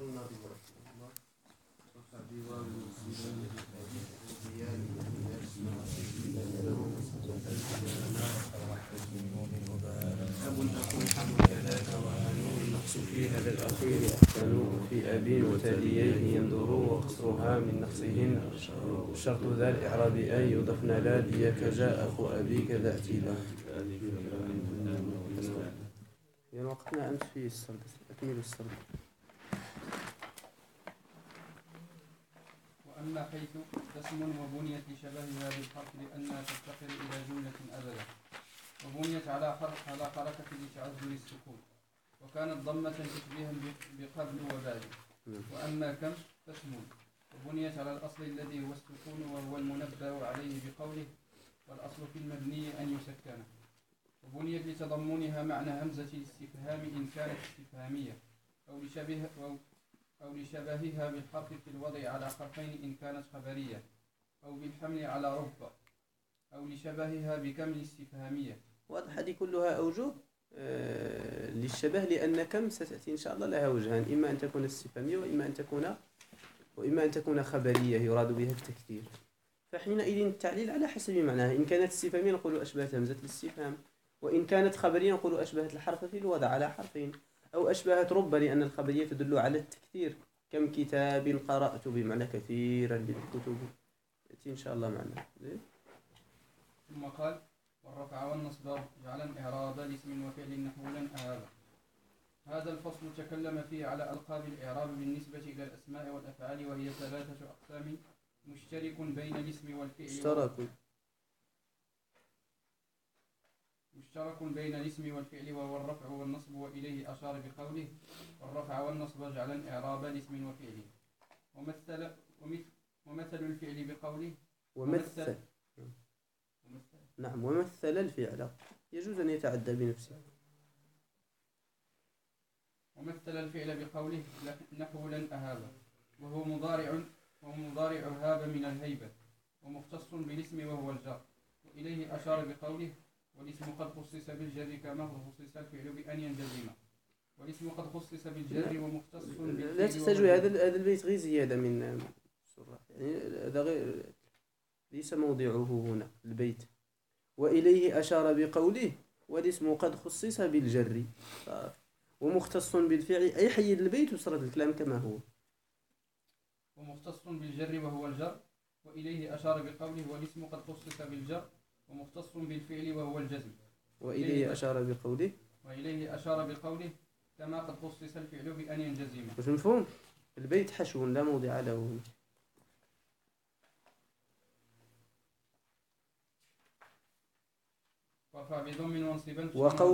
في هذا الأخير أحسن في أبي وتاليه ينظروا وقصرها من نقصهن شرط ذا الإعراب أن يضفن لا دي كجاء أخو أبي كذا اعتلا. يعني وقتنا أمس في السرد أكمل السرد. وأما حيث اسم وبنيت لشبهها بالحرف لأنها تفتقر إلى جملة أبدا وبنيت على حركة لتعذر السكون وكانت ضمة تشبيها بقبل وبعد. وأما كم فاسم وبنيت على الأصل الذي هو السكون وهو المنبه عليه بقوله والأصل في المبني أن يسكن. وبنيت لتضمنها معنى همزة الاستفهام إن كانت استفهامية أو لشبهها بالحرف في الوضع على حرفين إن كانت خبرية أو بالحمل على رب أو لشبهها بكم الاستفهامية. واضح هذه كلها أوجه للشبه لأن كم ستأتي إن شاء الله لها وجهان إما أن تكون استفهامية وإما أن تكون خبرية يراد بها التكثير. فحينئذ التعليل على حسب معناها إن كانت استفهامية نقول أشبهت همزة الاستفهام وإن كانت خبرية نقول أشبهت الحرف في الوضع على حرفين أو أشبهت رب لأن الخبرية تدل على التكثير كم كتاب قرأت بمعنى كثيرا للكتب يأتي إن شاء الله معنا. ثم قال والرفع والنصب جعلا إعراب لاسم وفعل نحولا أهابا. هذا الفصل تكلم فيه على ألقاب الإعراب بالنسبة إلى الأسماء والأفعال وهي 3 أقسام مشترك بين الاسم والفعل وهو الرفع والنصب وإليه أشار بقوله والرفع والنصب جعلا إعراب لاسم وفعل. ومثل الفعل بقوله ومثل الفعل يجوز أن يتعدى بنفسه. ومثل الفعل بقوله نحو لن أهاب وهو مضارع هاب من الهيبة ومختص بالاسم وهو الجر وإليه أشار بقوله والاسم قد خصص بالجر كما خصص الفعل بأن ينجزم والاسم قد خصص بالجر ومختص بالفعل. لا تحتاجوا هذا البيت غير زيادة من السورة يعني هذا غير ليس موضعه هنا البيت. وإليه أشار بقوله والاسم قد خصص بالجر ومختص بالفعل أي حي البيت وصرت الكلام كما هو. ومختص بالجر وهو الجر وإليه أشار بقوله والاسم قد خصص بالجر ومختص بالفعل وهو الجزم وإليه أشار بقوله كما قد خصص الفعل بأن ينجزم. مش مفهوم البيت حشو لا موضع له. رفع بضم وانصبا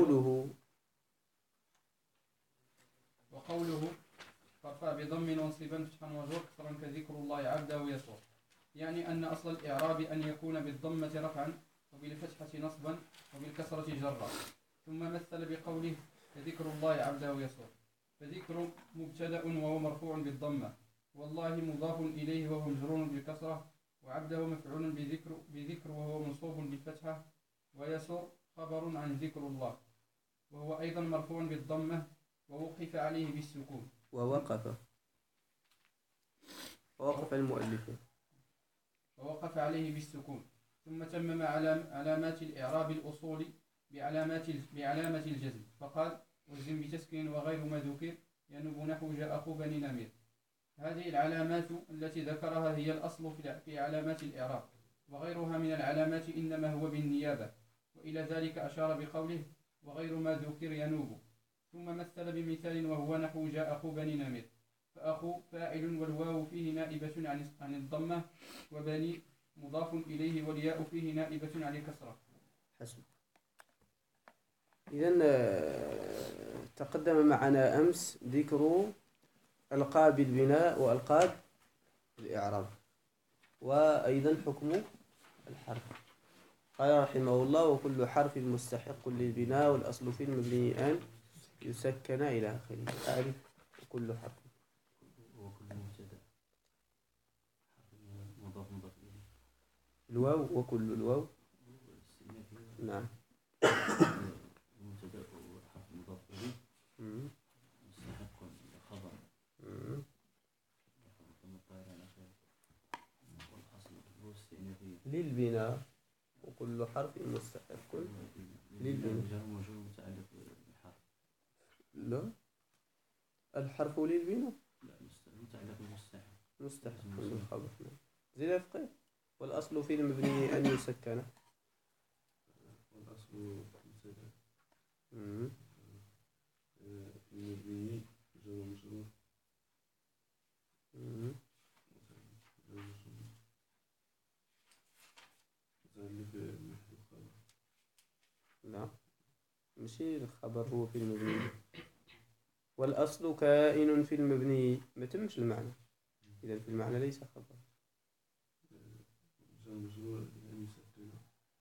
وقوله رفع بضم وانصبا فتحا وجر كسرا كذكر الله عبده يسر يعني أن أصل الإعراب أن يكون بالضمة رفعا وبالفتحة نصبا وبالكسرة جرا. ثم مثل بقوله كذكر الله عبده يسر فذكر مبتدأ وهو مرفوع بالضمة والله مضاف إليه وهو مجرور بالكسرة وعبده مفعول بذكر وهو منصوب بالفتحة ويسر خبر عن ذكر الله وهو أيضا مرفوع بالضمة ووقف عليه بالسكون ووقف المؤلف ووقف عليه بالسكون. ثم تمم علامات الإعراب الأصول بعلامة الجزم فقال والزم بتسكين وغير ما ذكر ينوب نحو جاء أخو بني نمير. هذه العلامات التي ذكرها هي الأصل في علامات الإعراب وغيرها من العلامات إنما هو بالنيابة وإلى ذلك أشار بقوله وغير ما ذكر ينوب. ثم مثل بمثال وهو نحو جاء أخو بني نمير فأخو فاعل والواو فيه نائبة عن الضمة وبني مضاف إليه والياء فيه نائبة عن الكسرة. حسب. إذن تقدم معنا أمس ذكر ألقاب البناء وألقاب الإعراب وأيضا حكم الحرف. قال رحمه الله وكل حرف مستحق للبناء والأصل في المبني أن يسكن إلى آخره. أعرف وكل حرف الواو وكل الواو نعم مستحق خبر للبناء، وكل حرف مستحق للبناء. جار ومجرور متعلق بالحرف. لا، الحرف للبناء لا، متعلق بالمستحق. مستحق بالخبر. زيد فقيه. والأصل في المبني أن يسكن. والأصل مبتدأ في المبني جار ومجرور متعلق بمحذوف خبر. لا، ماشي الخبر هو في المبني. والأصل كائن في المبني، ما تمش المعنى، إذا في المعنى ليس خبر. جار ومجرور أن يسكن.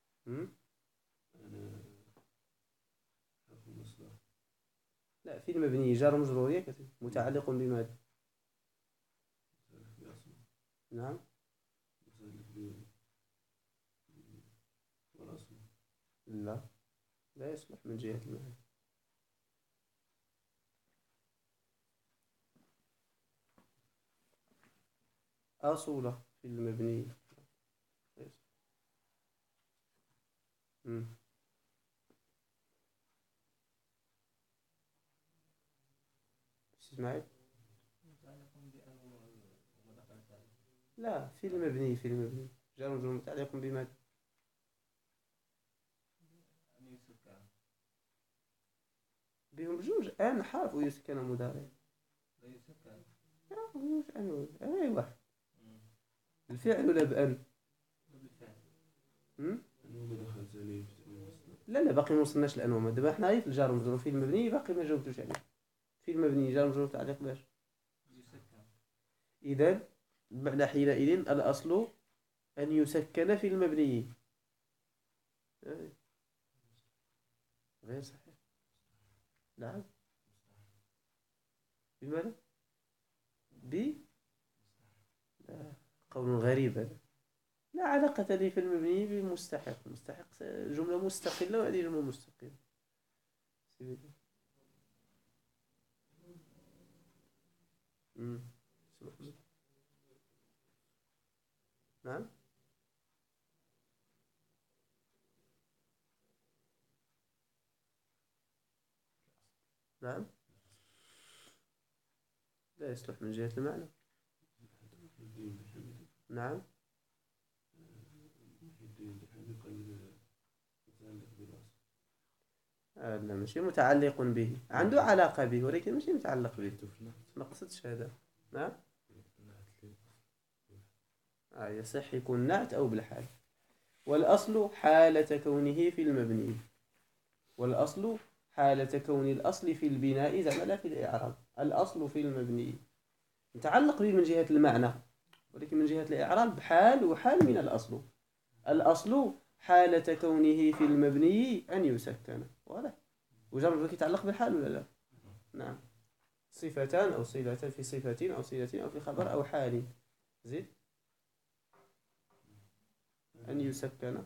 أنا حرف مصدر. لا، في المبني جار مجرور يكتب متعلق بماذا؟ متعلق بأصل. نعم. متعلق والأصل. لا، لا يصلح من جهة المعنى. أصول في المبني. اسمعي. لا، في المبني جار مجرور متعلق بماذا؟ بهم بجوج. أنا حرف ويسكن مضارع. أي واحد. الفعل ولا بأن؟ لا، باقي ما وصلناش للأنواع. دابا حنا غير في الجار والمجرور. في المبني باقي ما جاوبتوش عليه. في المبني جار ومجرور متعلق باش؟ إذا بمعنى حينئذ الأصل أن يسكن في المبني. غير صحيح. نعم. بماذا؟ لا، قول غريب هذا. لا علاقة لي في المبني بمستحق. مستحق جملة مستقلة، وهذه جملة مستقلة. نعم. نعم، لا يصلح من جهة المعنى. نعم. لا، ماشي متعلق به، عنده علاقة به ولكن ماشي متعلق به. ما قصدتش هذا. نعم. يصح يكون نعت أو بالحال. والأصل حالة كونه في المبني. والأصل حالة كون الأصل في البناء، زعما لا في الإعراب. الأصل في المبني متعلق به من جهة المعنى، ولكن من جهة الإعراب حال وحال من الأصل. الأصل حالة كونه في المبني أن يسكن. واضح؟ وجرب يتعلق بالحال ولا لا؟ نعم. صفتان أو صلتان، في صفة أو صلة أو في خبر أو حال. زيد. أن يسكن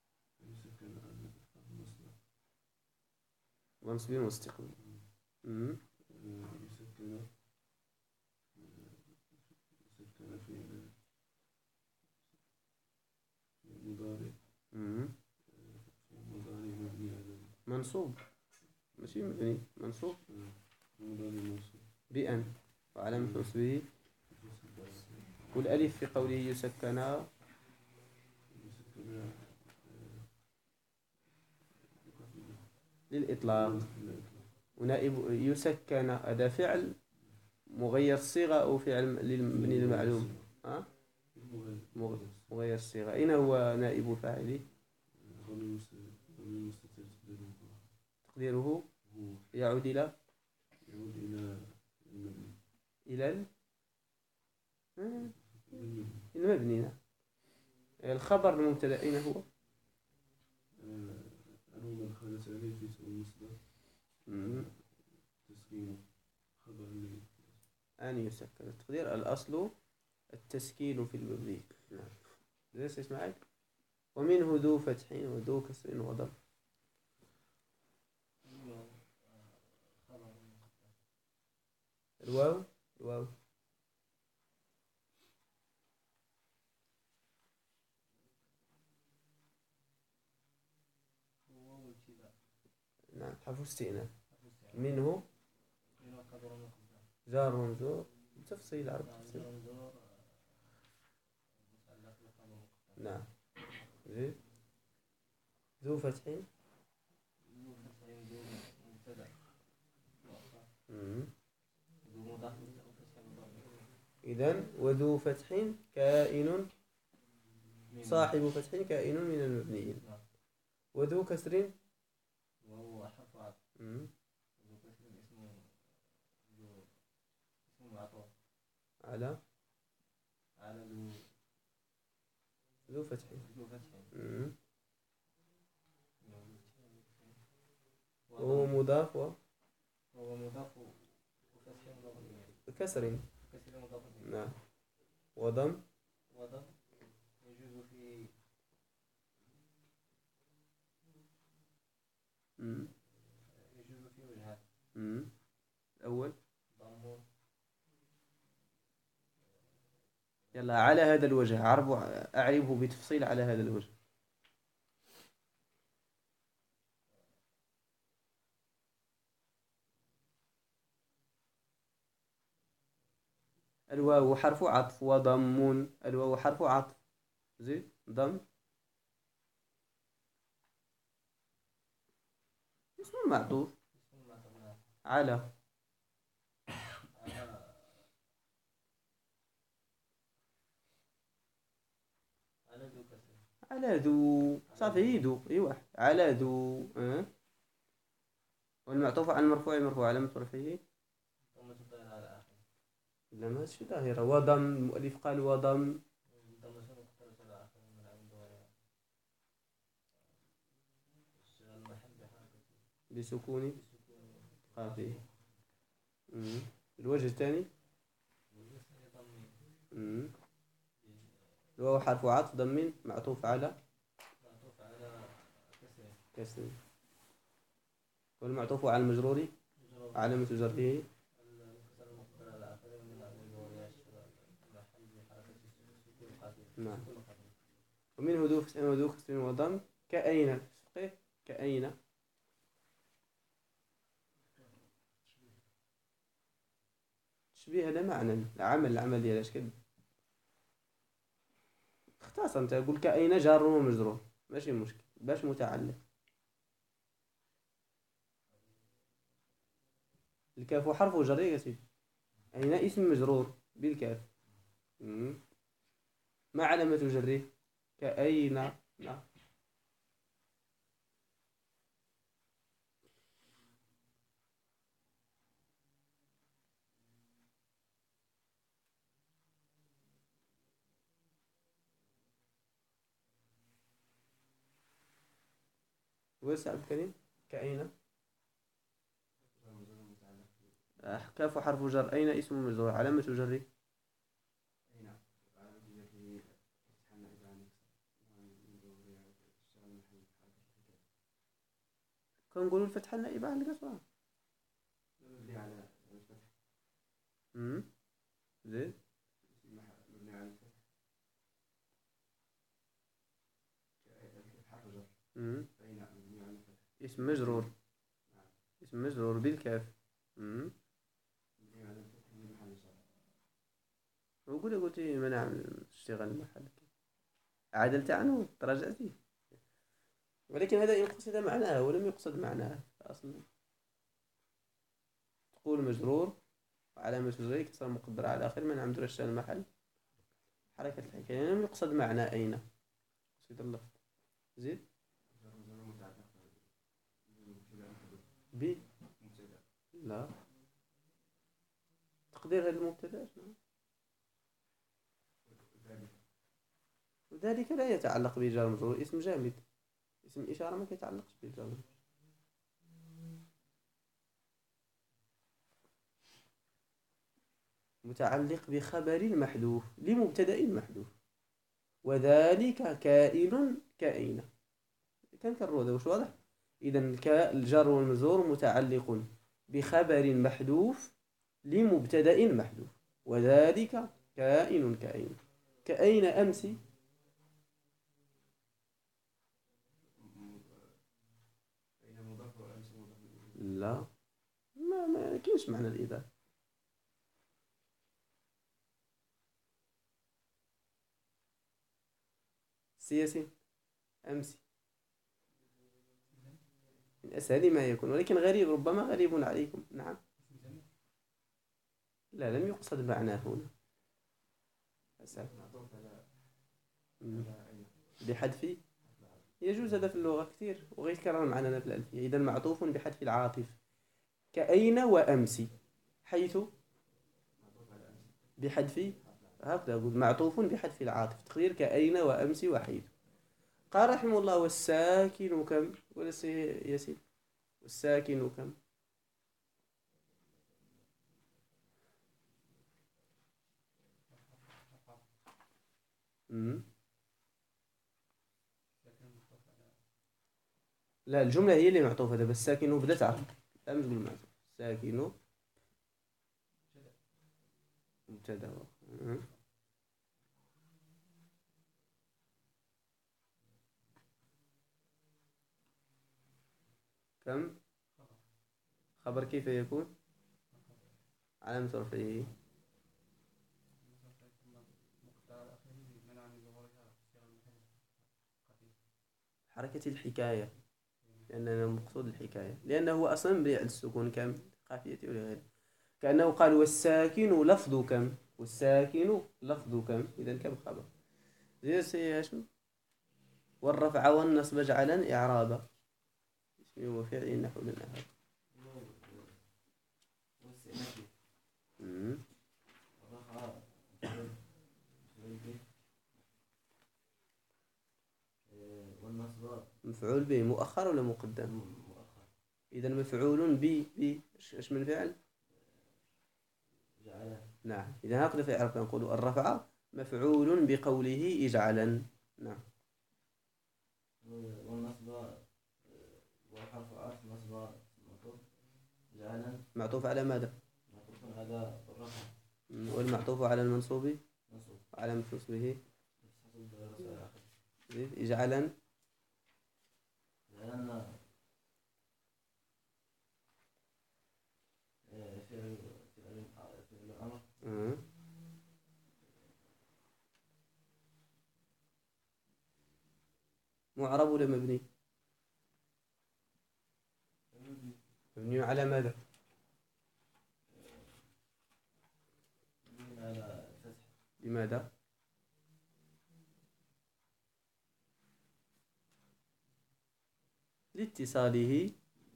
منصب واستقبال. يسكن في مضارع. مضارع مبني على منصوب، ماشي مبني، منصوب مضارع منصوب بأن، وعلامة نصبه والألف في قوله يسكن للإطلاق. ونائب يسكن هذا فعل مغير الصيغة أو فعل للمبني المعلوم. مغير الصيغة. أين هو نائب فاعله؟ تقديره يعود إلى المبني. الخبر المبتدأ أين هو؟ من خالت عليه في المصدر تسكين خبر أن يسكن. التقدير الأصل التسكين في المبني. نعم. ليس اسمعك. ومنه ذو فتح وذو كسر وضم. الواو نعم حرف استئناف. منه منه كبر مقدر. جار ومجرور تفصيل عرض نعم تفصيل. جار ومجرور متعلق بخبر مقدر. نعم زيد ذو فتح ذو فتح ذو مبتدأ مم. ذو مضاف وفتح مضاف. إذن وذو فتح كائن من صاحب فتح كائن من المبنيين. نعم. وذو كسر وهو حرف عطف. مم. ذو كسر اسم معطوف على على ذو فتح. ذو فتح. مم. وهو مضاف وهو مضاف وفتح مضاف إليه. وكسر. كسر مضاف إليه. نعم وضم وضم يجوز في مم. يجوز في وجهات. مم. الأول ضم يلا على هذا الوجه أعربه بتفصيل على هذا الوجه. الواو حرف عطف وضم. الواو حرف عطف زين ضم اسم معطوف اسم معطوف على على ذو كسر. على ذو صافي ذو ايوا على ذو والمعطوف على المرفوع مرفوع علامة رفعه ضمة الظاهرة على آخر. لا ماشي ظاهرة. وضم المؤلف قال وضم ضمة مقدرة على آخر من العين الظاهرة. اشتغل المحل بحركة بسكون بسكون قافية. الوجه الثاني والوسط ضمي الواو حرف عطف ضم معطوف على معطوف على كسر. كسر. والمعطوف على المجرور علامة جره الكسر المقدر على آخر من العين الظاهرة. اشتغل المحل بحركة سكون قافية. نعم. سكون قافية. ومنه ذو فتح وذو كسر وضم كأين فقه كأين تشبيه. هذا معنى العمل ديال اش كد اختصر انت قول كأين جار ومجرور ماشي مشكل باش متعلق. الكاف حرف جر يا سيدي. أين اسم مجرور بالكاف. ما علامة جره كأين. نعم وسع الكريم كأين كاف حرف جر أين اسم مجرور علامة جره كنقولوا الفتحة النائبة على الكسرة. زين اسم مجرور اسم مجرور بالكاف. قلت منع من اشتغال المحل عدلت عنه تراجعتي. ولكن هذا إن قصد معناه ولم يقصد معناه أصلا تقول مجرور وعلامة جره كسر مقدرة على آخر منع من اشتغال المحل حركة الحكاية لم يقصد معنى أين قصد اللفظ. زيد ب لا تقدير هذا المبتدأ شنو؟ وذلك لا يتعلق بجار مجرور اسم جامد اسم إشارة ما يتعلقش بالجار مجرور. متعلق بخبر محذوف لمبتدأ محذوف وذلك كائن كائن كان كالرودة وش واضح. إذا الجار والمجرور متعلق بخبر محذوف لمبتدأ محذوف وذلك كائن كائن. كأين أمس لا، ما كاينش معنى الإضافة. سياسي أمسي من أسهل ما يكون، ولكن غريب، ربما غريب عليكم. نعم. اسم جمع. لا، لم يقصد معناه هنا. أسهل. مم. بحذف، يجوز هذا في اللغة كثير وغيتكرر معنا في الألفية. إذا معطوف بحذف العاطف كأين وأمس، حيث بحذف، هكذا أقول معطوف بحذف العاطف، تقدير كأين وأمس وحيث. قال رحمه الله: والساكن كم؟ ولا ياسين؟ والساكن كم؟ مم. لكن مخطوط على لا، الجملة هي اللي معطوفة دابا. الساكن بدأت تعرف، لا مش تقول معطوف. الساكن مبتدأ. مم. كم؟ خبر كيف يكون؟ علامة رفعه مقدار الأخير منع من ظهورها صيغ المحل خفيف. حركة الحكاية، لأننا مقصود الحكاية، لأنه هو أصلا مبني على السكون كم قافية ولا غيره. كأنه قال: والساكن لفظ كم، والساكن لفظ كم، إذا كم خبر. زي سي هاشم. والرفع والنصب جعلا إعرابا اسم وفعل نحو النحو. مم. مفعول به مؤخر ولا مقدم؟ إذا مفعول ايش من فعل؟ نعم. إذا هكذا في إعراب نقول الرفع مفعول بقوله اجعلا. نعم. والنصب وحرف عطف نصب معطوف جعلا معطوف على ماذا؟ معطوف على الرفع والمعطوف على المنصوب نصب على نصبه حسب اجعلا. لأن فعل الأمر معرب ولا مبني؟ مبني على ماذا؟ على فتح لماذا؟ لاتصاله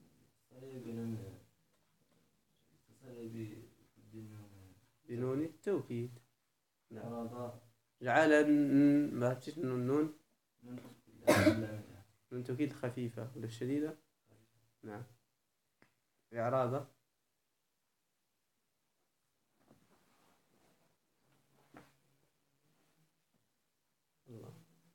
بنون التوكيد. نعم. جعل ما هاتش النون نون توكيد خفيفة ولا شديدة؟ نعم. إعرابة الله.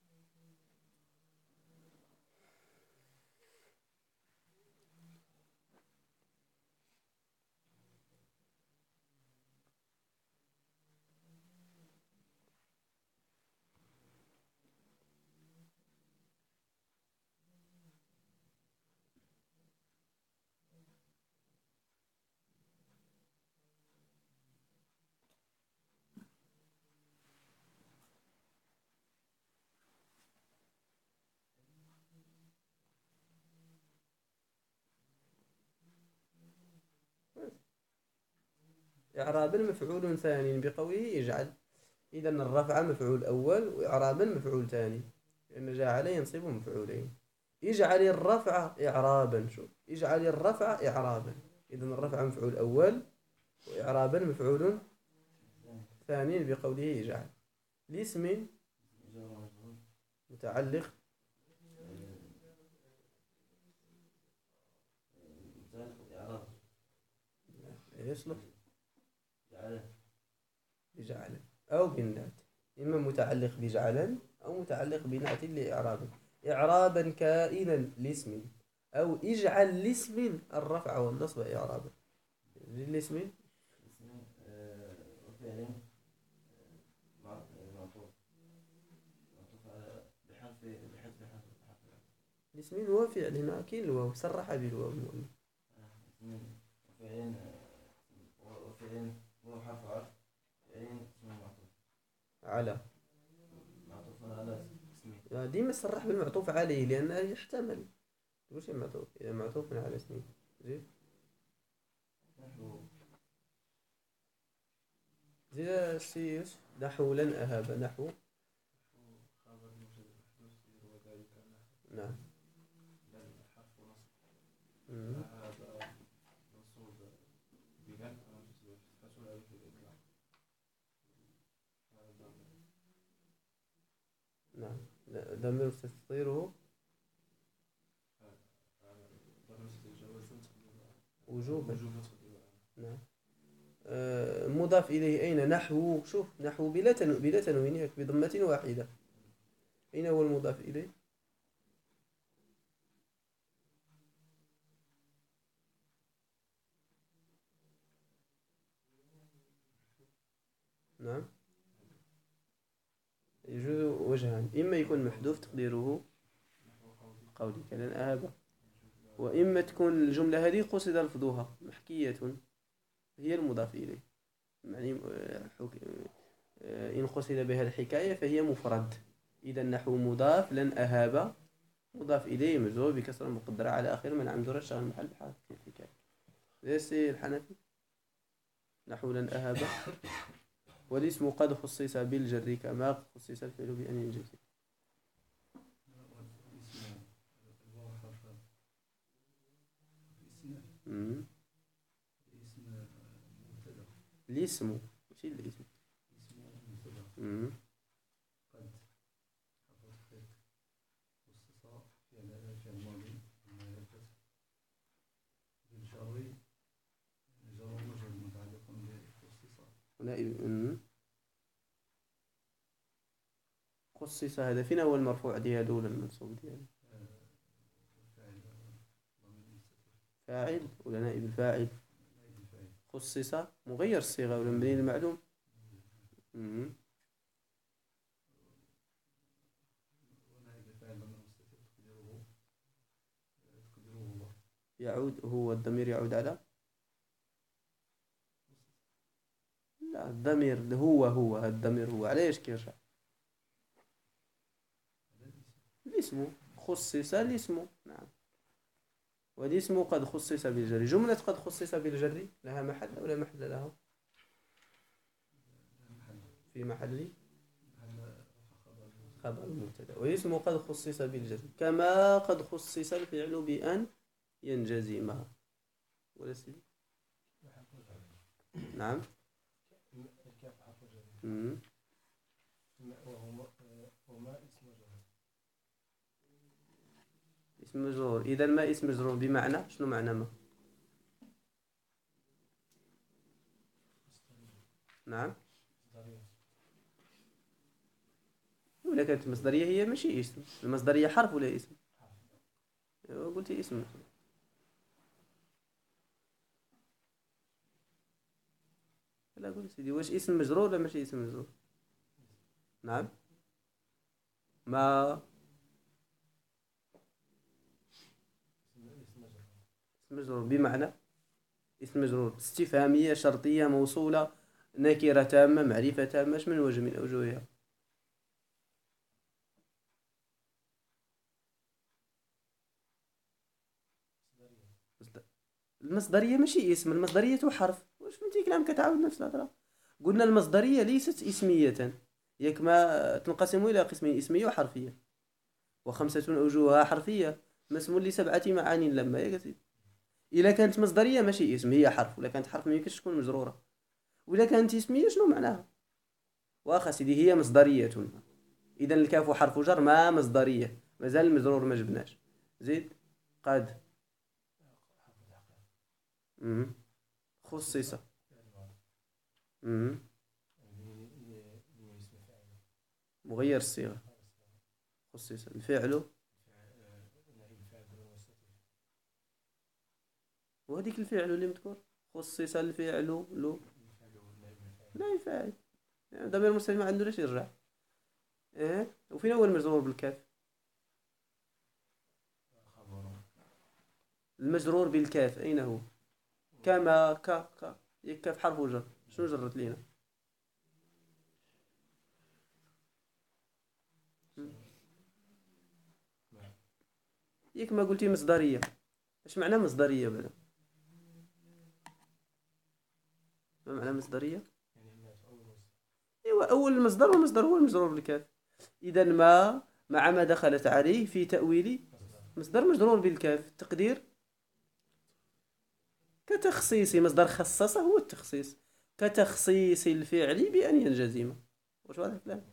إعرابا مفعول ثاني بقوله اجعل. إذا الرفع مفعول أول وإعرابا مفعول ثاني، لأن جعل ينصب مفعولين. اجعل الرفع إعرابا. شوف، اجعل الرفع إعرابا. إذا الرفع مفعول أول وإعرابا مفعول ثاني بقوله اجعل. لاسم متعلق يصلح بجعل أو بالنعت، إما متعلق بجعلا أو متعلق بنعت لإعرابه. إعرابا كائنا لاسم، أو اجعل لاسم الرفع والنصب إعرابا. للاسم وفعل معطوف على بحذف حرف الاسم هو فعل هنا أكيد الواو صرح بالواو المؤمن. وفعلين وفعلين هو حرف عطف، فعلين اسم معطوف على معطوف على اسمه. ديما صرح بالمعطوف عليه لأنه يحتمل. وش معطوف إذا معطوف على اسمه؟ زين نحو زين سيوس نحو لن أهاب نحو. خبر مبتدأ محذوف وذلك نحو نعم. لن حرف نصب مم. هذا منصوب بلن مسؤول عليه في الإطلاق. هذا ضامن. نعم ضمير تستطيره ضمير تتجاوز وجوبا. وجوبا تقديره. نعم. مضاف إليه أين؟ نحو. شوف نحو بلا تنوين بضمة واحدة. أين هو المضاف إليه؟ نعم يجوز وجهان، إما يكون محذوف تقديره قولي كلن أهاب، وإما تكون الجملة هذه قصد لفظها محكية هي المضاف إليه، يعني إن قصد بها الحكاية فهي مفرد. إذا نحو مضاف لن أهاب مضاف إليه مجرور بكسر مقدرة على آخر من عمد شغل محل بحال في الحكاية. ليس الحنفي نحو لن أهاب. والاسم قد خصص بالجر كما خصص الفعل بأن ينجزم. الاسم ماشي الاسم. نائب خصص هذا فين هو المرفوع ديالو ولا المنصوب ديالو؟ فاعل ولا نائب الفاعل؟ خصص مغير الصيغة ولا مبني للمعلوم؟ يعود هو الضمير يعود على لا الضمير هو الضمير هو على ايش كيرجع؟ الاسم خصص الاسم. نعم. والاسم قد خصص بالجر. جملة قد خصص بالجر لها محل ولا محل لها؟ في محل خبر مبتدا. والاسم قد خصص بالجر كما قد خصص الفعل بأن ينجزم. ولا سيدي؟ نعم. اسم مجرور. إذا ما اسم مجرور بمعنى شنو معنى ما؟ نعم. ولا كانت المصدرية هي ماشي اسم. المصدرية حرف ولا اسم؟ قلتي اسم. لا قول سيدي واش اسم مجرور ولا ماشي اسم مجرور؟ نعم. ما اسم مجرور بمعنى اسم مجرور استفهامية شرطية موصولة نكرة تامة معرفة تامة من وجه من أوجهها؟ المصدرية ماشي اسم. المصدرية حرف. واش فهمتي كلام كتعاود نفس الهضرة. قلنا المصدرية ليست اسمية، ياك ما تنقسم إلى قسمين اسمية وحرفية، وخمسة أوجهها حرفية مسمول لسبعة معاني لما ياك سيدي. إلا كانت مصدرية ماشي اسم هي حرف، ولا كانت حرف ما يمكنش تكون مجرورة، ولا كانت اسمية شنو معناها؟ واخا سيدي هي مصدرية. إذا الكاف حرف جر ما مصدرية، مازال المجرور ما جبناش. زيد قد خصيصة مغير الصيغة خصيصة الفعل وهذيك الفعل اللي مذكور خصيصة الفعل لو لا يفعل ضمير المستتر ما عنده لاش يرجع. وفين هو المجرور بالكاف؟ المجرور بالكاف أين هو؟ كما ياك كاف حرف وجر، شنو جرت لينا؟ ياك ما قلتي مصدرية، اش معنى مصدرية بعدا؟ ما معنى مصدرية؟ ايوا اول المصدر، والمصدر هو المجرور بالكاف. اذا مع ما دخلت عليه في تأويل مصدر مجرور بالكاف. التقدير كتخصيص، مصدر خصص هو التخصيص، كتخصيص الفعل بأن ينجزم. واش واضح الكلام؟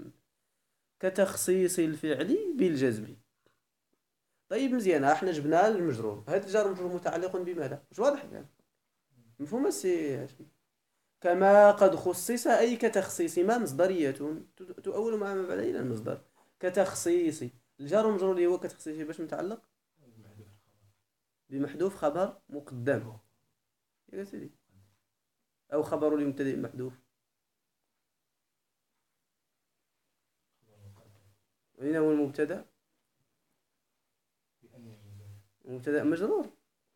كتخصيص الفعل بالجزم. طيب مزيان، احنا جبنا المجرور، هذا الجار مجرور متعلق بماذا؟ واش واضح الكلام؟ مفهوم السي هاشمي؟ كما قد خصص أي كتخصيص ما مصدرية تؤول مع ما بعد إلى المصدر. كتخصيص الجار والمجرور اللي هو كتخصيص باش متعلق بمحذوف خبر مقدم يا سيدي، أو خبر لمبتدئ محذوف. وين هو المبتدأ؟ المبتدأ مجرور،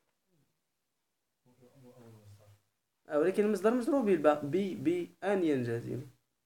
ولكن المصدر مجرور بالباء بأن ينجزم.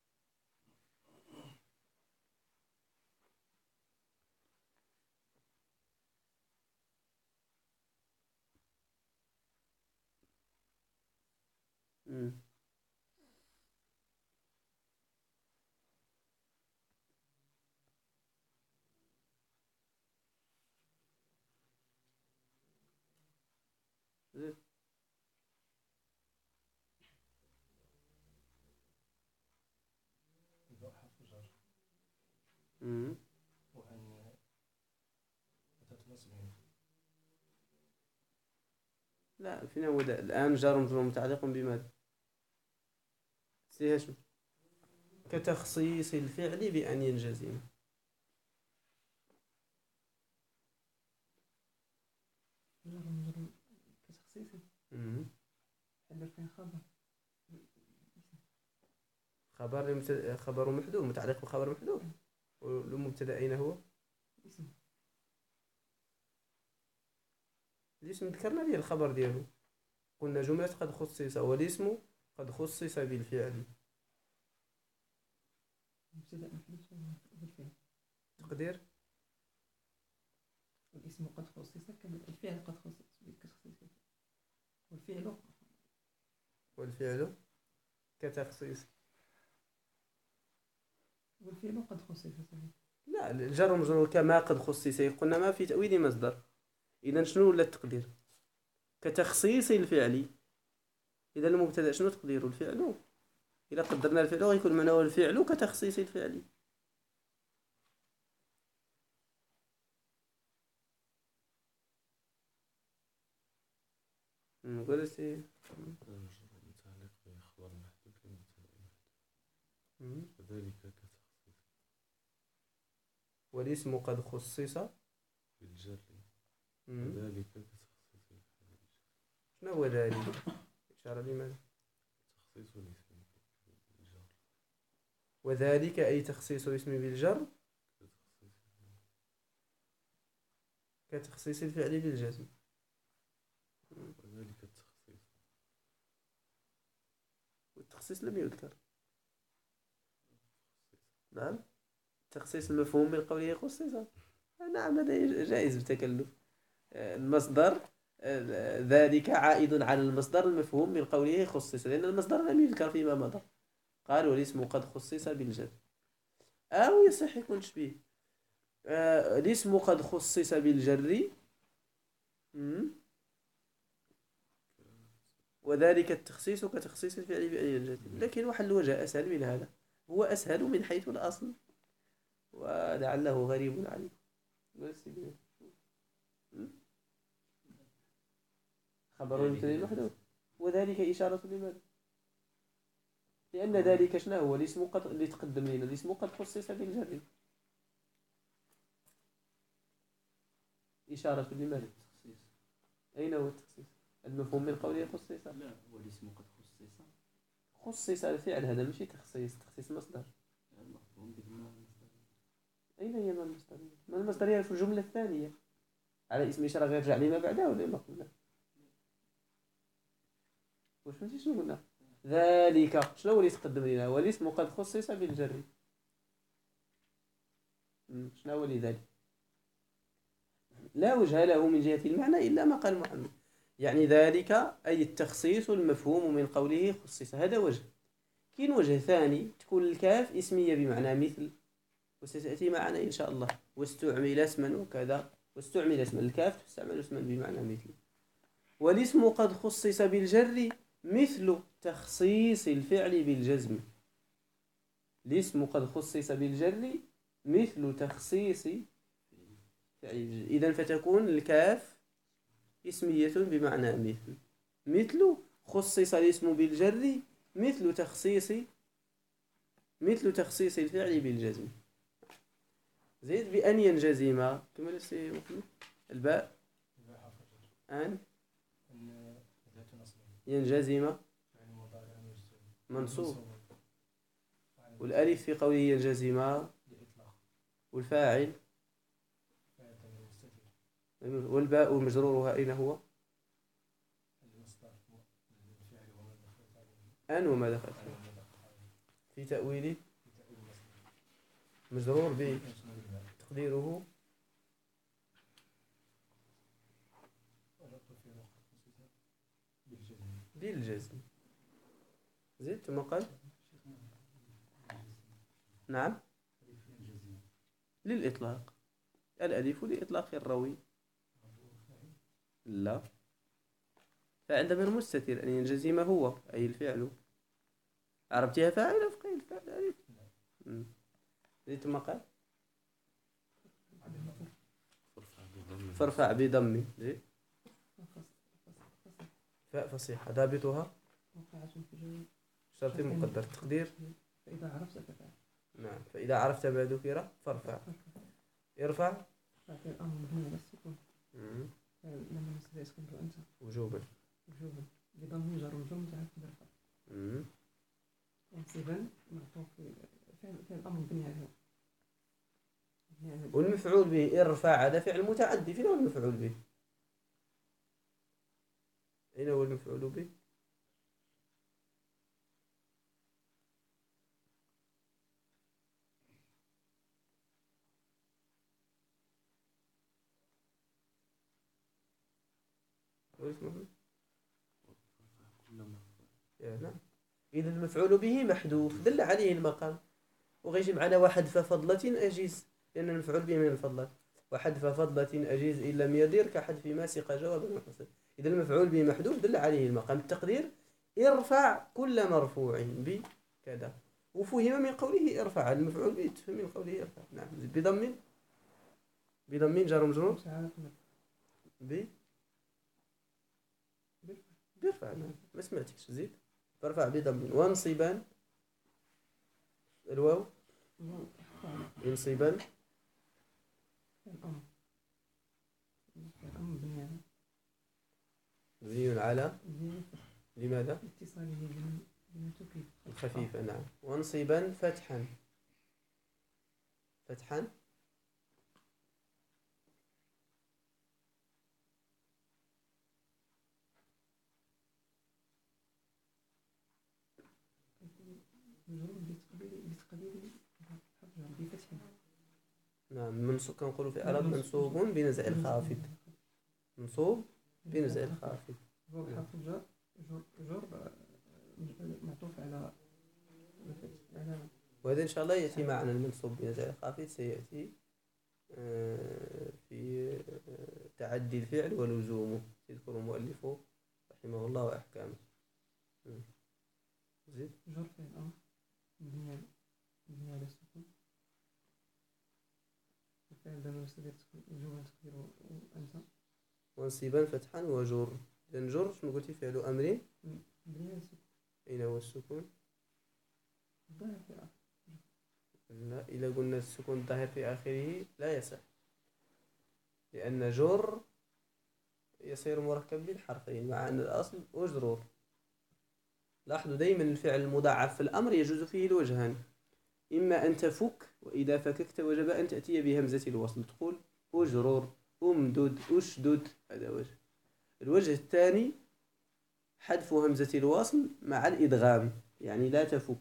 لا، فين هو ده الآن؟ جار مجرور متعلق بماذا؟ سي هاشم. كتخصيص الفعل بأن ينجزم. خبر محذوف متعلق بخبر محذوف، والمبتدا أين هو؟ الاسم ذكرنا ديال الخبر ديالو، قلنا جملة قد خصص، والاسم قد خصص بالفعل. تقدير الاسم قد خصص كما الفعل قد خصص بالتخصيص، والفعل كتخصيص، والفعل قد خصص. لا، الجر والمجرور كما قد خصص، قلنا ما في تأويل مصدر. إذا شنو ولا التقدير؟ كتخصيص الفعل. إذا المبتدأ شنو تقديره؟ الفعل. إذا قدرنا الفعل غيكون معناه الفعل كتخصيص الفعل. نقول سي والاسم قد خصص بالجر وذلك كتخصيص. شنو هو ذلك؟ إشارة لماذا؟ تخصيص الاسم بالجر، وذلك أي تخصيص الاسم بالجر كتخصيص الفعل بالجزم. وذلك التخصيص، والتخصيص لم يذكر. نعم، تخصيص المفهوم من قوله خصص. نعم، هذا جائز بتكلف. المصدر ذلك عائد على المصدر المفهوم من قوله خصص، لأن المصدر لم يذكر فيما مضى. قال والاسم قد خصص بالجر، أو يصح يكون تشبيه. الاسم قد خصص بالجر، وذلك التخصيص كتخصيص الفعل بأن ينجزم. لكن وحل وجه أسهل من هذا، هو أسهل من حيث الأصل ولعله غريب عليه. خبر المبتدئ محذوف، وذلك إشارة لماذا؟ لأن ذلك شنو هو؟ الاسم قد اللي تقدم لنا، الاسم قد خصص بالجر، إشارة لماذا؟ أين هو التخصيص؟ المفهوم من قوله خصص. لا، هو الاسم قد خصص. خصص الفعل، هذا ماشي تخصيص، تخصيص مصدر. المفهوم به ما المصدر. أين هي ما المصدرية؟ ما المصدرية في الجملة الثانية على اسم إشارة غير رجع لما بعدها ولا ما قبلها؟ واش فهمتي شنو قلنا؟ ذلك شنو هو اللي تقدم لنا؟ هو الاسم قد خصص بالجر. شنو هو لذلك؟ لا وجه له من جهة المعنى إلا ما قال المؤلف، يعني ذلك أي التخصيص المفهوم من قوله خصص، هذا وجه. كاين وجه ثاني تكون الكاف اسمية بمعنى مثل، وستأتي معنا إن شاء الله، واستعمل اسما وكذا، واستعمل اسما، الكاف تستعمل اسما بمعنى مثل. والاسم قد خصص بالجر مثل تخصيص الفعل بالجزم. الاسم قد خصص بالجر مثل تخصيص فعل بالجزم. إذن فتكون الكاف اسمية بمعنى مثل. مثل خصص الاسم بالجر مثل تخصيص الفعل بالجزم. زيد بأن ينجزم كما لسي محمد الباء أن ينجزم منصوب، والألف في قوله ينجزم، والفاعل، والباء مجرورها أين هو؟ أن وما دخل في تأويله مجرور به تقديره بالجزم. زيد ثم قال نعم للإطلاق، الألف لإطلاق الروي، لا فعندما المستتر أن ينجزم هو أي الفعل، عرفتها فاعل في قيل فاعل ألف. زيد ثم قال فارفع بضم فاء فصيحة ضابطها شرط مقدر تقدير فإذا عرفت ففعل. نعم فإذا عرفت ما ذكر فارفع. ارفع فعل الأمر مبني على السكون لما نستطيع يسكن أنت وجوبا بضم جر ومجرور متعلق بالرفع. منصبا معطوف فعل الأمر مبني عليه. والمفعول به ارفع هذا فعل متعدي، فين هو المفعول به؟ أين هو المفعول به؟ نعم. إذا المفعول به محذوف دل عليه المقام، وغيجي معنا وحذف فضلة أجيز، لأن المفعول به من الفضلة، وحذف فضلة أجيز إن لم يدر كحذف ما سق جوابا محصل. إذا المفعول به محذوف دل عليه المقام. التقدير ارفع كل مرفوع بكذا، وفهم من قوله ارفع، المفعول به تفهم من قوله ارفع. نعم بضم جار ومجرور بيرفع. نعم ما سمعتكش، زيد فارفع بضم وانصبا الواو ينصبا مبني على لماذا؟ اتصاله بالمتوكيد الخفيفة. نعم وانصبا فتحا نعم منصوب كنقولوا في الإعراب منصوب بنزع الخافض، منصوب بنزع الخافض. هو بحرف الجر معطوف على وهذا إن شاء الله يأتي معنا، المنصوب بنزع الخافض سيأتي في تعدي الفعل ولزومه، يذكر المؤلف رحمه الله وأحكامه. زيد جر في الأمر مبني على السكون، الفعل ده مستتر وجوبا تقديره أنت، وانصبا فتحا وجر. إذن جر شنو قلتي؟ فعل أمر مبني على السكون. أين هو السكون؟ الظاهر في الآخر. لا، إذا قلنا السكون الظاهر في آخره لا يصح، لأن جر يصير مركب بالحرفين مع أن الأصل أجرر. لاحظوا دائما الفعل المضاعف في الأمر يجوز فيه الوجهان، إما أن تفك، وإذا فككت وجب أن تأتي بهمزة الوصل، تقول أجرر، أمدد، أشدد، هذا وجه. الوجه الثاني حذف همزة الوصل مع الإدغام، يعني لا تفك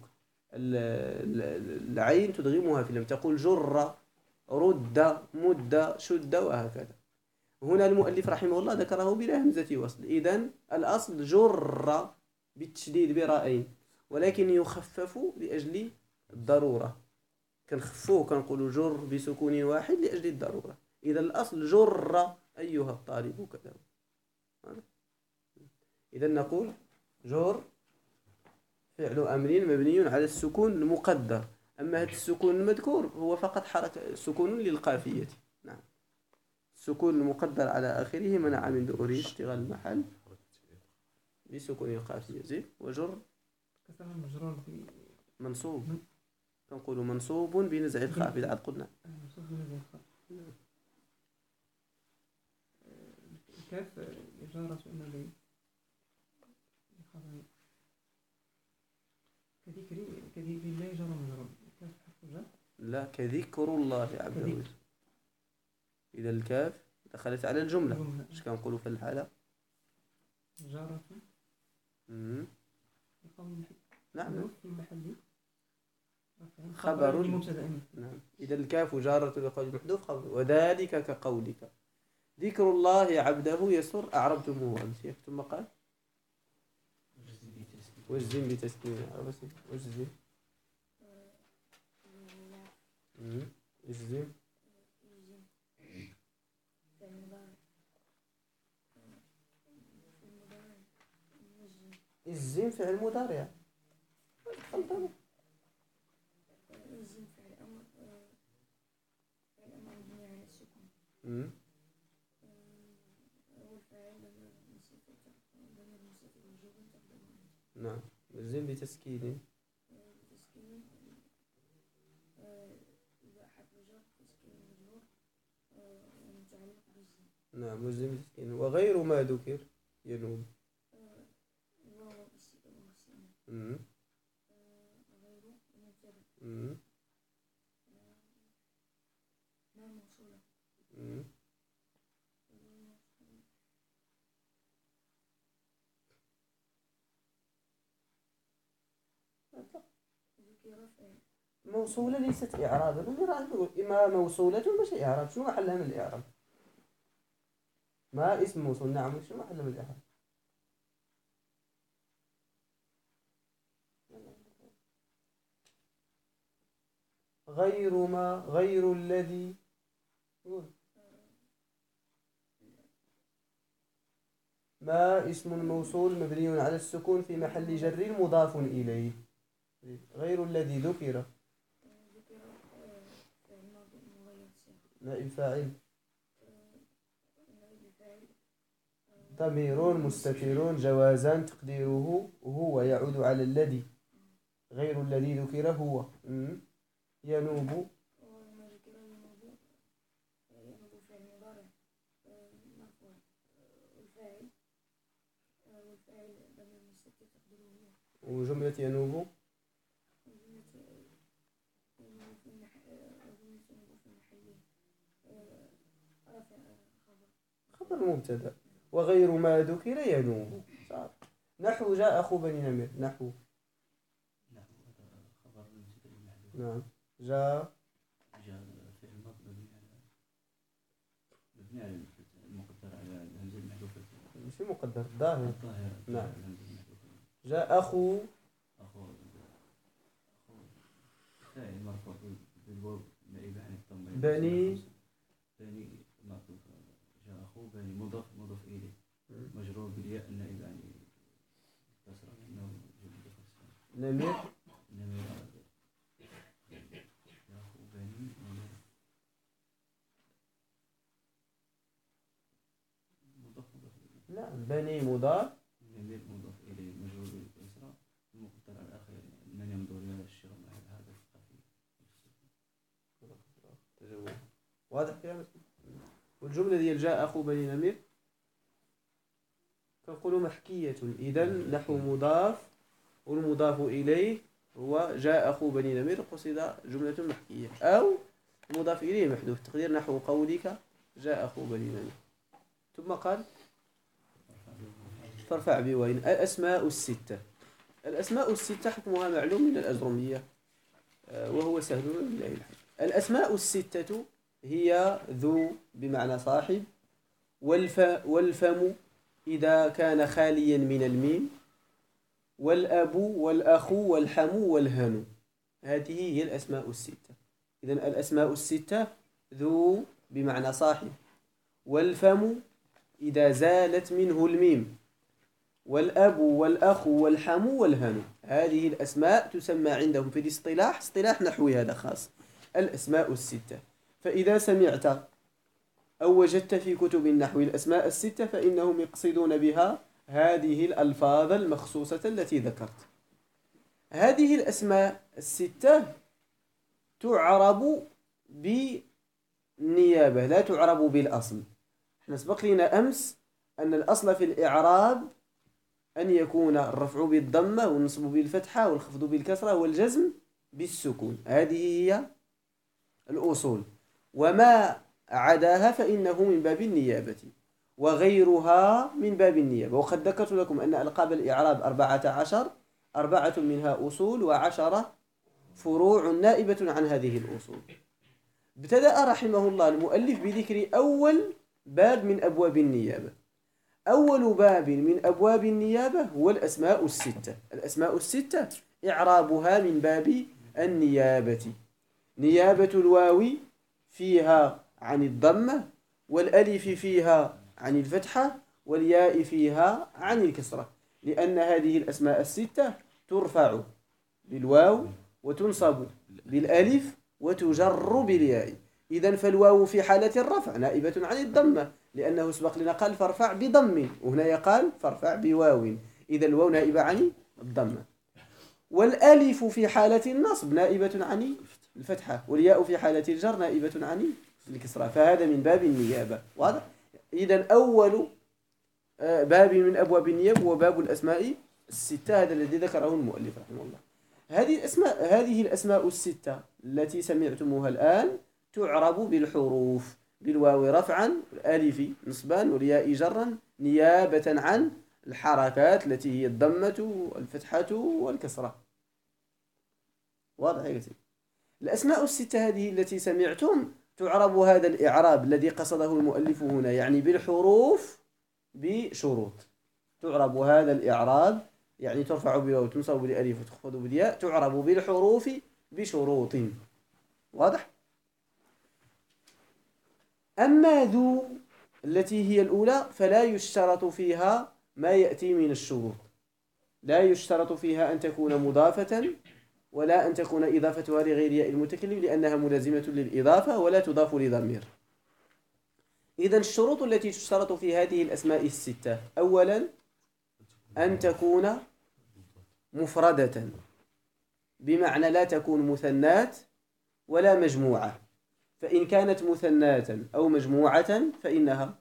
العين تدغمها في اللام، تقول جر، رد، مد، شد، وهكذا. هنا المؤلف رحمه الله ذكره بلا همزة وصل، إذن الأصل جر بالتشديد برأين، ولكن يخفف لأجل الضرورة، كنخفوه كنقولوا جر بسكون واحد لأجل الضرورة. إذا الأصل جر أيها الطالب كذا. إذا نقول جر فعل أمر مبني على السكون المقدر، أما هذا السكون المذكور هو فقط حركة سكون للقافية. نعم، السكون المقدر على آخره منع من ظهوره اشتغال المحل بسكون القافية. زين. وجر كسر مجرور منصوب، كنقول منصوب بنزع الخافض، عاد قلنا منصوب بنزع الخاء. الكاف إجارة النبي كذكر الله جر مجرور. الكاف حرف جر. لا، كذكر الله عبده. إذا الكاف دخلت على الجملة اش كنقولوا في الحالة؟ جارة نعم في محل خبر. مبتدأ. نعم. إذا الكاف جارة لقول محذوف خبر، وذلك كقولك ذكر الله عبده يسر أعربتموه أمس. ثم قال واجزم بتسكين واجزم اجزم الزم فعل مضارع. الزم فعل أمر مبني على السكون. والفاعل ضمير مستتر وجوبا تقديره. نعم. الزم بتسكين حرف جر تسكين مجرور ومتعلق بالزم. نعم. والزم بتسكين وغير ما ذكر ينوب. وهو بالسين. غير مبتدأ. ما موصولة. موصولة ليست إعرابا. اللي راه نقول إما موصولة ماشي إعراب. شنو محلها من الإعراب؟ ما اسم موصول. نعم. شنو محلها من الإعراب؟ غير ما، غير الذي. ما اسم موصول مبني على السكون في محل جر مضاف إليه. غير الذي ذكر نائب فاعل ضمير مستتر جوازا تقديره هو يعود على الذي. غير الذي ذكر هو. ينوب فعل مضارع مرفوع. والفاعل ضمير مستتر تقديره هو. وجملة ينوب خبر مبتدا. وغير ما ذكر ينوب. نحو جاء أخو بني نمير. نحو نعم. جاء فعل مبني على المقدر على الهمزة المحذوفة. ماشي مقدر، ظاهر. نعم. الهمزة المحذوفة. جاء أخو فاعل مرفوع بالواو نائب عن الضمير. بني معطوف. جاء أخو بني مضاف إليه مجرور بالياء النائب عن الكسرة لأنه نمير. جاء أخو بني مضاف إليه. نعم. بني مضاف. نمير مضاف إليه مجرور بالكسرة المقدر على الآخر من ينظر إلى الشغل مع هذا الخفي. واضح يا. والجملة ديال جاء أخو بني نمير كنقولوا محكية. إذا نحو مضاف والمضاف إليه هو جاء أخو بني نمير، قصد جملة محكية، أو مضاف إليه محذوف. تقدير نحو قولك جاء أخو بني نمير. ثم قال فارفع بواو. الأسماء الستة. الأسماء الستة حكمها معلوم من الأجرمية وهو سهل لله الحمد. الأسماء الستة هي ذو بمعنى صاحب، والفم إذا كان خاليا من الميم، والأب والأخ والحم والهن. هذه هي الأسماء الستة. إذن الأسماء الستة ذو بمعنى صاحب، والفم إذا زالت منه الميم، والأب والأخ والحم والهن. هذه الأسماء تسمى عندهم في الاصطلاح اصطلاح نحوي هذا خاص، الأسماء الستة. فإذا سمعت أو وجدت في كتب النحو الأسماء الستة فإنهم يقصدون بها هذه الألفاظ المخصوصة التي ذكرت. هذه الأسماء الستة تعرب بالنيابة، لا تعرب بالأصل. احنا سبق لنا أمس أن الأصل في الإعراب أن يكون الرفع بالضمة والنصب بالفتحة والخفض بالكسرة والجزم بالسكون. هذه هي الأصول، وما عداها فإنه من باب النيابة، وغيرها من باب النيابة. وقد ذكرت لكم أن ألقاب الإعراب 14، 4 منها أصول و10 فروع نائبة عن هذه الأصول. ابتدأ رحمه الله المؤلف بذكر أول باب من أبواب النيابة. أول باب من أبواب النيابة هو الأسماء الستة. الأسماء الستة إعرابها من باب النيابة. نيابة الواو فيها عن الضمة، والألف فيها عن الفتحة، والياء فيها عن الكسرة، لأن هذه الأسماء الستة ترفع بالواو وتنصب بالألف وتجر بالياء. إذن فالواو في حالة الرفع نائبة عن الضمة، لأنه سبق لنا قال فارفع بضم، وهنا يقال فارفع بواو. إذا الواو نائبة عن الضمة. والألف في حالة النصب نائبة عن الفتحة، والياء في حالة الجر نائبة عن الكسرة. فهذا من باب النيابة. واضح؟ إذن أول باب من أبواب النيابة هو باب الأسماء الستة، هذا الذي ذكره المؤلف رحمه الله. هذه الأسماء الستة التي سمعتموها الآن تعرب بالحروف، بالواو رفعا، والألف نصبا، والياء جرا، نيابة عن الحركات التي هي الضمة والفتحة والكسرة. واضح يا سيدي؟ الأسماء الستة هذه التي سمعتم تعرب هذا الإعراب الذي قصده المؤلف هنا، يعني بالحروف بشروط. تعرب هذا الإعراب يعني ترفع بالواو وتنصب بالألف وتخفض بالياء، تعرب بالحروف بشروط. واضح؟ أما ذو التي هي الأولى فلا يشترط فيها ما يأتي من الشروط. لا يشترط فيها أن تكون مضافة، ولا أن تكون إضافتها لغير ياء المتكلم، لأنها ملازمة للإضافة ولا تضاف لضمير. إذن الشروط التي تشترط في هذه الأسماء الستة: أولا أن تكون مفردة، بمعنى لا تكون مثنات ولا مجموعة. فإن كانت مثناة أو مجموعة فإنها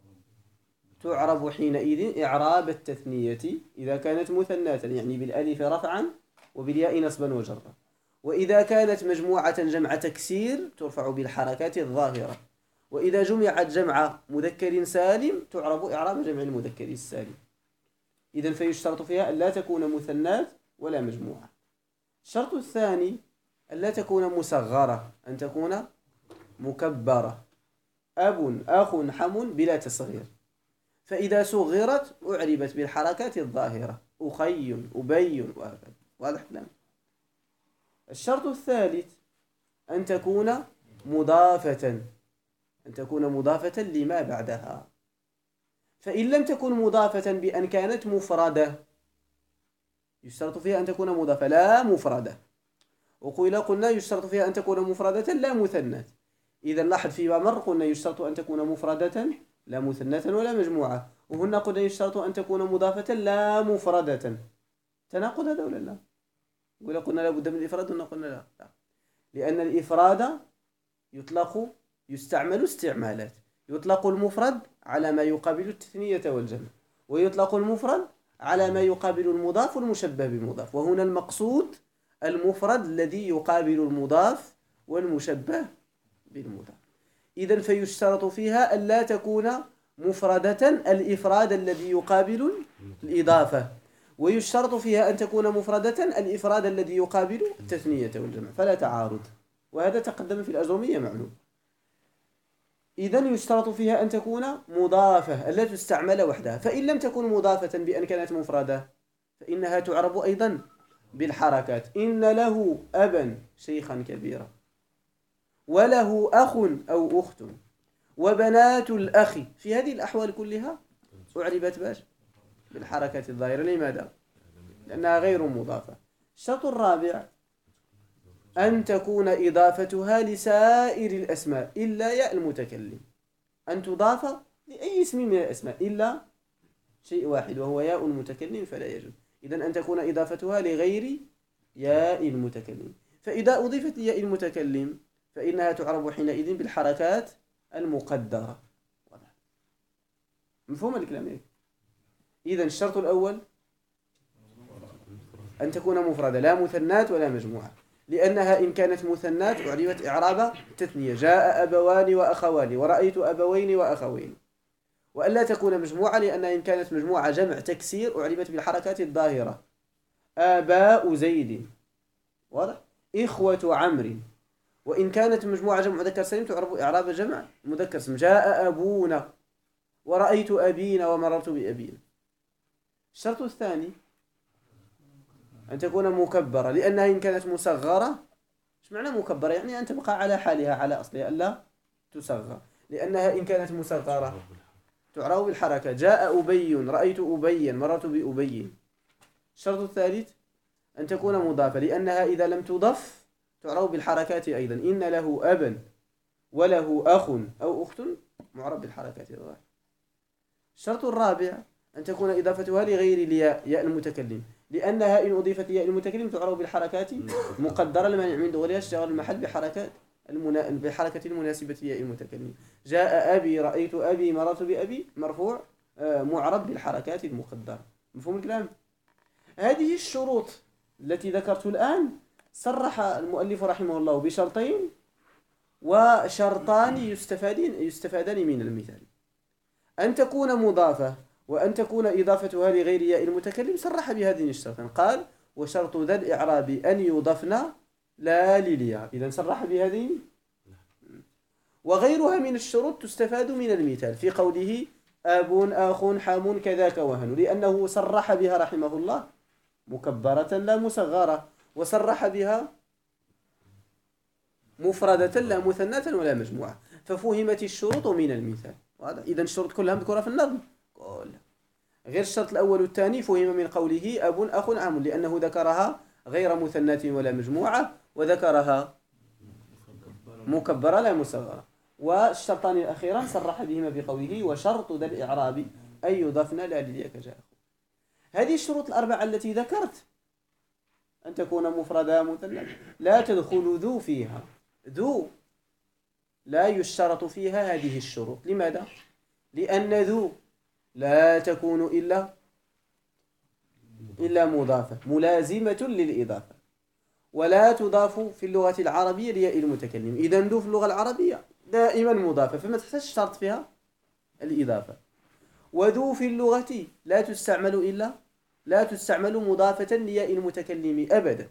تعرب حينئذ إعراب التثنية إذا كانت مثناة، يعني بالألف رفعا وبالياء نصبا وجرا. وإذا كانت مجموعة جمع تكسير ترفع بالحركات الظاهرة. وإذا جمعت جمع مذكر سالم تعرب إعراب جمع المذكر السالم. إذن فيشترط فيها أن لا تكون مثنات ولا مجموعة. الشرط الثاني أن لا تكون مصغرة، أن تكون مكبرة، أب أخ حم بلا تصغير. فإذا صغرت أعربت بالحركات الظاهرة، أخي أبي وهكذا. واضح الكلام؟ الشرط الثالث أن تكون مضافة، أن تكون مضافة لما بعدها. فإن لم تكن مضافة بأن كانت مفردة يشترط فيها أن تكون مضافة لا مفردة. قلنا يشترط فيها أن تكون مفردة لا مثنات. إذا لاحظ فيما مر قلنا يشترط أن تكون مفردة لا مثنة ولا مجموعة، وهنا قلنا يشترط أن تكون مضافة لا مفردة. تناقض هذا ولا لا؟ قلنا لابد من الإفراد ولا قلنا لا؟ لأن الإفراد يستعمل استعمالات. يطلق المفرد على ما يقابل التثنية والجمع، ويطلق المفرد على ما يقابل المضاف والمشبه بالمضاف. وهنا المقصود المفرد الذي يقابل المضاف والمشبه بالمضاف. إذن فيشترط فيها أن لا تكون مفردة الإفراد الذي يقابل الإضافة، ويشترط فيها أن تكون مفردة الإفراد الذي يقابل التثنية والجمع، فلا تعارض، وهذا تقدم في الأجرومية معلوم. إذن يشترط فيها أن تكون مضافة ألا تستعمل وحدها، فإن لم تكن مضافة بأن كانت مفردة فإنها تعرب أيضا بالحركات. إن له أبا شيخا كبيرا، وله أخ أو أخت، وبنات الأخ، في هذه الأحوال كلها أعربت باش بالحركات الظاهرة. لماذا؟ لأنها غير مضافة. الشرط الرابع أن تكون إضافتها لسائر الأسماء إلا ياء المتكلم، أن تضاف لأي اسم من الأسماء إلا شيء واحد وهو ياء المتكلم فلا يجوز. إذن أن تكون إضافتها لغير ياء المتكلم. فإذا أضيفت لياء المتكلم فإنها تعرب حينئذ بالحركات المقدرة. مفهوم الكلام؟ إذن الشرط الأول أن تكون مفردة لا مثنات ولا مجموعة، لأنها إن كانت مثنات أعربت إعراب تثنية، جاء أبوان وأخوان، ورأيت أبوين وأخوين. وألا تكون مجموعة لأنها إن كانت مجموعة جمع تكسير أعربت بالحركات الظاهرة، آباء زيد، واضح؟ إخوة عمرو. وإن كانت مجموعة جمع مذكر سالم تعرب إعراب جمع مذكر سالم، جاء أبونا، ورأيت أبينا، ومررت بأبينا. الشرط الثاني أن تكون مكبرة، لأنها إن كانت مصغرة، إيش معنى مكبرة؟ يعني أن تبقى على حالها على أصلها ألا تصغر، لأنها إن كانت مصغرة تعرب بالحركة، جاء أبي، رأيت أبيا، مررت بأبي. الشرط الثالث أن تكون مضافة، لأنها إذا لم تضف تعرب بالحركات أيضا، إن له أبا وله أخ أو أخت معرب بالحركات الظاهرة. الشرط الرابع أن تكون إضافتها لغير الياء، ياء المتكلم، لأنها إن أضيفت لياء المتكلم تعرب بالحركات مقدرة لمنع من دخولها اشتغل المحل بحركة المناسبة لياء المتكلم. جاء أبي، رأيت أبي، مررت بأبي، مرفوع معرب بالحركات المقدرة. مفهوم الكلام؟ هذه الشروط التي ذكرت الآن صرح المؤلف رحمه الله بشرطين وشرطان يستفادان من المثال. أن تكون مضافة وأن تكون إضافتها لغير ياء المتكلم صرح بهذين الشرطين، قال وشرط ذا الإعراب أن يضفنا لا للياء. إذن صرح بهذين، وغيرها من الشروط تستفاد من المثال في قوله أب أخ حام كذاك وهن، لأنه صرح بها رحمه الله مكبرة لا مصغرة، وصرح بها مفردة لا مثناة ولا مجموعة، ففهمت الشروط من المثال. إذن الشروط كلها مذكورة في النظم كلها، غير الشرط الأول والثاني فهم من قوله أب أخ عام، لأنه ذكرها غير مثناة ولا مجموعة، وذكرها مكبرة لا مصغرة. والشرطان الأخيران صرح بهما بقوله وشرط ذا الإعراب أن يضفنا لا للياء كجاء. هذه الشروط الأربعة التي ذكرت أن تكون مفردة مثنى لا تدخل ذو فيها، ذو لا يشترط فيها هذه الشروط. لماذا؟ لأن ذو لا تكون إلا مضافة ملازمة للإضافة، ولا تضاف في اللغة العربية لياء المتكلم. إذن ذو في اللغة العربية دائما مضافة، فما تحتاج شرط فيها الإضافة. وذو في اللغة لا تستعمل مضافة لياء المتكلم أبدا.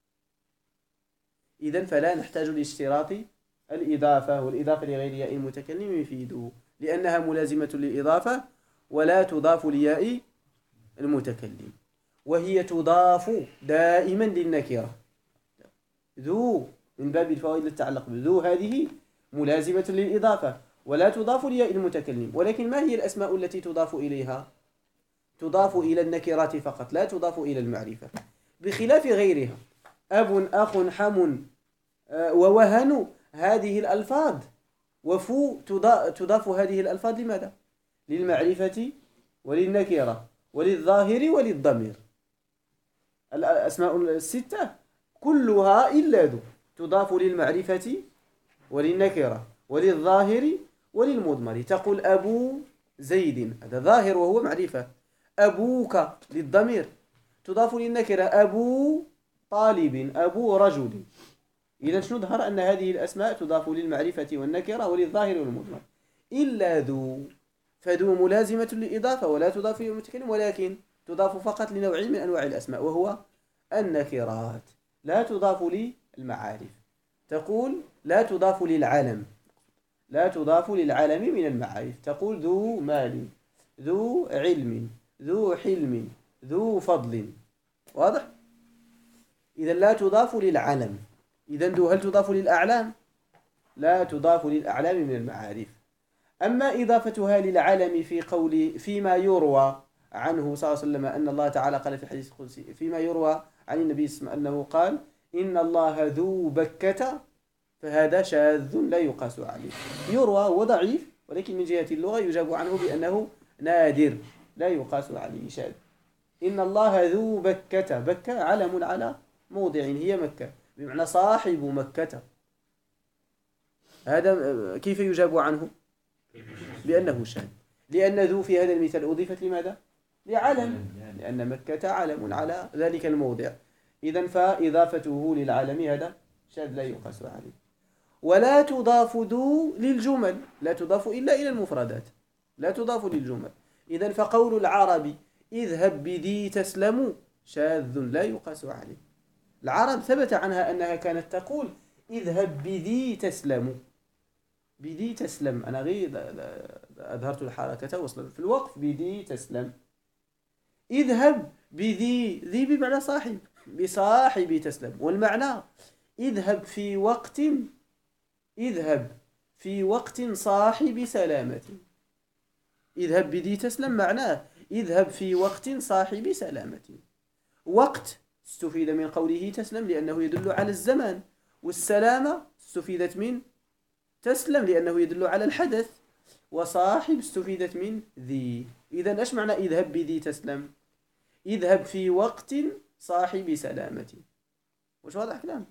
إذن فلا نحتاج لاشتراط الإضافة، والإضافة لغير ياء المتكلم في ذو لأنها ملازمة للإضافة ولا تضاف لياء المتكلم، وهي تضاف دائما للنكرة. ذو من باب الفوائد التي تتعلق بذو هذه ملازمة للإضافة ولا تضاف لياء المتكلم. ولكن ما هي الأسماء التي تضاف إليها؟ تضاف إلى النكرات فقط، لا تضاف إلى المعرفة، بخلاف غيرها. أب أخ حم ووهن، هذه الألفاظ وفو تضاف هذه الألفاظ لماذا؟ للمعرفة وللنكرة وللظاهر وللضمير. الأسماء الستة كلها إلا ذو تضاف للمعرفة وللنكرة وللظاهر وللمضمر. تقول أبو زيد، هذا ظاهر وهو معرفة. أبوك للضمير تضاف للنكرة، أبو طالب، أبو رجل. إذا شنو ظهر؟ أن هذه الأسماء تضاف للمعرفة والنكرة وللظاهر والمضمر إلا ذو. فذو ملازمة للإضافة ولا تضاف إلى المتكلم، ولكن تضاف فقط لنوع من أنواع الأسماء وهو النكرات، لا تضاف للمعارف. تقول لا تضاف للعلم، لا تضاف للعلم من المعارف. تقول ذو مال، ذو علم، ذو حلم، ذو فضل. واضح؟ إذا لا تضاف للعلم. إذا ذو هل تضاف للأعلام؟ لا تضاف للأعلام من المعارف. أما إضافتها للعلم في قول فيما يروى عنه صلى الله عليه وسلم أن الله تعالى قال في الحديث القدسي، فيما يروى عن النبي صلى الله عليه وسلم أنه قال إن الله ذو بكة، فهذا شاذ لا يقاس عليه. يروى وضعيف، ولكن من جهة اللغة يجاب عنه بأنه نادر لا يقاس عليه، شاذ. إن الله ذو بكة، بكة علم على موضع هي مكة، بمعنى صاحب مكة. هذا كيف يجاب عنه؟ بأنه شاذ، لأن ذو في هذا المثال أضيفت لماذا؟ لعلم، لأن مكة علم على ذلك الموضع. إذن فإضافته للعلم هذا شاذ لا يقاس عليه. ولا تضاف ذو للجمل، لا تضاف إلا إلى المفردات، لا تضاف للجمل. إذن فقول العرب اذهب بذي تسلم شاذ لا يقاس عليه. العرب ثبت عنها أنها كانت تقول اذهب بذي تسلم، بذي تسلم، أنا غير أظهرت الحركة وصلت في الوقف، بذي تسلم. اذهب بذي، ذي بمعنى صاحب، بصاحب تسلم. والمعنى اذهب في وقت، اذهب في وقت صاحب سلامة. اذهب بذي تسلم معناه اذهب في وقت صاحب سلامة. وقت استفيد من قوله تسلم لأنه يدل على الزمان، والسلامة استفيدت من تسلم لأنه يدل على الحدث، وصاحب استفيدت من ذي. إذن إيش معنى اذهب بذي تسلم؟ اذهب في وقت صاحب سلامة. وش واضح كلام؟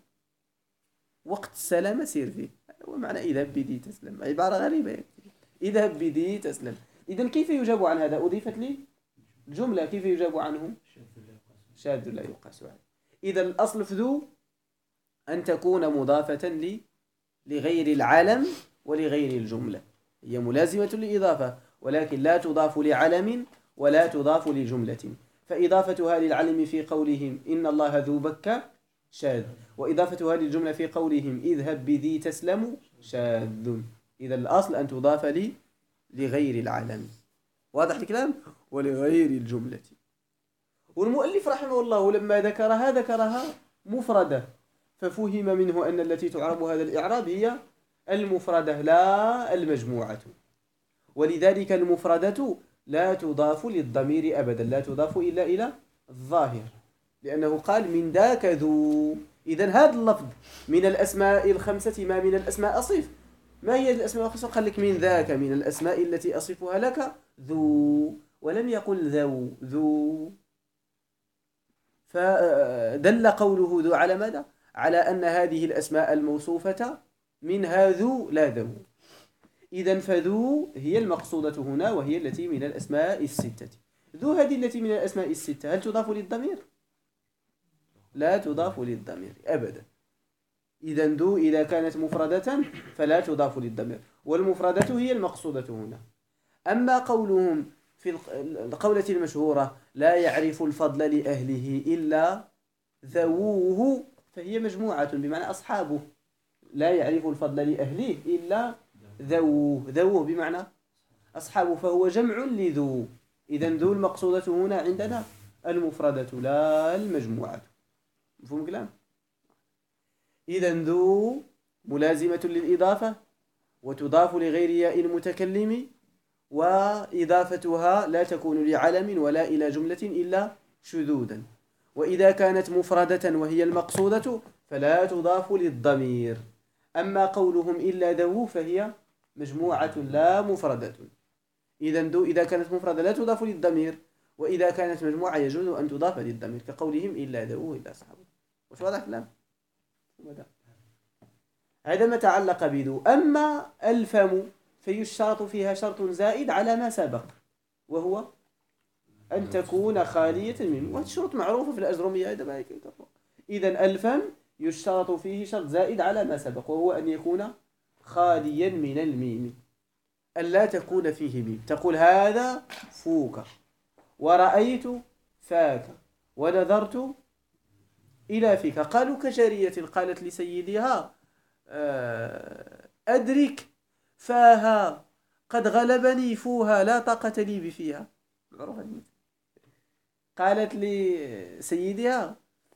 وقت السلامة سير فيه، هو معنى اذهب بذي تسلم، عبارة غريبة. اذهب بذي تسلم. إذن كيف يجاب عن هذا؟ أضيفت لي الجملة، كيف يجاب عنه؟ شاذ لا يقاس عليه. إذا الأصل في ذو أن تكون مضافة لغير العلم ولغير الجملة، هي ملازمة للإضافة ولكن لا تضاف لعلم ولا تضاف لجملة. فإضافتها للعلم في قولهم إن الله ذو بكة شاذ، وإضافتها للجملة في قولهم اذهب بذي تسلم شاذ. إذا الأصل أن تضاف لغير العلم، واضح الكلام، ولغير الجملة. والمؤلف رحمه الله لما ذكرها مفردة، ففهم منه أن التي تعرب هذا الإعراب هي المفردة لا المجموعة، ولذلك المفردة لا تضاف للضمير أبدا، لا تضاف إلا إلى الظاهر، لأنه قال من ذاك ذو. إذن هذا اللفظ من الأسماء الخمسة ما من الأسماء أصف. ما هي الأسماء الخمسة؟ قال لك من ذاك، من الأسماء التي أصفها لك ذو، ولم يقل ذو. فدل قوله ذو على ماذا؟ على أن هذه الأسماء الموصوفة منها ذو لا ذو. إذن فذو هي المقصودة هنا، وهي التي من الأسماء الستة. ذو هذه التي من الأسماء الستة هل تضاف للضمير؟ لا تضاف للضمير أبدا. إذن ذو إذا كانت مفردة فلا تضاف للضمير، والمفردة هي المقصودة هنا. أما قولهم في القولة المشهورة لا يعرف الفضل لأهله إلا ذووه، فهي مجموعة بمعنى أصحابه. لا يعرف الفضل لأهله إلا ذووه بمعنى أصحابه، فهو جمع لذو. إذن ذو المقصودة هنا عندنا المفردة لا المجموعة. مفهوم كلام؟ إذن ذو ملازمة للإضافة وتضاف لغير ياء المتكلم، وإضافتها لا تكون لعلم ولا إلى جملة إلا شذوذا. وإذا كانت مفردة وهي المقصودة فلا تضاف للضمير. أما قولهم إلا ذو فهي مجموعة لا مفردة. إذن ذو إذا كانت مفردة لا تضاف للضمير، وإذا كانت مجموعة يجوز أن تضاف للضمير، كقولهم إلا ذو إلا أصحابه. وش واضح الكلام؟ هذا ما تعلق بذو. أما الفم فيشترط فيها شرط زائد على ما سبق، وهو أن تكون خالية منه، وهذه الشروط معروفة في الأجرمية. إذن الفم يشترط فيه شرط زائد على ما سبق، وهو أن يكون خاليا من الميم. ألا تكون فيه ميم. تقول هذا فوك، ورأيت فاك، ونظرت إلى فيك. قالوا كجارية قالت لسيدها أدرك فاها قد غلبني فوها لا طاقة لي بفيها. قالت لسيدها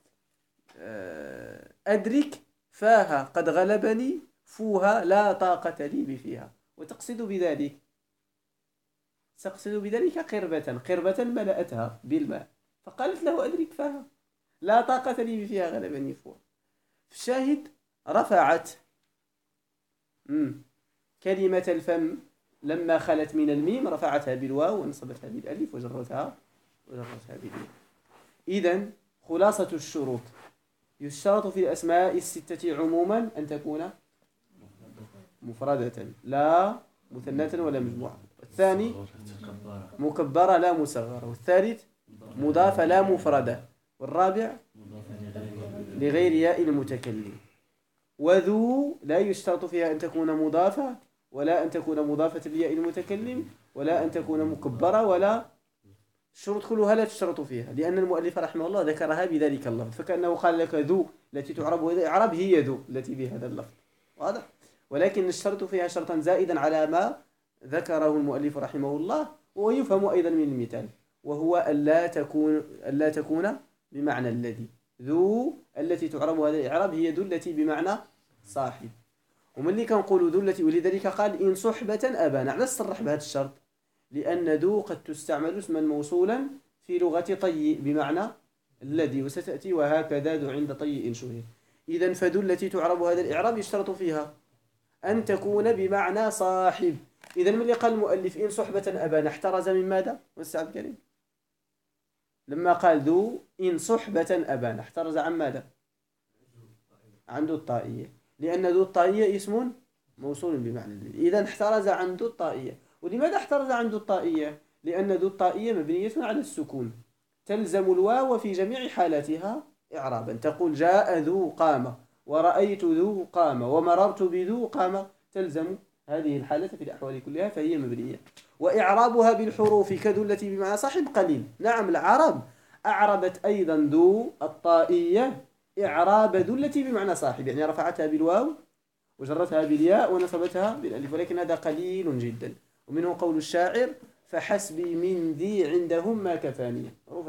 أدرك فاها قد غلبني فوها لا طاقة لي بفيها. وتقصد بذلك قربة ملأتها بالماء، فقالت له أدرك فاها لا طاقة لي بفيها غلبني فوها. في الشاهد رفعت كلمة الفم لما خلت من الميم، رفعتها بالواو ونصبتها بالألف وجرتها بالياء. إذن خلاصة الشروط: يشترط في الأسماء الستة عموما أن تكون مفردة لا مثناة ولا مجموعة. الثاني مكبرة لا مصغرة. والثالث مضافة لا مفردة. والرابع لغير ياء المتكلم. وذو لا يشترط فيها أن تكون مضافة، ولا أن تكون مضافة لياء المتكلم، ولا أن تكون مكبرة، ولا الشروط كلها لا تشترط فيها، لأن المؤلف رحمه الله ذكرها بذلك اللفظ، فكأنه قال لك ذو التي تعرب هذا الإعراب هي ذو التي بهذا اللفظ. واضح؟ ولكن نشترط فيها شرطا زائدا على ما ذكره المؤلف رحمه الله، ويفهم أيضا من المثال، وهو ألا تكون بمعنى الذي. ذو التي تعرب هذا الإعراب هي ذو التي بمعنى صاحب. ومن اللي كنقولوا ذو التي، ولذلك قال إن صحبة أبان. علاش صرح بهذا الشرط؟ لأن ذو قد تستعمل اسما موصولا في لغة طي بمعنى الذي، وستأتي وهكذا ذو عند طي إن شهر. إذن فذو التي تعرب هذا الإعراب يشترط فيها أن تكون بمعنى صاحب. إذن من اللي قال المؤلف إن صحبة أبان احترز من ماذا؟ والسعد الكريم لما قال ذو إن صحبة أبان احترز عن ماذا؟ عن ذو الطائية، لأن ذو الطائية اسم موصول بمعنى الذي. إذن احترز عن ذو الطائية. ولماذا احترز عن ذو الطائية؟ لأن ذو الطائية مبنية على السكون، تلزم الواو في جميع حالاتها إعرابا. تقول جاء ذو قام، ورأيت ذو قام، ومررت بذو قام، تلزم هذه الحالة في الأحوال كلها، فهي مبنية. وإعرابها بالحروف كذو التي بمعنى صاحب قليل. نعم العرب أعربت أيضا ذو الطائية إعراب ذو التي بمعنى صاحب، يعني رفعتها بالواو وجرتها بالياء ونصبتها بالألف، ولكن هذا قليل جدا. ومنه قول الشاعر فحسبي من ذي عندهم ما كفاني.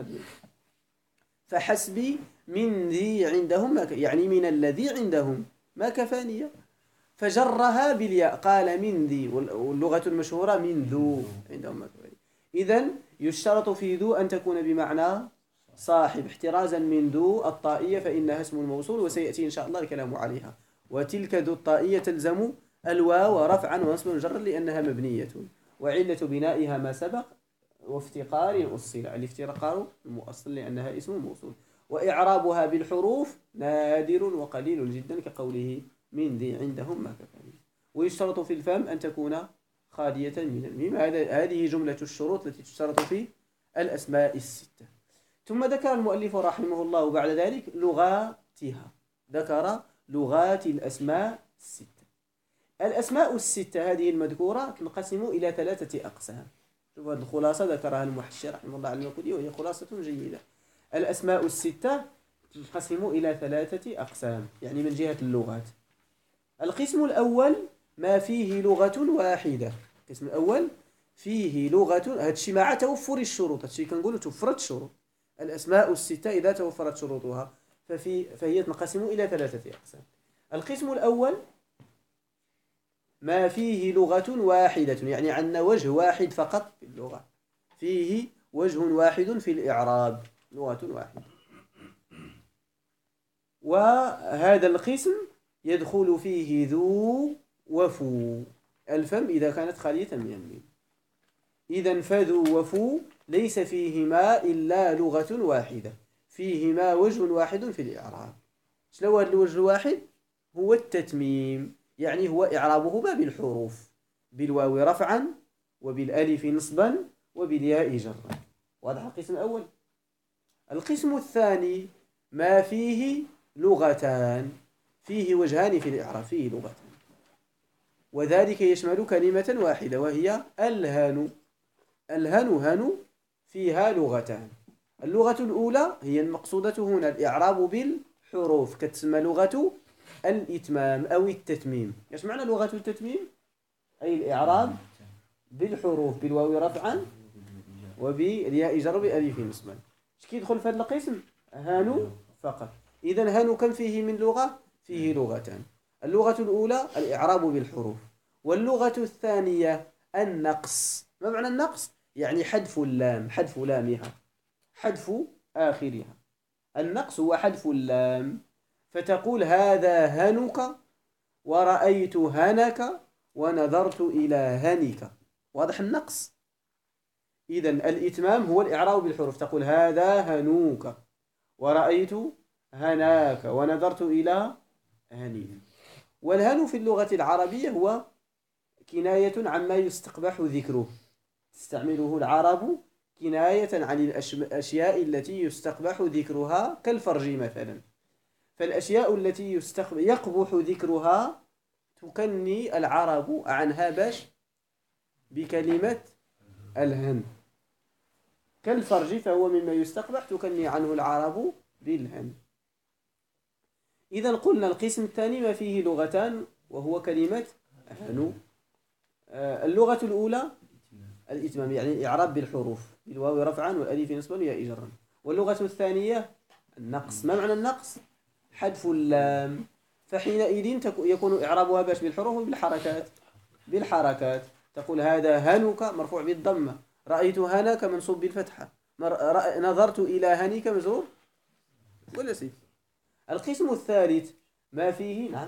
فحسبي من ذي عندهم ما يعني من الذي عندهم ما كفاني، فجرها بالياء قال من ذي، واللغة المشهورة من ذو عندهم ما كفاني. إذن يشترط في ذو أن تكون بمعنى صاحب احترازا من ذو الطائية، فإنها اسم الموصول وسيأتي إن شاء الله الكلام عليها. وتلك ذو الطائية تلزم الواو رفعا ونصبا وجرا لأنها مبنية، وعلة بنائها ما سبق، وافتقار أصل الافتقار المؤصل لأنها اسم موصول. وإعرابها بالحروف نادر وقليل جدا كقوله من ذي عندهم ما كفاني. ويشترط في الفم أن تكون خالية من الميم. هذه جملة الشروط التي تشترط في الأسماء الستة. ثم ذكر المؤلف رحمه الله بعد ذلك لغاتها، ذكر لغات الأسماء الستة. الأسماء الستة هذه المذكورة تنقسم إلى 3 أقسام. شوف هذه الخلاصة ذكرها المحشي رحمه الله على المقودي، وهي خلاصة جيدة. الأسماء الستة تنقسم إلى 3 أقسام، يعني من جهة اللغات. القسم الأول ما فيه لغة واحدة. القسم الأول فيه لغة، هذا الشيء مع توفر الشروط، هذا الشيء كنقوله توفرت الشروط. الأسماء الستة إذا توفرت شروطها فهي تنقسم إلى 3 أقسام. القسم الأول ما فيه لغة واحدة، يعني عندنا وجه واحد فقط في اللغة، فيه وجه واحد في الإعراب، لغة واحدة. وهذا القسم يدخل فيه ذو وفو الفم إذا كانت خالية من الميم. إذن فذو وفو ليس فيهما إلا لغة واحدة، فيهما وجه واحد في الإعراب. شنو هذا الوجه الواحد؟ هو التتميم، يعني هو إعرابه ما بالحروف، بالواو رفعا وبالألف نصبا وبالياء جرا. واضح القسم الأول. القسم الثاني ما فيه لغتان، فيه وجهان في الإعراب، فيه لغتان. وذلك يشمل كلمة واحدة وهي الهان. الهان فيها لغتان. اللغة الأولى هي المقصودة هنا الإعراب بالحروف، كتسمى لغة الإتمام أو التتميم. ايش معنى لغة التتميم؟ أي الإعراب بالحروف، بالواو رفعا وبالياء جر بألف نصبا. اش كيدخل في هذا القسم؟ هانو فقط. إذا هانو كم فيه من لغة؟ فيه لغتان. اللغة الأولى الإعراب بالحروف، واللغة الثانية النقص. ما معنى النقص؟ يعني حذف اللام، حذف لامها، حذف آخرها. النقص هو حذف اللام، فتقول هذا هنك ورأيت هنك ونظرت إلى هنك. واضح النقص؟ إذا الإتمام هو الإعراب بالحروف، تقول هذا هنوك ورأيت هناك ونظرت إلى هنيك. والهن في اللغة العربية هو كناية عما يستقبح ذكره، تستعمله العرب كناية عن الأشياء التي يستقبح ذكرها كالفرج مثلا. فالأشياء التي يقبح ذكرها تكني العرب عنها باش بكلمة الهن. كالفرج فهو مما يستقبح تكني عنه العرب بالهن. إذا قلنا القسم الثاني ما فيه لغتان وهو كلمة هنو. اللغة الأولى الإتمام يعني الإعراب بالحروف، بالواو رفعا والألف نصبا والياء جرا. واللغة الثانية النقص. ما معنى النقص؟ حذف اللام. فحينئذ يكون إعرابها باش بالحروف وبالحركات. بالحركات تقول هذا هنك مرفوع بالضمة، رأيت هنك منصوب بالفتحة، نظرت إلى هنك مجرور ولا سيف. القسم الثالث ما فيه نعم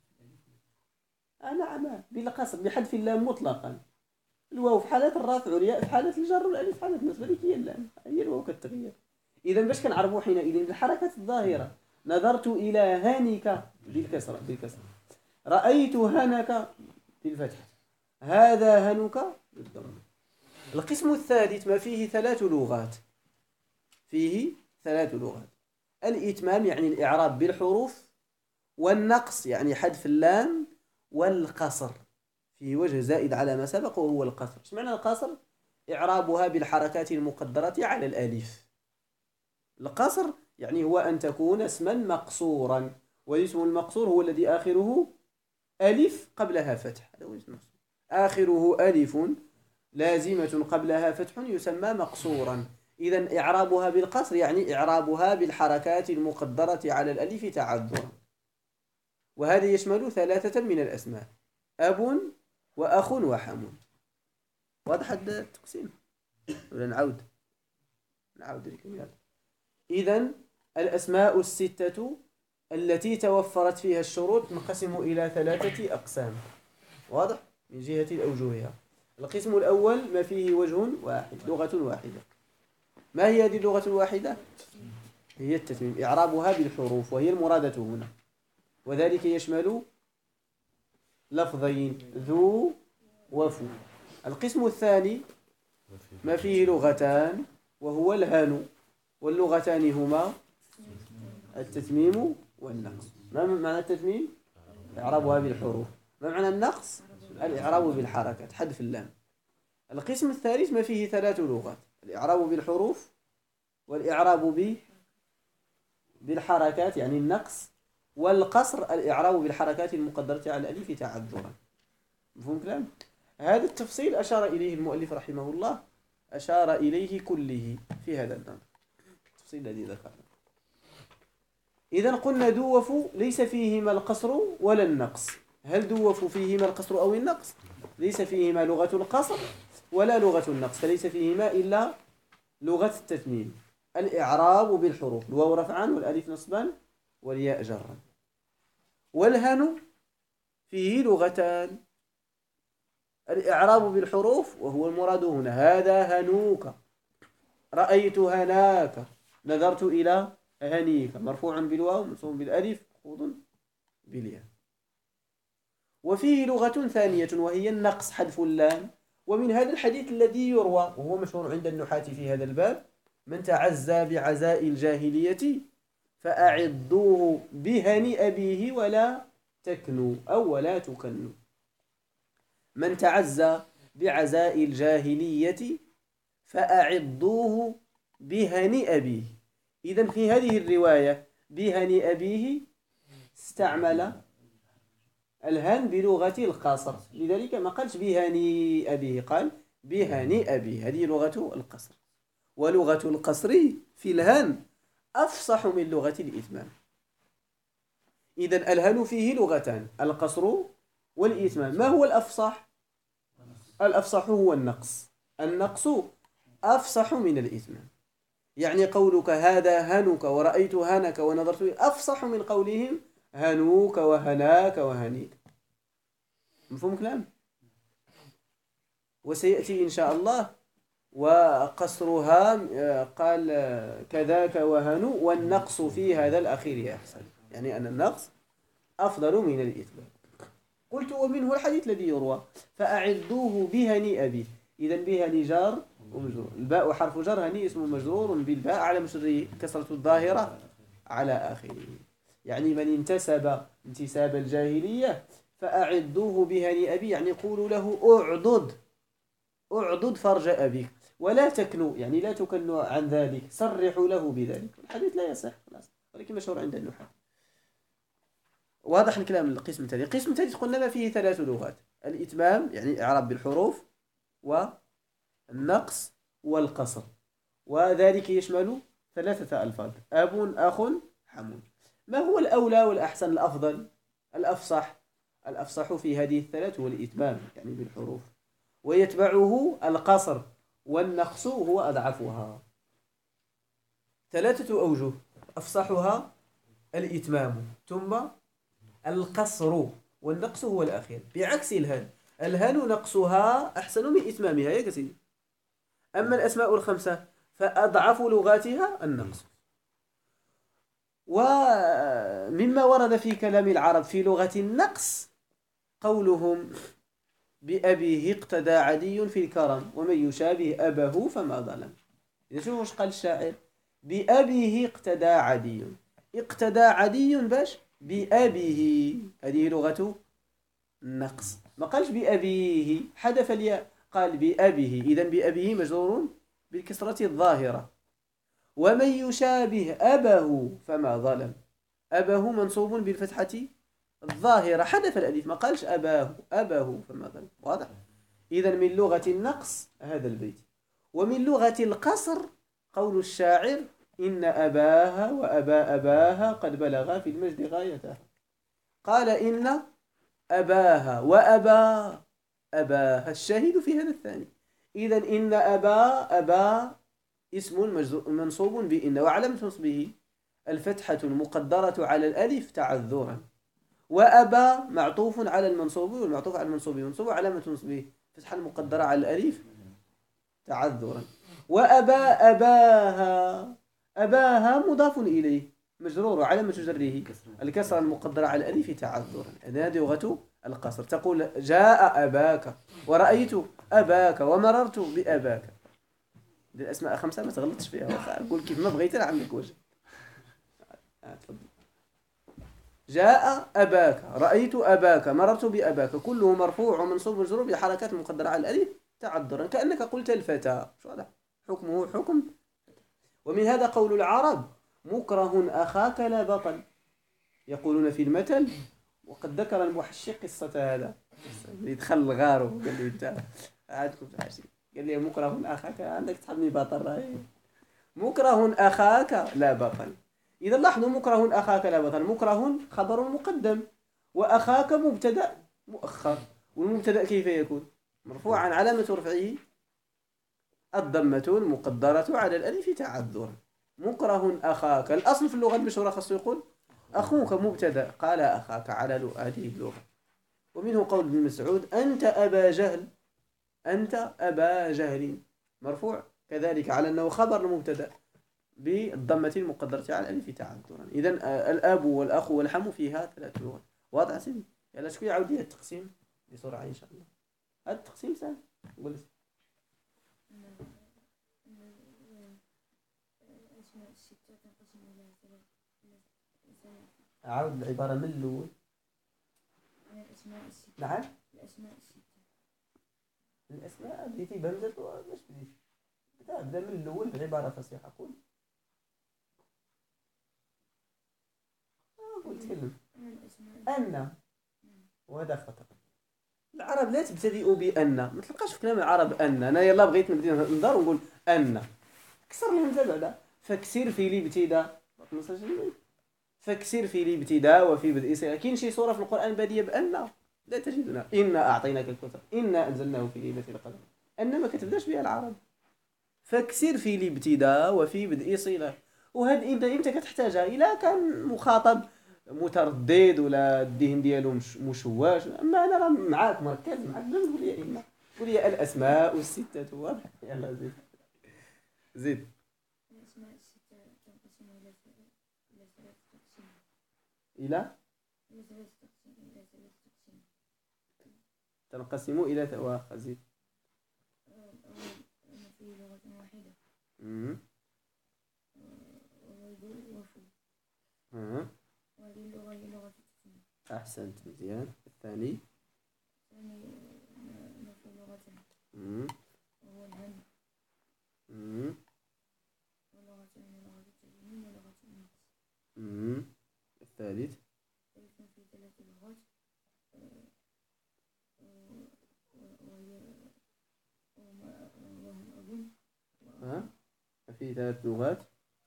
نعم بالقصر بحذف اللام مطلقا. الواو في حالة الرفع والياء في حالة الجر والألف في حالة النصب. هذيك هي اللام، هي الواو كالتغيير. إذا باش كنعرفوا حينئذ بالحركة الظاهرة نظرت إلى هانك بالكسرة، رأيت هنك بالفتح، هذا هنك بالضم. القسم الثالث ما فيه ثلاث لغات. فيه ثلاث لغات. الإتمام يعني الإعراب بالحروف، والنقص يعني حذف اللام، والقصر فيه وجه زائد على ما سبق وهو القصر. ايش معنى القصر؟ إعرابها بالحركات المقدرة على الألف. القصر يعني هو أن تكون اسما مقصورا، والاسم المقصور هو الذي آخره ألف قبلها فتح، هذا هو الاسم المقصور. آخره ألف لازمة قبلها فتح يسمى مقصورا. إذا إعرابها بالقصر يعني إعرابها بالحركات المقدرة على الألف تعذرا. وهذا يشمل ثلاثة من الأسماء: أب وأخ وحم. واضح هذا التقسيم ولا نعاود لكم؟ إذن الأسماء الستة التي توفرت فيها الشروط تنقسم إلى ثلاثة أقسام. واضح؟ من جهة الأوجهها. القسم الأول ما فيه وجه واحد، لغة واحدة. ما هي هذه اللغة الواحدة؟ هي التتميم، إعرابها بالحروف، وهي المرادة هنا، وذلك يشمل لفظين ذو وفو. القسم الثاني ما فيه لغتان وهو الهان، واللغتان هما التتميم والنقص. ما معنى التتميم؟ إعرابها بالحروف. ما معنى النقص؟ الإعراب بالحركات، حذف اللام. القسم الثالث ما فيه ثلاث لغات: الإعراب بالحروف، والإعراب بالحركات يعني النقص، والقصر الإعراب بالحركات المقدرة على الألف تعذرا. مفهوم كلام؟ هذا التفصيل أشار إليه المؤلف رحمه الله، أشار إليه كله في هذا النظر، التفصيل الذي ذكرنا. إذا قلنا دو وفو ليس فيهما القصر ولا النقص. هل دو وفو فيهما القصر أو النقص؟ ليس فيهما لغة القصر ولا لغة النقص، فليس فيهما إلا لغة التتميم، الإعراب بالحروف، الواو رفعا والألف نصبا والياء جرا. والهن فيه لغتان: الإعراب بالحروف وهو المراد هنا، هذا هنوك، رأيت هناك، نظرت إلى هنيك، مرفوع بالواو منصوب بالألف مخفوض بالياء. وفيه لغة ثانية وهي النقص، حذف اللام. ومن هذا الحديث الذي يروى وهو مشهور عند النحاة في هذا الباب: من تعزى بعزاء الجاهلية فأعضوه بهن أبيه ولا تكنوا أو ولا تكنوا. من تعزى بعزاء الجاهلية فأعضوه بهني أبيه. إذن في هذه الرواية بهني أبيه استعمل الهن بلغة القصر، لذلك ما قالش بهني أبيه، قال بهني أبيه. هذه لغة القصر، ولغة القصر في الهن أفصح من لغة الإتمام. إذن الهن فيه لغتان، القصر والإتمام. ما هو الأفصح؟ الأفصح هو النقص. النقص أفصح من الإتمام. يعني قولك هذا هنك ورأيت هنك ونظرت أفصح من قولهم هنوك وهناك وهنيك. مفهوم كلام؟ وسيأتي إن شاء الله وقصرها قال كذاك وهنو، والنقص في هذا الأخير أحسن، يعني أن النقص أفضل من الإتمام. قلت ومنه الحديث الذي يروى فأعدوه بهني أبيه. إذن بهني جار ومجرور، الباء حرف جر، هني اسم مجرور بالباء على مشره كسرة الظاهرة على آخره. يعني من انتسب انتساب الجاهلية فأعدوه بهني أبي، يعني قولوا له أعضد فرج أبيك، ولا تكنوا، يعني لا تكنوا عن ذلك، صرحوا له بذلك. الحديث لا يصح خلاص، ولكن مشهور عند النحاة. واضح الكلام. القسم الثاني، القسم الثالث قلنا ما فيه 3 لغات: الإتمام يعني إعراب بالحروف، والنقص، والقصر، وذلك يشمل 3 ألفاظ: أب، أخ، حمول. ما هو الأولى والأحسن الأفضل الأفصح؟ الأفصح في هذه ال3 هو الإتمام يعني بالحروف، ويتبعه القصر، والنقص هو أضعفها. 3 أوجه: أفصحها الإتمام، ثم القصر، والنقص هو الأخير. بعكس الهن، الهن نقصها أحسن من إتمامها يا كثير. أما الأسماء ال5 فأضعف لغاتها النقص. ومما ورد في كلام العرب في لغة النقص قولهم بأبيه اقتدى عدي في الكرم ومن يشابه أباه فما ظلم. إذا شوفوا وش قال الشاعر: بأبيه اقتدى عدي، اقتدى عدي باش بأبيه، هذه لغة النقص. ما قالش بأبيه، حذف الياء، قال بأبيه. إذن بأبيه مجرور بالكسرة الظاهرة. ومن يشابه أباه فما ظلم، أباه منصوب بالفتحة الظاهرة، حذف الألف، ما قالش أباه فما ظلم. واضح؟ إذن من لغة النقص هذا البيت. ومن لغة القصر قول الشاعر: إن أباها وأبا أباها قد بلغا في المجد غايته. قال إن أباها وأبا أباها، الشاهد في هذا الثاني. إذن إن أبا اسم منصوب بإن، وعلامة نصبه الفتحة المقدرة على الألف تعذرا. وأبا معطوف على المنصوب، والمعطوف على المنصوب منصوب، وعلامة نصبه الفتحة المقدرة على الألف تعذرا. وأبا أباها مضاف إليه مجرور، وعلامة جره الكسرة المقدرة على الألف تعذرا. هذه لغة القصر. تقول جاء أباك، ورأيت أباك، ومررت بأباك. الأسماء 5 ما تغلطش فيها، قول كيف ما بغيت، عندك وجه. جاء أباك، رأيت أباك، مررت بأباك، كله مرفوع ومنصوب مجرور بحركات مقدرة على الألف تعذرا، كأنك قلت الفتى. شو هذا؟ حكمه حكم. ومن هذا قول العرب: مكره أخاك لا بطل. يقولون في المثل، وقد ذكر المحشي قصة هذا اللي دخل الغار وقال لي أنت عادكم تعشي، قال لي مكره أخاك، عندك تحبني بطل راهي، مكره أخاك لا بطل. إذا لاحظوا: مكره أخاك لا بطل، مكره خبر مقدم، وأخاك مبتدأ مؤخر. والمبتدأ كيف يكون؟ مرفوعا، علامة رفعه الضمة المقدرة على الألف تعذرا. مكره أخاك، الأصل في اللغة المشهورة خاصه يقول أخوك مبتدأ، قال أخاك على هذه اللغة. ومنه قول ابن مسعود: أنت أبا جهل، أنت أبا جهل، مرفوع كذلك على أنه خبر المبتدأ بالضمة المقدرة على الألف تعذرا. إذن الأب والأخ والحم فيها 3 لغات. واضح سيدي؟ يلا شكون يعاود لي التقسيم بسرعة إن شاء الله. هذا التقسيم سهل. قول لي. عاود العبارة من الأول. نعم. الأسماء 6 الأسماء بديتي بهمزة باش بديتي بدا من الأول بعبارة فصيحة. قول تكلم. أن، وهذا خطأ. العرب لا تبتدئ بأن، ما تلقاش في كلام العرب أن. أنا يلا بغيت نبدي نهضر ونقول أن، كسر الهمزة بعدا. فكسر في الابتداء، فكسر في الابتداء وفي بدء صيغة. كاين شي سورة في القرآن بادية بأن؟ لا تجدنا. إنا أعطيناك الكوثر، إنا أنزلناه في ليلة القدر. أن ما كتبداش بها العرب. فكسر في الابتداء وفي بدء صيغة. وهاد إذا أنت كتحتاجها إلا كان مخاطب متردد ولا الذهن ديالو مشواش. أما أنا راه معاك مركز معاك، قول لي إما، قول لي الأسماء الستة. واضح؟ يلا زيد زيد. الأسماء الستة تنقسم إلى ثلاث تقسيم. إلى تنقسم إلى زيد. أن فيه لغة واحدة. وفو. وهذه اللغة هي لغة التسمية. أحسنت، مزيان. الثاني أن فيه لغتين، وهو الهم. ولغتين لغة التجميل ولغة النقص. الثالث في ثلاث لغات، وهم أب. في ثلاث لغات،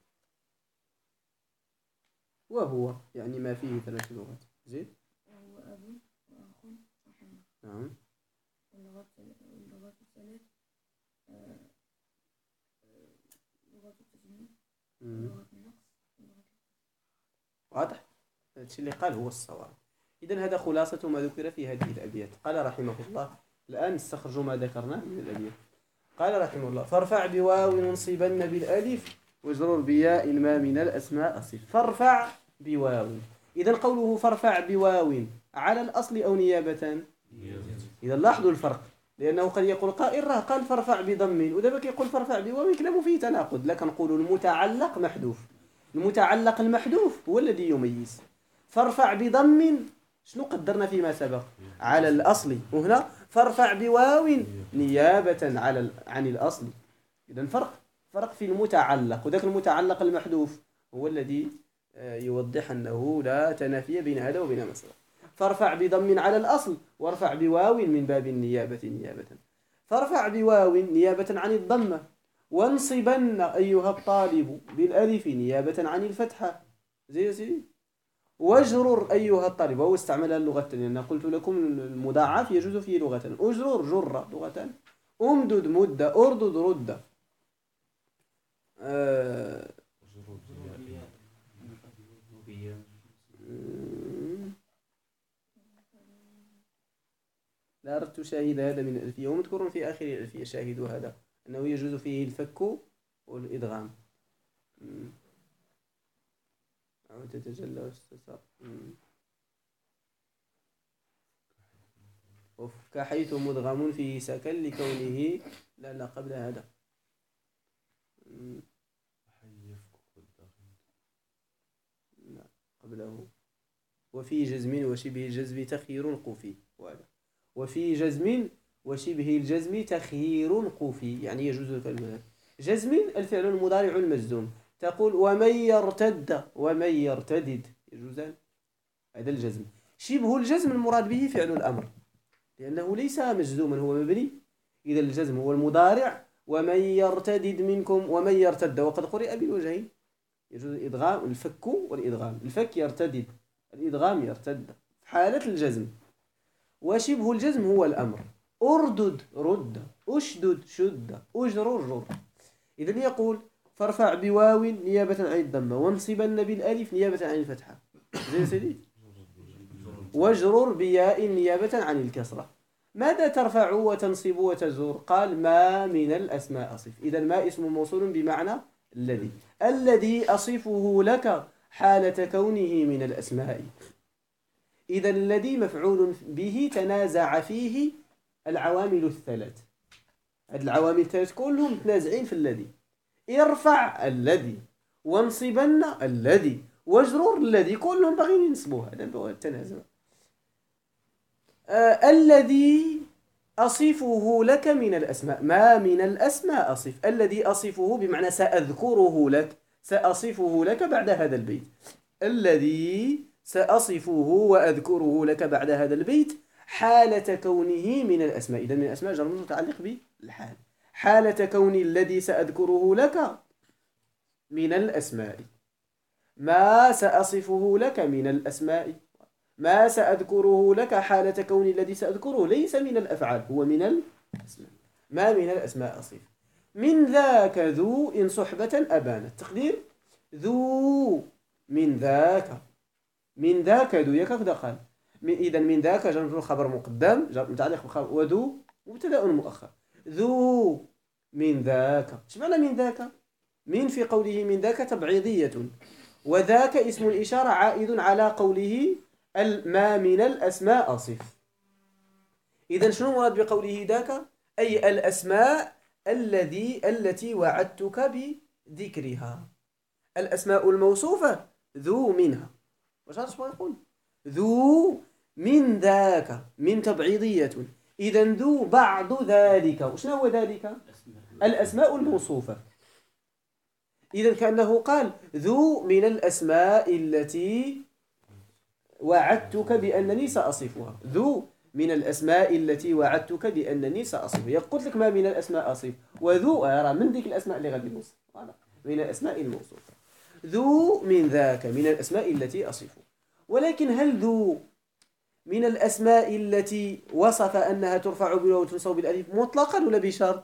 وهو يعني ما فيه ثلاث لغات. زيد. وهو أب وأخ وحمى. نعم. واللغات الثلاث لغة التجميل ولغة النقص ولغة. واضح؟ الشيء اللي قال هو الصواب. إذن هذا خلاصة ما ذكر في هذه الأبيات. قال رحمه الله، الآن نستخرج ما ذكرناه من الأبيات. قال رحمه الله: فارفع بواو وانصبن بالألف واجرر بياء ما من الأسماء أصف. فارفع بواو. إذن قوله فارفع بواو على الأصل أو نيابة؟ إذا لاحظوا الفرق، لأنه قد يقول قائل راه قال فارفع بضم، ودابا كيقول فارفع بواو، كلامه فيه تناقض. لا، كنقولوا المتعلق محذوف. المتعلق المحذوف هو الذي يميز. فارفع بضم شنو قدرنا فيما سبق؟ على الأصل، وهنا فارفع بواو نيابة عن الأصل. إذن فرق في المتعلق، وذاك المتعلق المحذوف هو الذي يوضح أنه لا تنافي بين هذا وبين ما سبق. فارفع بضم على الأصل، وارفع بواو من باب النيابة نيابة. فارفع بواو نيابة عن الضمة، وانصبن أيها الطالب بالألف نيابة عن الفتحة. زي سيدي. واجرر أيها الطالب، وهو استعمل اللغة الثانية. أنا قلت لكم المضاعف يجوز فيه لغتان: أجرر جر لغتان، أمدد مدة، أردد ردة. لا أردت شاهد هذا من الألفية، ومذكور في آخر الألفية شاهد هذا أنه يجوز فيه الفك والإدغام. أو تتجلى واستساق. كحيث مدغم فيه سكن لكونه لا قبل هذا. لا قبله. وفي جزم وشبه الجزم تخيير قوفي. وفي جزم وشبه الجزم تخيير قوفي، يعني يجوز الكلمات. جزم الفعل المضارع المجزوم، تقول ومن يرتد ومن يرتدد، يجوزان. هذا الجزم. شبه الجزم المراد به فعل الأمر، لأنه ليس مجزوما، هو مبني. إذا الجزم هو المضارع. ومن يرتدد منكم، ومن يرتد، وقد قرئ بالوجهين. يجوز الإدغام، الفك والإدغام. الفك يرتدد، الإدغام يرتد في حالة الجزم. وشبه الجزم هو الأمر: أردد رد، أشدد شد، أجرر جر. إذن يقول فارفع بواو نيابة عن الضمة، وانصبن بالألف نيابة عن الفتحة. زي سيدي. واجرر بياء نيابة عن الكسرة. ماذا ترفع وتنصب وتجر؟ قال ما من الأسماء أصف. إذا ما اسم موصول بمعنى الذي أصفه لك حالة كونه من الأسماء. إذا الذي مفعول به تنازع فيه العوامل الثلاث. هذه العوامل الثلاث كلهم متنازعين في الذي. ارفع الذي، وانصبن الذي، واجرر الذي، كلهم باغيين ينصبوه. هذا هو التنازع. الذي أصفه لك من الأسماء. ما من الأسماء أصف، الذي أصفه بمعنى سأذكره لك، سأصفه لك بعد هذا البيت. الذي سأصفه وأذكره لك بعد هذا البيت حالة كونه من الأسماء. إذن من الأسماء جر متعلق بالحال. حالة كون الذي سأذكره لك من الأسماء. ما سأصفه لك من الأسماء. ما سأذكره لك حالة كون الذي سأذكره ليس من الأفعال، هو من الأسماء. ما من الأسماء أصف. من ذاك ذو إن صحبة أبان. التقدير ذو من ذاك. من ذاك ذو يكفد قال. إذا من ذاك جر خبر مقدم متعلق بخبر، وذو مبتدأ مؤخر. ذو من ذاك. ايش معنى من ذاك؟ من في قوله من ذاك تبعيضية، وذاك اسم الإشارة عائد على قوله ما من الأسماء أصف. إذا شنو مراد بقوله ذاك؟ أي الأسماء التي وعدتك بذكرها. الأسماء الموصوفة ذو منها. واش هذا يقول؟ ذو من ذاك، من تبعيضية. إذا ذو بعض ذلك. وشنو هو ذلك؟ الأسماء الموصوفة. إذا كأنه قال ذو من الأسماء التي وعدتك بأنني سأصفها. ذو من الأسماء التي وعدتك بأنني سأصفها. قلت لك ما من الأسماء أصف، وذو أرى من ذيك الأسماء اللي غادي نوصف من الأسماء الموصوفة. ذو من ذاك من الأسماء التي أصف. ولكن هل ذو من الأسماء التي وصف أنها ترفع بالواو وتنصب بالألف مطلقا ولا بشرط؟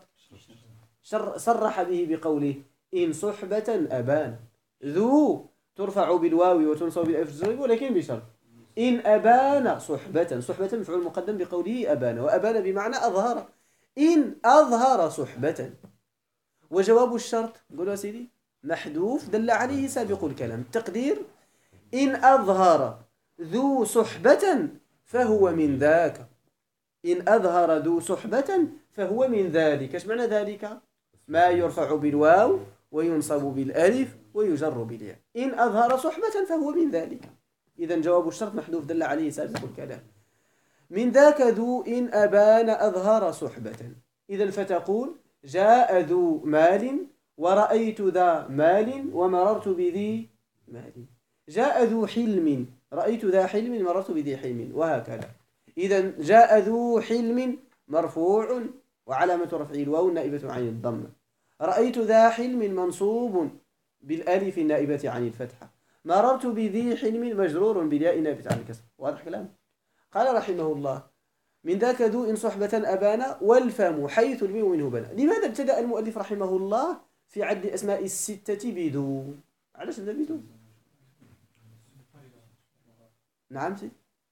صرح به بقوله إن صحبة أبان. ذو ترفع بالواو وتنصب بالألف ولكن بشرط إن أبان صحبة. صحبة مفعول مقدم بقوله أبان، وأبان بمعنى أظهر. إن أظهر صحبة. وجواب الشرط قولوا سيدي محذوف دل عليه سابق الكلام. التقدير إن أظهر ذو صحبة فهو من ذاك. إن أظهر ذو صحبة فهو من ذلك. ايش معنى ذلك؟ ما يرفع بالواو وينصب بالألف ويجر بالياء. إن أظهر صحبة فهو من ذلك. إذا جواب الشرط محذوف دل عليه سابق الكلام. من ذاك ذو إن أبان أظهر صحبة. إذا فتقول جاء ذو مال ورأيت ذا مال ومررت بذي مال. جاء ذو حلم رأيت ذا حلم مررت بذي حلم، وهكذا. إذا جاء ذو حلم مرفوع وعلامة رفعه الواو النائبة عن الضمة. رأيت ذا حلم منصوب بالألف النائبة عن الفتحة. مررت بذي حلم مجرور بالياء النائبة عن الكسر. واضح كلام؟ قال رحمه الله من ذاك ذو إن صحبة أبان والفم حيث الميم منه بنا. لماذا ابتدأ المؤلف رحمه الله في عد أسماء الستة بذو؟ علاش بدأ بذو؟ نعم سي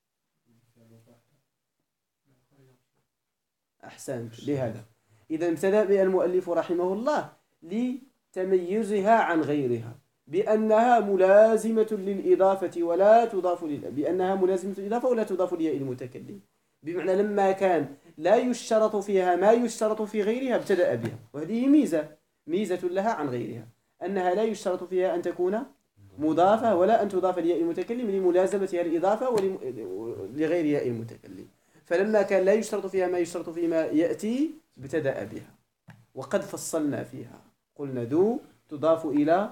أحسنت. لهذا إذا ابتدأ المؤلف رحمه الله لتميزها عن غيرها بأنها ملازمة للإضافة ولا تضاف بأنها ملازمة للإضافة ولا تضاف لياء المتكلم. بمعنى لما كان لا يشترط فيها ما يشترط في غيرها ابتدأ بها. وهذه ميزة لها عن غيرها، أنها لا يشترط فيها أن تكون مضافة ولا أن تضاف لياء المتكلم لملازمتها الإضافة ولغير ياء المتكلم. فلما كان لا يشترط فيها ما يشترط فيما يأتي ابتدأ بها. وقد فصلنا فيها قلنا ذو تضاف إلى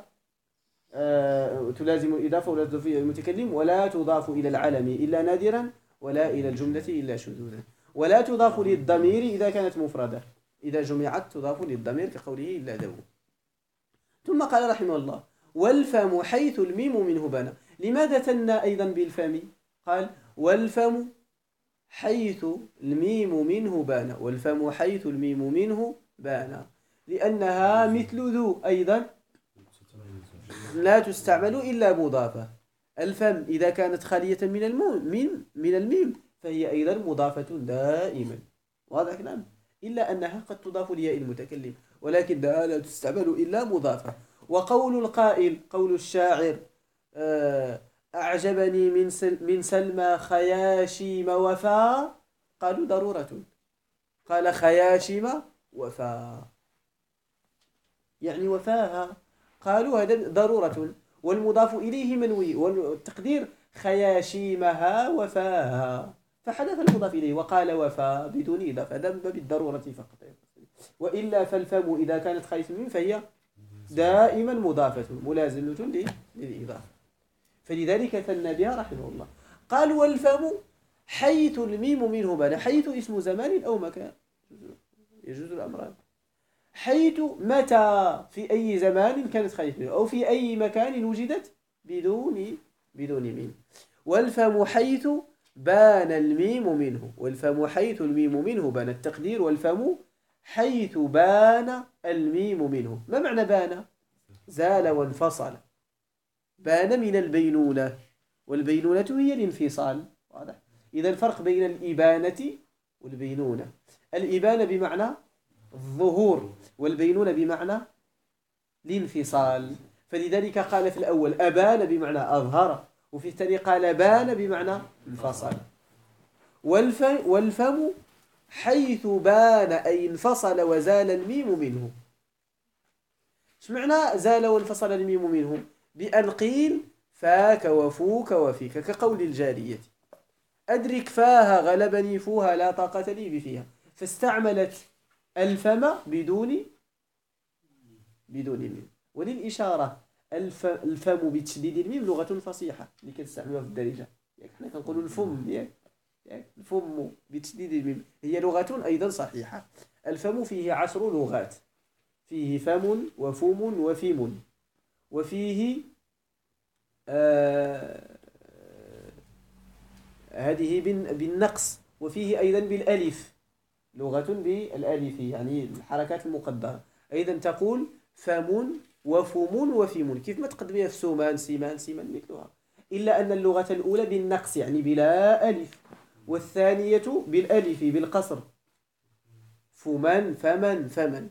تلازم الإضافة ولا تضاف إلى المتكلم، ولا تضاف إلى العلم إلا نادرا، ولا إلى الجملة إلا شذوذا، ولا تضاف للضمير إذا كانت مفردة، إذا جمعت تضاف للضمير كقوله إلا ذو. ثم قال رحمه الله والفم حيث الميم منه بان. لماذا ثنى أيضا بالفم؟ قال والفم حيث الميم منه بان. والفم حيث الميم منه بان لأنها مثل ذو أيضا لا تستعمل إلا مضافة. الفم إذا كانت خالية من الميم فهي أيضا مضافة دائما. واضح كلام؟ إلا أنها قد تضاف لياء المتكلم ولكنها لا تستعمل إلا مضافة. وقول القائل قول الشاعر أعجبني من سلمى خياشيم وفاء، قالوا ضرورة. قال خياشيم وفاء يعني وفاها، قالوا هذا ضرورة والمضاف إليه منوي، والتقدير خياشيمها وفاها. فحذف المضاف إليه وقال وفى بدون إضافة، هذا من باب الضرورة فقط. وإلا فالفم إذا كانت خالية من الميم فهي دائما مضافة ملازمة للإضافة، فلذلك ثنى بها رحمه الله. قال والفم حيث الميم منه بان، حيث اسم زمان أو مكان، يجوز الأمران. حيث متى، في أي زمان كانت خالية منه، أو في أي مكان وجدت بدون ميم. والفم حيث بان الميم منه، والفم حيث الميم منه بان، التقدير والفم حيث بان الميم منه. ما معنى بان؟ زال وانفصل، بان من البينونة، والبينونة هي الانفصال، واضح؟ إذا الفرق بين الإبانة والبينونة، الإبانة بمعنى الظهور، والبينونة بمعنى الانفصال. فلذلك قال في الأول أبان بمعنى أظهر، وفي الثاني قال بان بمعنى انفصل. والفم حيث بان أي انفصل وزال الميم منه. ايش معنى زال وانفصل الميم منه؟ بأن قيل فاك وفوك وفيك، كقول الجارية أدرك فاها غلبني فوها لا طاقة لي بفيها، فاستعملت الفم بدون ميم. وللإشارة الفم بتشديد الميم لغة فصيحة اللي كنستعملوها في الدارجة، احنا كنقولوا الفم، الفم بتشديد الميم هي لغة أيضا صحيحة. الفم فيه 10 لغات، فيه فم وفم وفيم، وفيه هذه بالنقص، وفيه أيضا بالألف، لغة بالألف يعني الحركات المقدرة. أيضا تقول فم وفم وفيم، كيف ما تقدميها في سومان سيمان مثلها، إلا أن اللغة الأولى بالنقص يعني بلا ألف، والثانية بالألف بالقصر، فمن فمن فمن.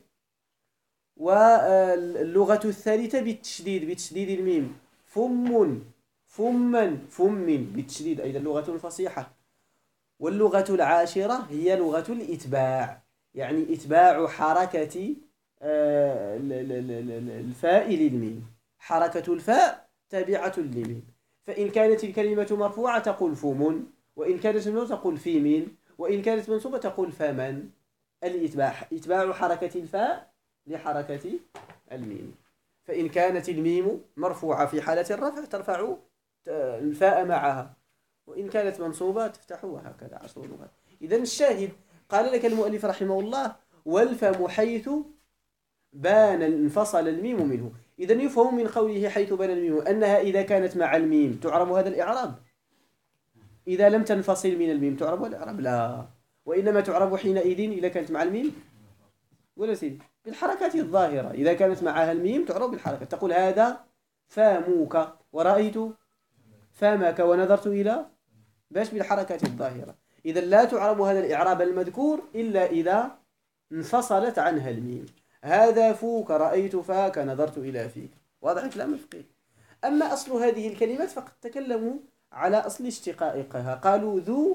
واللغة الثالثة بتشديد الميم، فم فمن فم بالتشديد، أيضا لغة فصيحة. واللغة العاشرة هي لغة الإتباع، يعني إتباع حركة الفاء للميم، حركة الفاء تابعة للميم. فإن كانت الكلمة مرفوعة تقول فم، وإن كانت منصوبة تقول فيم، وإن كانت منصوبة تقول فمن. إتباع حركة الفاء لحركة الميم. فإن كانت الميم مرفوعة في حالة الرفع ترفع الفاء معها، وإن كانت منصوبة تفتح، وهكذا 10 لغات. إذن الشاهد قال لك المؤلف رحمه الله والفم حيث بان انفصل الميم منه. إذن يفهم من قوله حيث بان الميم أنها إذا كانت مع الميم تعرب هذا الإعراب، إذا لم تنفصل من الميم تعرب هذا الإعراب لا، وإنما تعرب حينئذ إذا كانت مع الميم ولا سيدي بالحركات الظاهرة. إذا كانت معها الميم تعرب بالحركة، تقول هذا فاموك ورأيت فامك ونظرت إلى باش بالحركات الظاهرة. إذا لا تعرب هذا الإعراب المذكور إلا إذا انفصلت عنها الميم. هذا فوك رأيت فاك نظرت إلى فيك، واضح الكلام الفقهي. أما أصل هذه الكلمات فقد تكلموا على أصل اشتقائها، قالوا ذو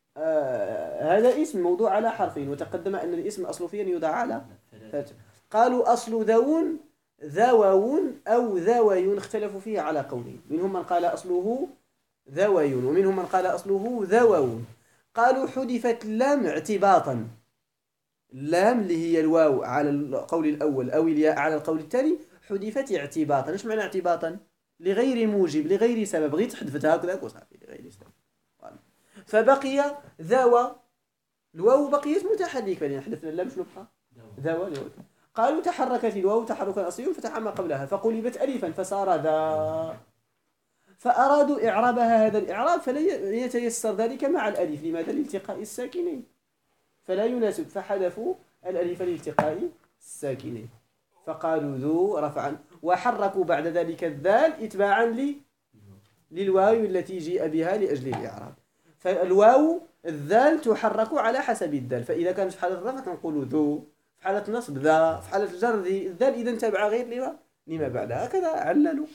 هذا اسم موضوع على حرفين، وتقدم أن الاسم أصل فيه أن يوضع على ثلاثة. قالوا أصل ذوون ذوون أو ذوي، اختلفوا فيه على قولين، منهم من قال أصله ذوي ومنهم من قال أصله ذوون. قالوا حذفت اللام اعتباطا، اللام اللي هي الواو على القول الأول أو الياء على القول الثاني حذفت اعتباطا. ايش معنى اعتباطا؟ لغير موجب، لغير سبب، غير تحذفتها هكذا وصافي لغير سبب. فبقي ذوى، الواو بقيت متحركة لأن حذفنا اللام شنو بقى؟ ذوى. قالوا تحركت الواو تحركا أصليا فتح ما قبلها فقلبت ألفا فصار ذا، فأرادوا إعرابها هذا الإعراب فلا يتيسر ذلك مع الألف. لماذا؟ لالتقاء الساكنين، فلا يناسب، فحذفوا الألف لالتقاء الساكنين، فقالوا ذو رفعا، وحركوا بعد ذلك الذال إتباعا للواو التي جيء بها لأجل الإعراب. فالواو الذال تحرك على حسب الذال، فإذا كانت في حالة الرفع نقول ذو، في حالة النصب ذا، في حالة الجر الذال إذا تبع غير لما بعدها، هكذا عللوا.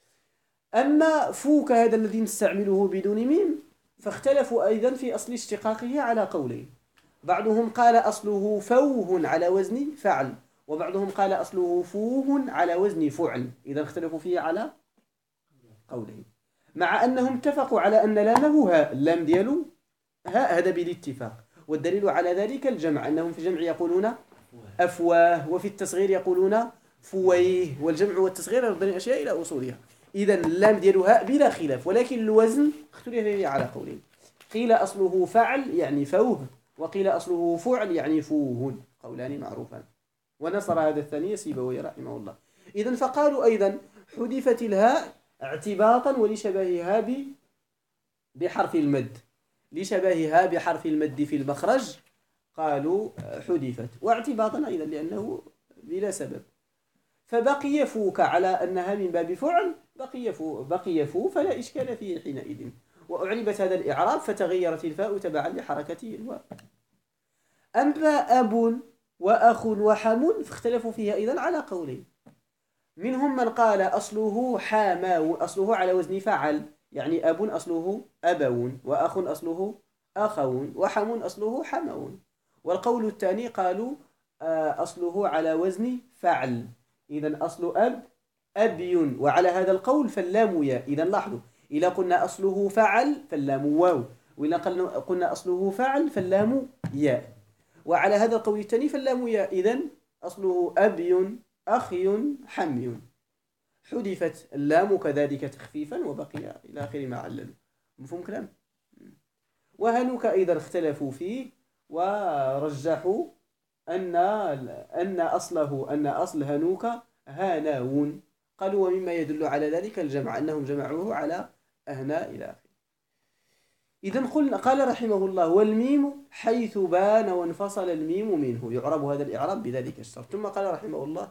أما فوك هذا الذي نستعمله بدون ميم فاختلفوا أيضا في أصل اشتقاقه على قولين، بعضهم قال أصله فوه على وزن فعل، وبعضهم قال أصله فوه على وزن فعل. إذا اختلفوا فيه على قولين، مع أنهم اتفقوا على أن لامه اللام ديالو هذا بالاتفاق. والدليل على ذلك الجمع، أنهم في الجمع يقولون أفواه، وفي التصغير يقولون فويه، والجمع والتصغير يردان الأشياء إلى أصولها. إذا اللام ديال هاء بلا خلاف، ولكن الوزن اختلف فيه على قولين. قيل أصله فعل يعني فوه، وقيل أصله فعل يعني فوه، قولان معروفان. ونصر هذا الثاني سيبويه رحمه الله. إذا فقالوا أيضا حذفت الهاء اعتباطا ولشبهها بحرف المد، لشبهها بحرف المد في المخرج قالوا حذفت، واعتباطا أيضا لأنه بلا سبب. فبقي فوك على أنها من باب فعل، بقي فو فلا إشكال فيه حينئذ. وأعربت هذا الإعراب فتغيرت الفاء تبعا لحركة الواو. أما أب وأخ وحم فاختلفوا فيها أيضا على قولين. منهم من قال أصله حاماو، أصله على وزن فعل، يعني أب أصله أبون، وأخ أصله أخون، وحم أصله حمون. والقول الثاني قالوا أصله على وزن فعل، إذن أصل أب أبي، وعلى هذا القول فاللام ياء. إذن لاحظوا، إذا قلنا أصله فعل فاللام واو، وإذا قلنا أصله فعل فاللام ياء. وعلى هذا القول الثاني فاللام ياء، إذن أصله أبي أخي حمي. حذفت اللام كذلك تخفيفا، وبقي إلى آخر ما عللوا. مفهوم كلام؟ وهنوك أيضا اختلفوا فيه ورجحوا أن أصل هنوك هاناون. قالوا ومما يدل على ذلك الجمع، أنهم جمعوه على أهناء إلى آخره. إذن قال رحمه الله والميم حيث بان وانفصل الميم منه يعرب هذا الإعراب بذلك الشرط. ثم قال رحمه الله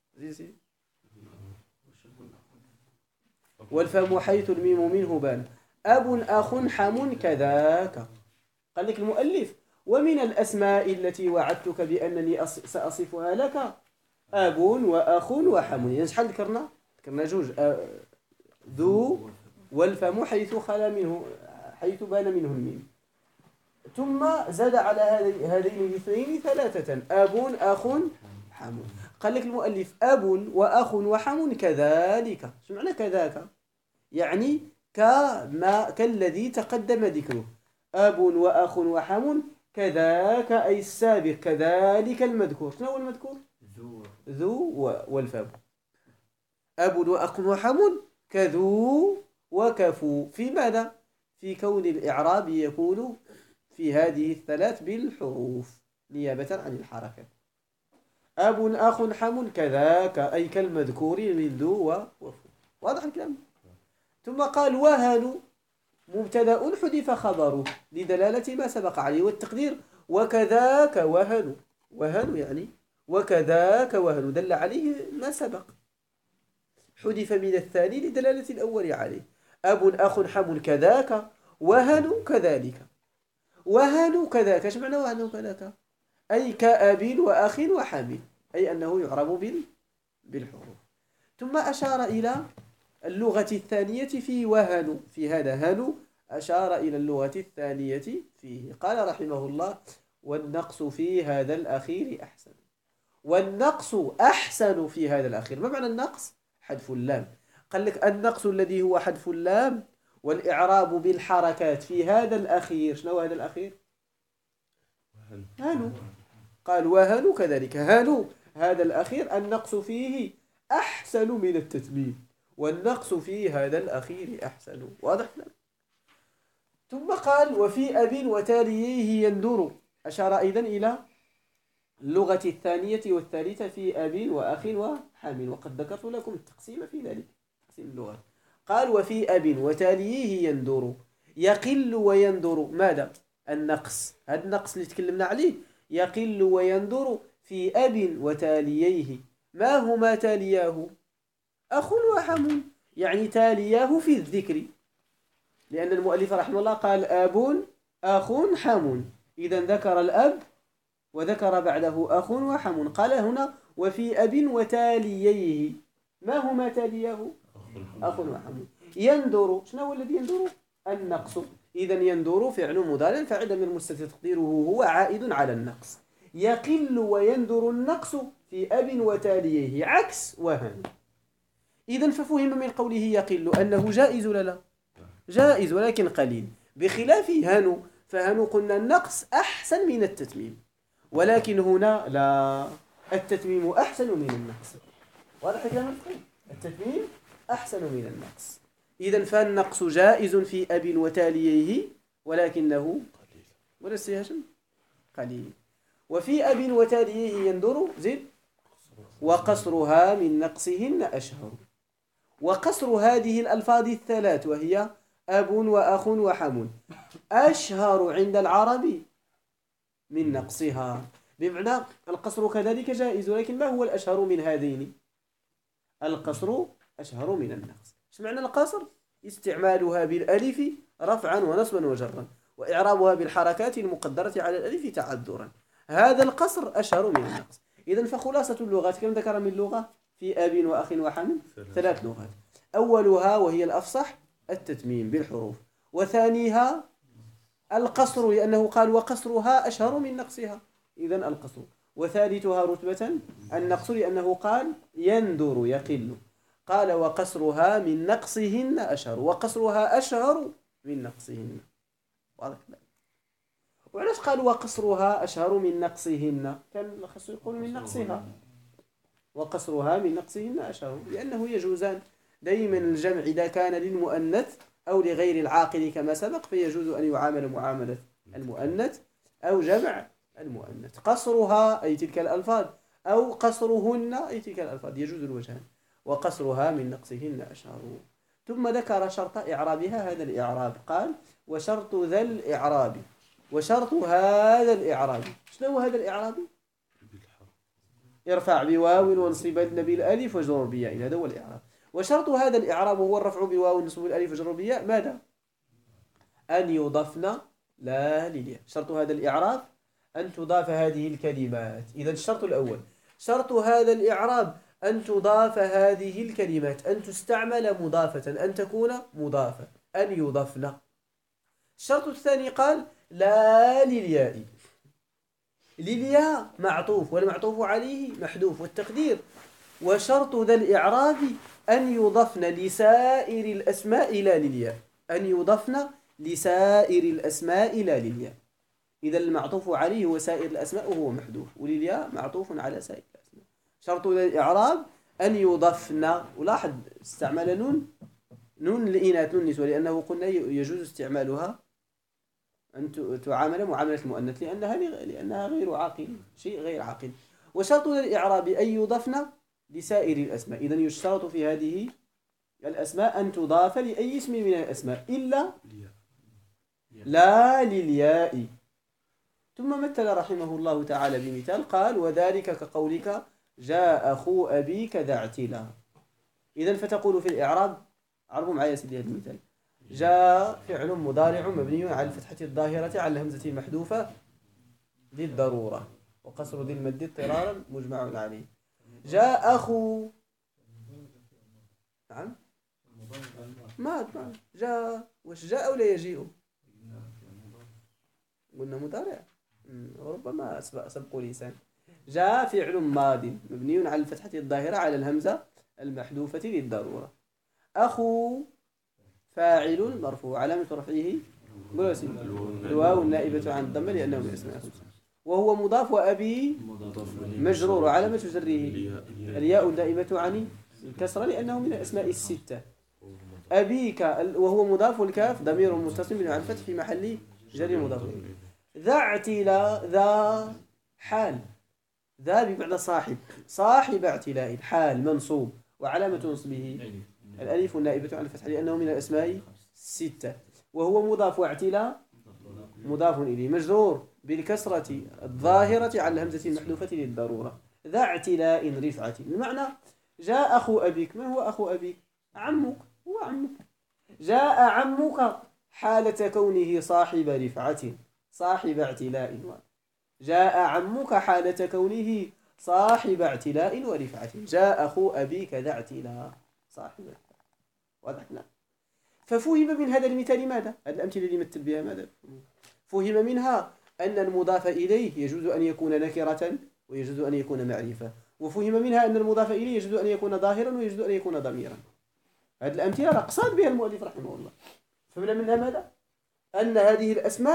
والفم حيث الميم منه بان أب أخ حم كذاك. قال لك المؤلف ومن الأسماء التي وعدتك بأنني سأصفها لك أب وأخ وحم. يعني شحال ذكرنا جوج، ذو والفم حيث بان منه الميم، ثم زاد على هذين الاثنين ثلاثة أب أخ حم. قال لك المؤلف أب وأخ وحم كذلك. شو معنى كذاك؟ يعني كالذي تقدم ذكره، أب وأخ وحم كذاك أي السابق، كذلك المذكور. شنو هو المذكور؟ ذو والفم. أب وأخ وحم كذو وكفو. في ماذا؟ في كون الإعراب يكون في هذه الثلاث بالحروف نيابة عن الحركة. أب أخ حم كذاك أي كالمذكور من ذو وفو. واضح الكلام؟ ثم قال وهن مبتدأ حذف خبره لدلالة ما سبق عليه، والتقدير وكذاك وهن. وهن يعني وكذاك وهن دل عليه ما سبق، حذف من الثاني لدلالة الأول عليه. أب أخ حم كذاك وهن كذلك. وهن كذاك. ايش معنى وهن كذاك؟ أي كأب وأخ وحم، أي أنه يعرب بالحروف. ثم أشار إلى اللغة الثانية في وهن، في هذا هن أشار إلى اللغة الثانية فيه. قال رحمه الله والنقص في هذا الأخير أحسن. والنقص أحسن في هذا الأخير. ما معنى النقص؟ حذف اللام. قال لك النقص الذي هو حذف اللام والإعراب بالحركات في هذا الأخير. شنو هذا الأخير؟ هانو. قال وهانو كذلك. هانو هذا الأخير النقص فيه أحسن من التتميم، والنقص في هذا الأخير أحسن. واضح؟ ثم قال وفي أب وتاليه يندر. أشار أيضا إلى اللغة الثانية والثالثة في أب وأخ وحام، وقد ذكرت لكم التقسيم في ذلك، تقسيم اللغة. قال وفي أب وتاليه يندر. يقل ويندر ماذا؟ النقص. هذا النقص اللي تكلمنا عليه يقل ويندر في أب وتاليه. ما هما تالياه؟ أخ وحم، يعني تالياه في الذكر، لأن المؤلف رحمه الله قال أب أخ حم، إذا ذكر الأب وذكر بعده أخ وحم. قال هنا وفي أب وتاليه. ما هما تالياه؟ أخ وحم. يندر. شنو هو الذي يندر؟ النقص. إذا يندر فعل مضارع فاعل من المستتر تقديره هو عائد على النقص. يقل ويندر النقص في أب وتاليه عكس وهن. إذا ففهم من قوله يقل أنه جائز ولا لا؟ جائز ولكن قليل، بخلاف هانو فهنا قلنا النقص أحسن من التتميم، ولكن هنا لا، التتميم أحسن من النقص. واضح كلام؟ التتميم أحسن من النقص. إذن فالنقص جائز في أب وتاليه ولكنه وليس هاشم قليل. وفي أب وتاليه يندر زد وقصرها من نقصهن أشهر. وقصر هذه الألفاظ الثلاث وهي أب وأخ وحم أشهر عند العرب من نقصها، بمعنى القصر كذلك جائز، ولكن ما هو الأشهر من هذين؟ القصر أشهر من النقص. ايش معنى القصر؟ استعمالها بالألف رفعا ونصبا وجرا، وإعرابها بالحركات المقدرة على الألف تعذرا. هذا القصر أشهر من النقص. إذن فخلاصة اللغات كم ذكر من لغة في أب وأخ وحم؟ 3 لغات. أولها وهي الأفصح التتميم بالحروف، وثانيها القصر لأنه قال وقصرها أشهر من نقصها، إذن القصر. وثالثها رتبة النقص لأنه قال يندر يقل، قال وقصرها من نقصهن أشهر، وقصرها أشهر من نقصهن. واضح؟ وعلاش قال وقصرها أشهر من نقصهن؟ كان خص يقول من نقصها، وقصرها من نقصهن أشهر، لأنه يجوزان دائما الجمع إذا كان للمؤنث أو لغير العاقل كما سبق، فيجوز أن يعامل معاملة المؤنث أو جمع المؤنث. قصرها أي تلك الألفاظ أو قصرهن أي تلك الألفاظ، يجوز الوجهان. وقصرها من نقصهن أشهر. ثم ذكر شرط إعرابها هذا الإعراب، قال وشرط ذا الإعراب وشرط هذا الإعراب. شنو هذا الإعراب؟ ارفع بواو وانصبن بالألف وجر بالياء، هذا هو الإعراب. وشرط هذا الإعراب هو الرفع بواو والنصب بالألف وجر بالياء. ماذا؟ أن يضفن لا للياء. شرط هذا الإعراب أن تضاف هذه الكلمات. إذا الشرط الأول شرط هذا الإعراب أن تضاف هذه الكلمات، أن تستعمل مضافة، أن تكون مضافة، أن يضفن. الشرط الثاني قال لا للياء. للياء معطوف والمعطوف عليه محذوف، والتقدير وشرط ذا الإعراب أن يضفن لسائر الأسماء لا للياء، أن يضفن لسائر الأسماء لا للياء. إذا المعطوف عليه هو سائر الأسماء وهو محذوف، وللياء معطوف على سائر الأسماء. شرط ذا الإعراب أن يضفن، ولاحظ استعمل نون الإناث نون النسوة، لأنه قلنا يجوز استعمالها أن تعامل معاملة المؤنث لأنها غير عاقل، شيء غير عاقل. وشرط الإعراب أن يضفن لسائر الأسماء. إذن يشترط في هذه الأسماء أن تضاف لأي اسم من الأسماء إلا لا للياء. ثم مثل رحمه الله تعالى بمثال، قال وذلك كقولك جاء أخو أبيك ذا اعتلا. إذن فتقول في الإعراب، عرفوا معي سيدي هذا المثال، جاء فعل مضارع مبني على الفتحة الظاهرة على الهمزة المحذوفة للضرورة، وقصر ذي المد اضطرارا مجمع عليه. جاء أخو، نعم ما جاء، وش جاء ولا يجيء؟ قلنا مضارع، وربما سبق لسان. جاء فعل ماض مبني على الفتحة الظاهرة على الهمزة المحذوفة للضرورة. أخو فاعل مرفوع علامة رفعه الواو النائبة عن الضمة لأنه من اسماء الخمسة، وهو مضاف. وأبي مجرور علامة جره الياء النائبة عن الكسرة لأنه من الأسماء الستة. أبيك وهو مضاف، والكاف ضمير متصل على الفتح في محل جر مضاف. ذا اعتلاء، ذا حال، ذا بمعنى صاحب، صاحب اعتلاء، حال منصوب وعلامة نصبه الألف النائبة عن الفتح لأنه من الأسماء الستة. وهو مضاف، واعتلاء مضاف إليه مجرور بالكسرة الظاهرة على الهمزة المحذوفة للضرورة. ذا اعتلاء رفعة. المعنى جاء أخو أبيك. من هو أخو أبيك؟ عمك، هو عمك. جاء عمك حالة كونه صاحب رفعة صاحب اعتلاء. جاء عمك حالة كونه صاحب اعتلاء ورفعة. جاء أخو أبيك ذا اعتلاء صاحب. واضح؟ لا. ففهم من هذا المثال ماذا؟ الأمثلة اللي مثل بها ماذا؟ فهم منها أن المضاف إليه يجوز أن يكون نكرة ويجوز أن يكون معرفة، وفهم منها أن المضاف إليه يجوز أن يكون ظاهرا ويجوز أن يكون ضميرا. هذه الأمثلة قصد بها المؤلف رحمه الله. فهمنا منها ماذا؟ أن هذه الأسماء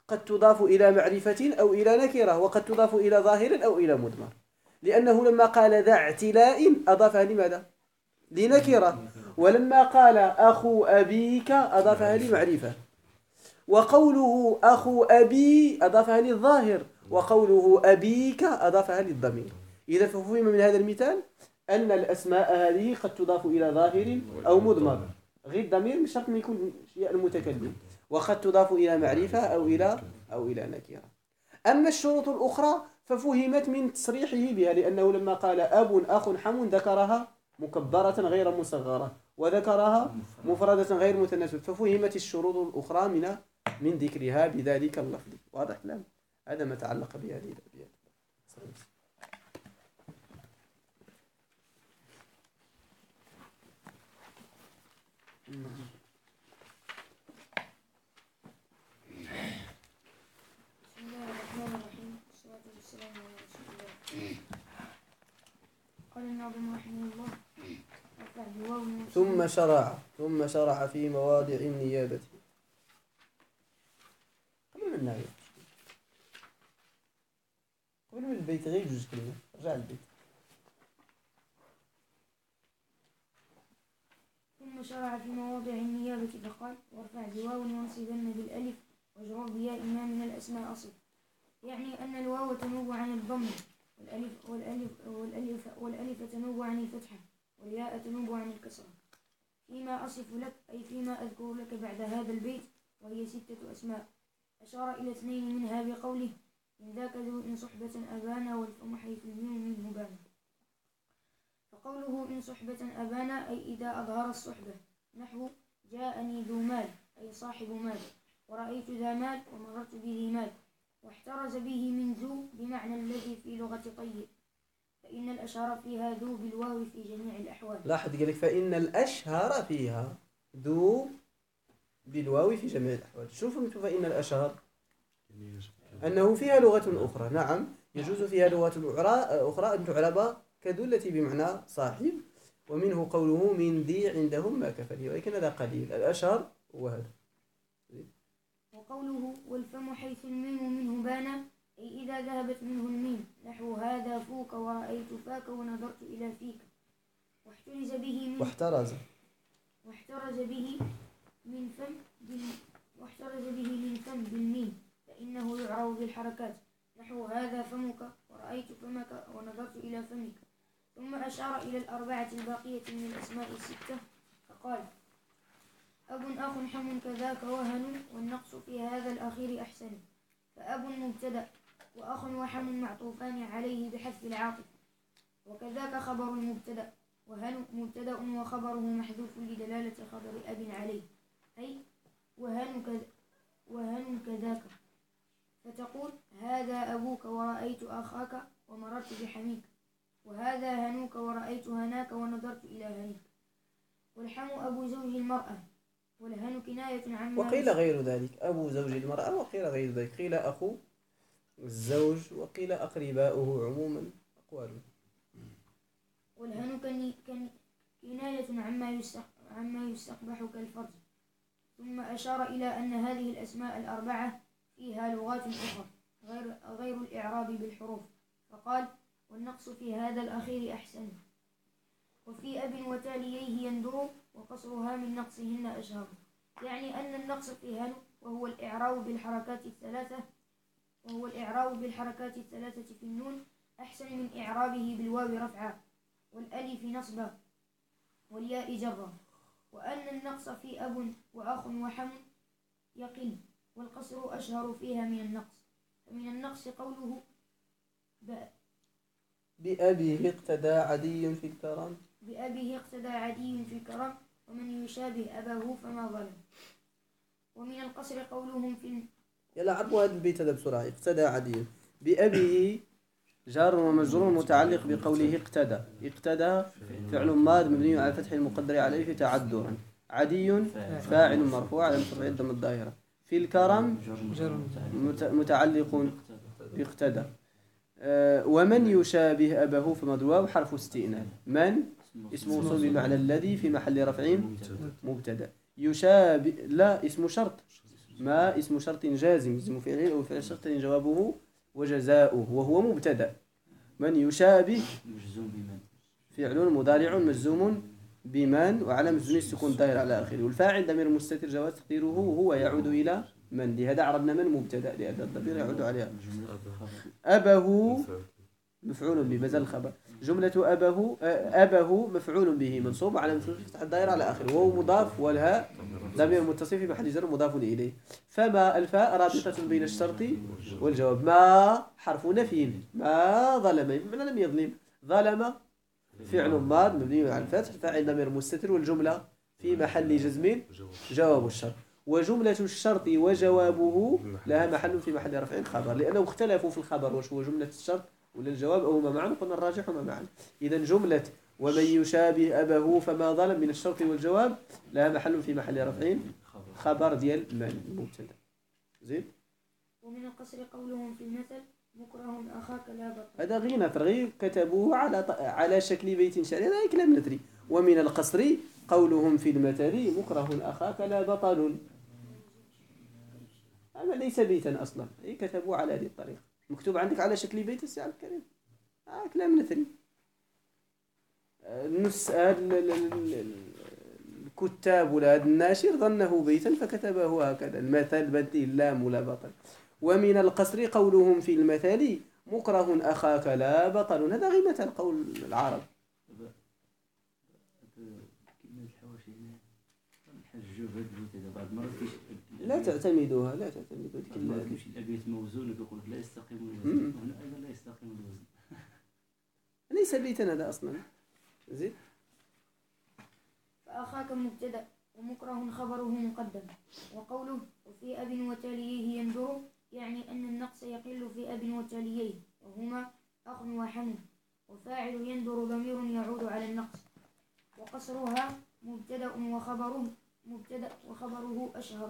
قد تضاف إلى معرفة أو إلى نكرة، وقد تضاف إلى ظاهر أو إلى مضمر، لأنه لما قال ذا اعتلاء أضافها لماذا؟ لنكرة. ولما قال أخو أبيك أضافها لمعرفة. وقوله أخو أبي أضافها للظاهر، وقوله أبيك أضافها للضمير. إذا فهم من هذا المثال أن الأسماء هذه قد تضاف إلى ظاهر أو مضمر، غير الضمير مش شرط يكون المتكلم، وقد تضاف إلى معرفة أو إلى نكرة. أما الشروط الأخرى ففهمت من تصريحه بها، لأنه لما قال أب أخ حم ذكرها مكبرة غير مصغرة، وذكرها مفردة غير متناسبة، ففهمت الشروط الأخرى من ذكرها بذلك اللفظ. واضح كلام؟ هذا ما تعلق بهذه الأبيات. قال الناظم رحمه الله ثم شرع في مواضع النيابة. قبل من البيت غير جوج كلمات، رجع البيت. ثم شرع في مواضع النيابة فقال وارفع بواو وانصبن بالألف واجرر بياء ما من الأسماء أصل، يعني أن الواو تنوب عن الضم، والألف تنوب عن الفتحة، والياء تنوب عن الكسرة. فيما أصف لك أي فيما أذكر لك بعد هذا البيت، وهي 6 أسماء. أشار إلى 2 منها بقوله من ذاك ذو إن صحبة أبانا والفم حيث الميم منه بان. فقوله إن صحبة أبانا أي إذا أظهر الصحبة، نحو جاءني ذو مال أي صاحب مال، ورأيت ذا مال ومررت بذي مال. واحترز به من ذو بمعنى الذي في لغة طيب، فإن الأشهر فيها ذو بالواو في جميع الأحوال. لاحظ قال لك فإن الأشهر فيها ذو بالواو في جميع الأحوال. شو فهمتوا فإن الأشهر؟ أنه فيها لغة أخرى. نعم يجوز فيها لغة أخرى أن تعرب كذو التي بمعنى صاحب، ومنه قوله من ذي عندهم ما كفله، ولكن هذا قليل. الأشهر هو هذا. وقوله والفم حيث الميم منه بان أي إذا ذهبت منه الميم، نحو هذا فوك ورأيت فاك ونظرت إلى فيك. واحترز به من فم بالميم، فإنه يعرف بالحركات، نحو هذا فمك ورأيت فمك ونظرت إلى فمك. ثم أشار إلى 4 الباقية من الأسماء 6 فقال أب أخ حم كذاك وهن، والنقص في هذا الأخير أحسن. فأب مبتدأ وأخ وحم معطوفان عليه بحذف العاطف، وكذاك خبر المبتدأ، وهن مبتدأ وخبره محذوف لدلالة خبر أب عليه، أي وهن كذاك. فتقول هذا أبوك ورأيت أخاك ومررت بحميك، وهذا هنوك ورأيت هناك ونظرت إلى هنيك. والحم أبو زوج المرأة، والهن كناية عما وقيل غير ذلك أبو زوج المرأة، وقيل غير ذلك، قيل أخو الزوج، وقيل أقرباؤه، عموما أقوال. والهن كناية عما يستقبح كالفرج. ثم أشار إلى أن هذه الأسماء 4 فيها لغات أخرى غير الإعراب بالحروف، فقال والنقص في هذا الأخير أحسن. وفي أب وتاليه يندر، وقصرها من نقصهن أشهر، يعني أن النقص في هن وهو الإعراب بالحركات الثلاثة في النون أحسن من إعرابه بالواو رفعا والألف نصبا والياء جرا. وأن النقص في أب وأخ وحم يقل، والقصر أشهر فيها من النقص. فمن النقص قوله بأبيه اقتدى عدي في الكرم، ومن يشابه أباه فما ظلم. ومن القصر قولهم في يلا عرفوا هذا البيت هذا بسرعة. اقتدى عدي بأبيه جار ومجرور متعلق بقوله اقتدى. اقتدى فعل ماض مبني على الفتح المقدر عليه تعذرا. عدي فاعل مرفوع على رفعه الضمة الظاهرة. في الكرم متعلق باقتدى. ومن يشابه أباه فمضروب حرف استئناف. من اسم موصول بمعنى الذي في محل رفع مبتدأ. يشابه لا اسم شرط ما اسم شرط جازم، اسم فعل أو فعل شرط جوابه وجزاؤه، وهو مبتدأ. من يشابه مجزوم بمن. فعل مضارع مجزوم بمن وعلامة جزمه السكون داير على آخره، والفاعل ضمير مستتر جواز تقديره هو يعود إلى من، لهذا عرضنا من مبتدأ لأن الضمير يعود عليها. أبه مفعول به بزل الخبر. جملة أبه مفعول به منصوب على فتح الدائرة على آخره، وهو مضاف والهاء ضمير متصل في محل جر مضاف إليه. فما الفاء رابطة بين الشرط والجواب. ما حرف نفي، ما ظلم بمعنى لم يظلم، ظلم فعل ماض مبني على الفتح فاعل ضمير مستتر والجملة في محل جزم جواب الشرط. وجملة الشرط وجوابه لها محل في محل رفع خبر، لأنه اختلفوا في الخبر واش هو جملة الشرط ولا الجواب أو ما معا، قلنا الراجح وما معا. إذا جملة ومن يشابه أبه فما ظلم من الشرط والجواب لها محل في محل رفع خبر ديال من المبتدا. زين. ومن القصر قولهم في المثل مكره أخاك لا بطل. هذا غير نثر، غير كتبوه على شكل بيت شعري، هذا كلام نثري. ومن القصر قولهم في المثل مكره أخاك لا بطل، هذا ليس بيتا أصلا، كتبوه على هذه الطريقة، مكتوب عندك على شكل بيت السعر الكريم، كلام نثري. الكتاب ولا الناشر ظنه بيتا فكتبه هكذا، المثل بدي اللام ولا بطل. ومن القصر قولهم في المثل مكره أخاك لا بطل، هذا غير مثل قول العرب. لا تعتمدوها، لا تعتمدوا كيمشي الابيات موزون ويقول لا يستقيم الوزن، هنا ايضا لا يستقيم الوزن. ليس بيتا هذا اصلا. زين. فأخاك مبتدأ ومكره خبره مقدم. وقوله وفي أب وتاليه ينظر يعني أن النقص يقل في أب وتاليه وهما أخ وحم، وفاعل ينظر ضمير يعود على النقص. وقصرها مبتدأ وخبره أشهر،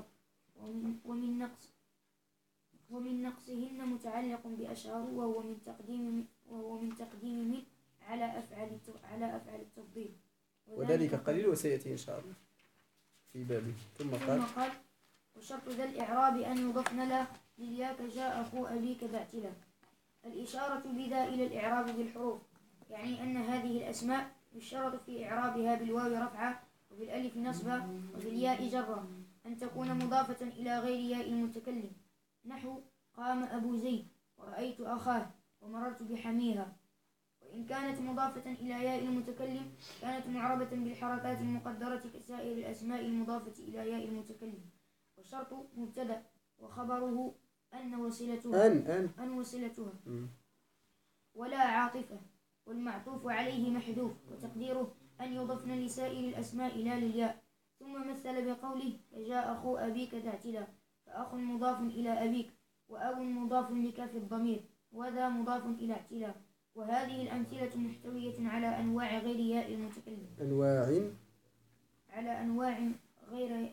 ومن نقصهن متعلق بأشهر، وهو من تقديم من على أفعال التفضيل، وذلك قليل وسيأتي إن شاء الله في بابه. ثم قال وشرط ذا الإعراب أن يضفن له للياك جاء أخو أبيك ذا اعتلا. الإشارة بذا إلى الإعراب بالحروف، يعني أن هذه الأسماء يشترط في إعرابها بالواو رفعة وبالألف نصبة وبالياء جرة أن تكون مضافة إلى غير ياء المتكلم، نحو قام أبو زيد ورأيت أخاه ومررت بحميها. وإن كانت مضافة إلى ياء المتكلم كانت معربة بالحركات المقدرة كسائر الأسماء المضافة إلى ياء المتكلم. والشرط مبتدأ وخبره أن وصلتها ولا عاطفة، والمعطوف عليه محذوف، وتقديره أن يضفن لسائر الأسماء لا للياء. ثم مثل بقوله فجاء أخو أبيك ذا اعتلا، فأخ مضاف إلى أبيك، وأب مضاف لكاف الضمير، وذا مضاف إلى اعتلا. وهذه الأمثلة محتوية على أنواع غير ياء المتكلم، على أنواع غير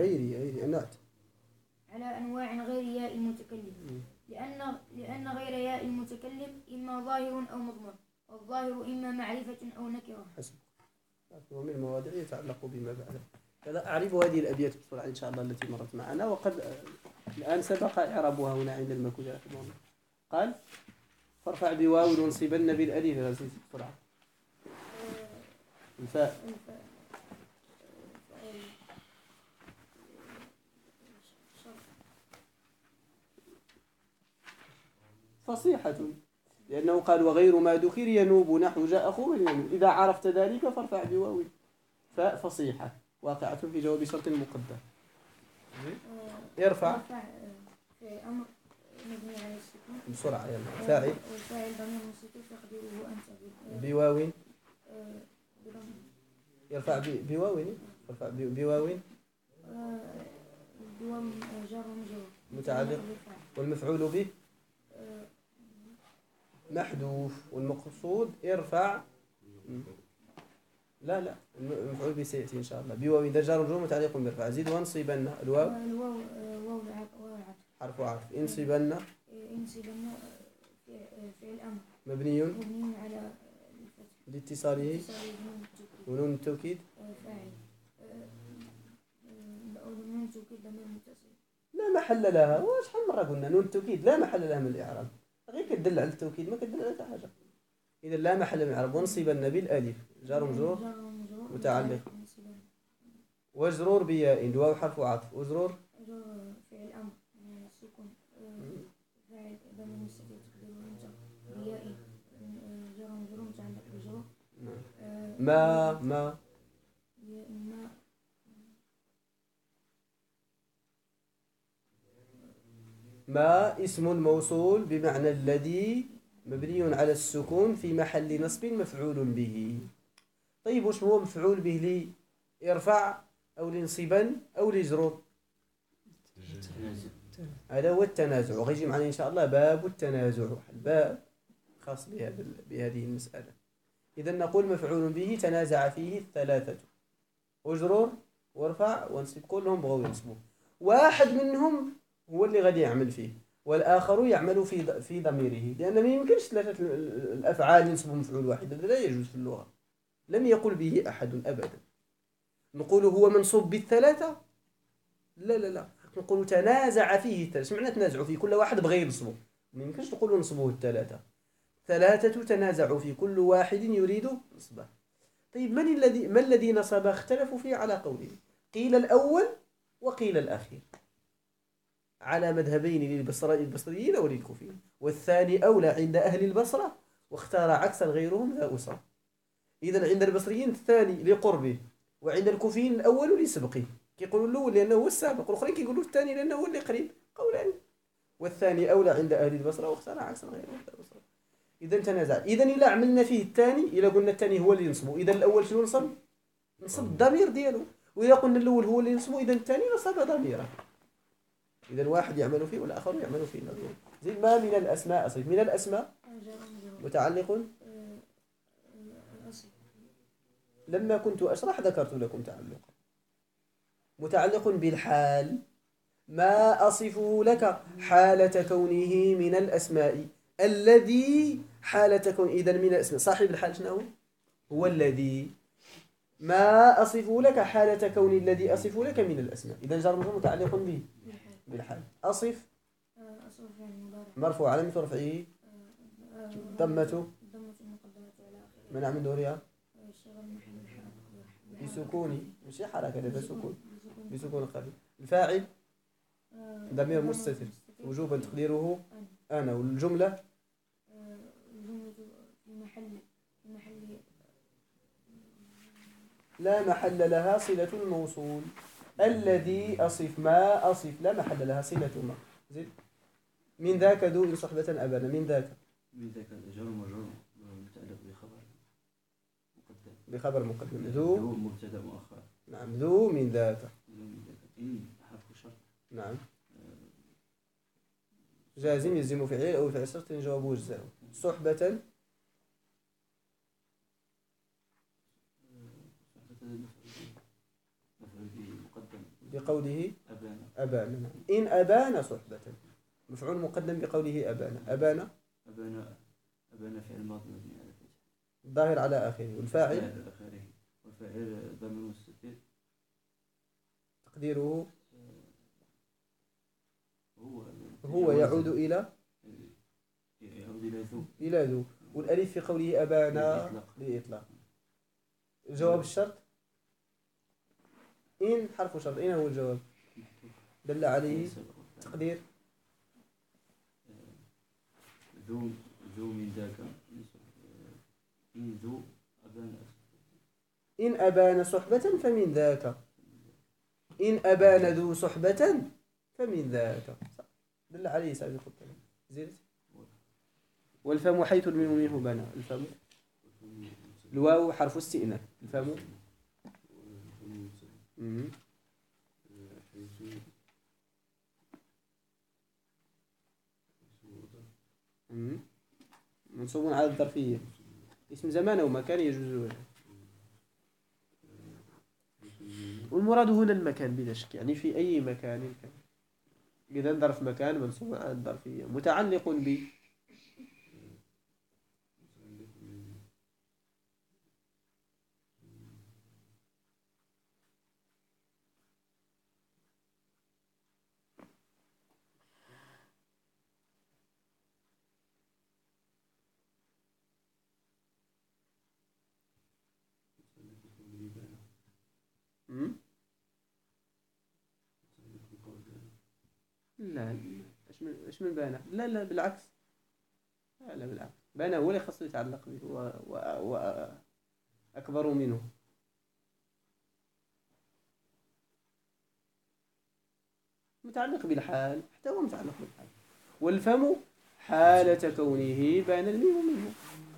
ياء المتكلم، لأن غير ياء المتكلم إما ظاهر أو مضمر، والظاهر إما معرفة أو نكرة. حسب. ومن المواضيع يتعلق بما بعده. كذا أعرف هذه الأبيات بسرعة إن شاء الله التي مرت معنا، وقد الآن سبق إعرابها هنا عند المكوجة. قال فارفع بواو وانصبن بالألف بسرعة. الفاء فصيحة، لأنه قال وغير ما ذكر ينوب نحو جاء أخو من ينوب، إذا عرفت ذلك فارفع بواو. فاء فصيحة واقعة في جواب شرط مقدر. يرفع في أمر مبني على السكون بسرعة يلا. فاعل والفاعل ضمير مستتر تقديره أنت بواو. يرفع بواو. يرفع بواو جار ومجرور متعلق، والمفعول به محذوف، والمقصود ارفع. لا المفعول به سيأتي إن شاء الله. بواو إذا جار ومجرور متعلق بيرفع. زيد وانصبن الواو واو حرف عطف. انصبن في الأمر مبني على الفتح لاتصاله ونون التوكيد فاعل ونون التوكيد ضمير متصل لا محل لها. وشحال مرة قلنا نون التوكيد لا محل لها من الإعراب، غير كدل على التوكيد ما كدل على حتى حاجة. إذا لا محل من الإعراب. ونصيبن بالألف جار ومجرور متعلق وجرور بياء الواو حرف عطف وجرور فعل أمر سكون فاعل ضمير مستتر تقديره أنت بياء جار ومجرور متعلق بجرور ما ما اسم موصول بمعنى الذي مبني على السكون في محل نصب مفعول به. طيب وش هو مفعول به لي؟ ارفع أو لنصبا أو لجرور. هذا هو التنازع، وغيجي معنا إن شاء الله باب التنازع، الباب خاص بهذه المسألة. إذا نقول مفعول به تنازع فيه الثلاثة، وجرور وارفع ونصب كلهم بغوا ينصبوا، واحد منهم هو اللي غادي يعمل فيه والآخر يعمل في ضميره، لأن ما يمكنش ثلاثة الأفعال ينصبوا مفعول واحد، هذا لا يجوز في اللغة، لم يقل به أحد أبدا. نقول هو منصوب بالثلاثة؟ لا لا لا، نقول تنازع فيه الثلاثة. معنى تنازعوا فيه؟ كل واحد بغى ينصبه، ما يمكنش نقولوا نصبوه الثلاثة. ثلاثة تنازعوا في كل واحد يريد نصبه. طيب ما الذي نصب؟ اختلفوا فيه على قولين، قيل الأول وقيل الأخير، على مذهبين للبصريين وللكوفيين، والثاني أولى عند أهل البصرة، واختار عكسا غيرهم ذا أسرة. إذا عند البصريين الثاني لقربه، وعند الكوفيين الأول لسبقه. كيقولوا الأول لأنه هو السابق، والآخرين كيقولوا الثاني لأنه هو اللي قريب، قولان. والثاني أولى عند أهل البصرة واختار عكسا غيرهم ذا أسرة. إذا تنازع. إذا إلا عملنا فيه الثاني، إلا قلنا الثاني هو اللي ينصبه، إذا الأول شنو نصب الضمير ديالو، وإذا قلنا الأول هو اللي ينصبه، إذا الثاني نصب ضميره. إذا واحد يعمل فيه والآخر يعمل فيه. زي ما من الأسماء أصف. من الأسماء متعلق، لما كنت أشرح ذكرت لكم تعلق متعلق بالحال. ما أصف لك حالة كونه من الأسماء، الذي حالة كون. إذا من الأسماء صاحب الحال شنو هو؟ الذي. ما أصف لك حالة كون الذي أصف لك من الأسماء. إذا جار مجرور متعلق به بالحال. أصف مرفوع علامة رفعه ضمته منع من ظهورها بسكون، مش حركة، ده بسكون، بسكون الخفيف. الفاعل ضمير مستتر وجوبا تقديره أنا. والجملة لا محل لها صلة الموصول. الذي أصف ما أصف لا محل لها صلة ما. زين. من ذاك ذو إن صحبة أبانا. من ذاك جار ومجرور متعلق بخبر مقدم. ذو مبتدأ مؤخر. نعم. ذو من ذاك. إن حرف شرط. نعم. جازم يلزم فعل أو فعل شرط جوابه الجزاء. صحبة بقوله أبانا. إن أبانا صحبة مفعول مقدم بقوله أبانا. أبانا فعل ماضي مبني على الفتح ظاهر على آخره. والفاعل والفاعل ضمير مستتر تقديره هو يعود إلى ذو. والألف في قوله أبانا للإطلاق. الجواب الشرط إن حرف شرط. أين هو الجواب؟ دل عليه تقدير ذو من ذاك. إن ذو أبانا. إن أبان صحبة فمن ذاك. إن أبان ذو صحبة فمن ذاك. دل عليه سابق الكلام. زيد. والفم حيث الميم منه بنى. الفم الواو حرف استئناف. الفم منصوب على الظرفية. اسم زمان أو مكان يجوز. والمراد هنا المكان بلا شك، يعني في أي مكان كان. إذا ظرف مكان منصوب على الظرفية متعلق ب لا اش من بان؟ لا بالعكس. لا بالعكس، بان هو اللي خاصو يتعلق به وأكبر منه. متعلق بالحال، حتى هو متعلق بالحال. والفم حالة كونه بان الميم منه.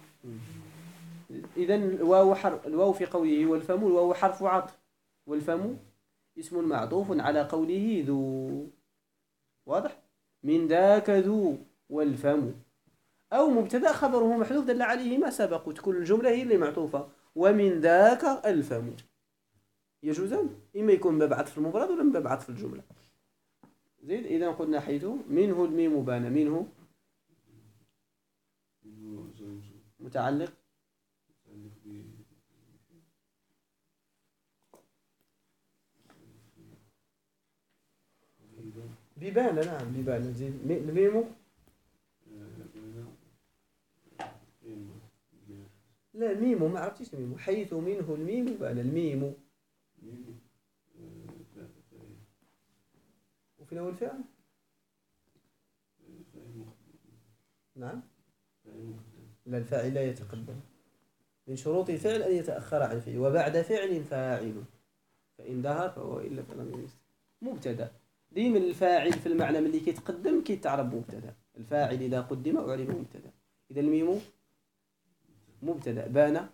إذا الواو في قوله والفم، الواو حرف عطف، والفم اسم معطوف على قوله ذو. واضح؟ من ذاك ذو والفم، أو مبتدأ خبره محذوف دل عليه ما سبق، وتكون الجملة هي اللي معطوفة، ومن ذاك الفم. يجوزان، إما يكون من باب عطف المفرد ولا من باب عطف الجملة. زيد. إذا قلنا حيث منه الميم بان، منه متعلق ببان. نعم ببان. زيد الميم. لا الميم ما عرفتيش الميم. حيث منه الميم بان الميم. وفي الأول فعل. نعم. لا الفاعل لا يتقدم. من شروط الفعل أن يتأخر عن فعل، وبعد فعل فاعل، فإن ظهر فهو إلا فلم يمس. مبتدأ ديما الفاعل في المعنى ملي كيتقدم كيتعرب مبتدأ. الفاعل إذا قدم أعرب مبتدأ. إذا الميم مبتدأ. بان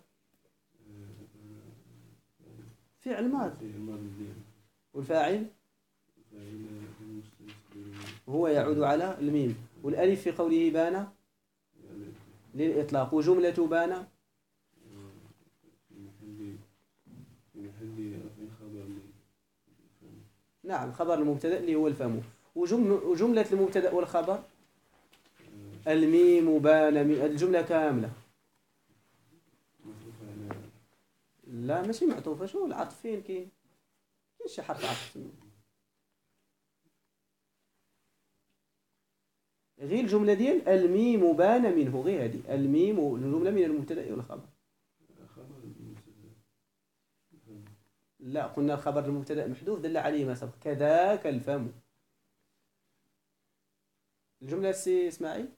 فعل ماضي، والفاعل هو يعود على الميم. والألف في قوله بان للإطلاق. وجملة بان نعم خبر المبتدأ اللي هو الفم. وجملة المبتدأ والخبر الميم بان، الجملة كاملة. لا ماشي معطوفة. شو العطف فين كاين شي حرف عطف؟ غير الجملة ديال الميم بان منه، غير هذه الميم الجملة من المبتدأ والخبر. لا قلنا الخبر المبتدأ محذوف دل عليه ما سبق، كذاك الفم. الجملة سي اسماعيل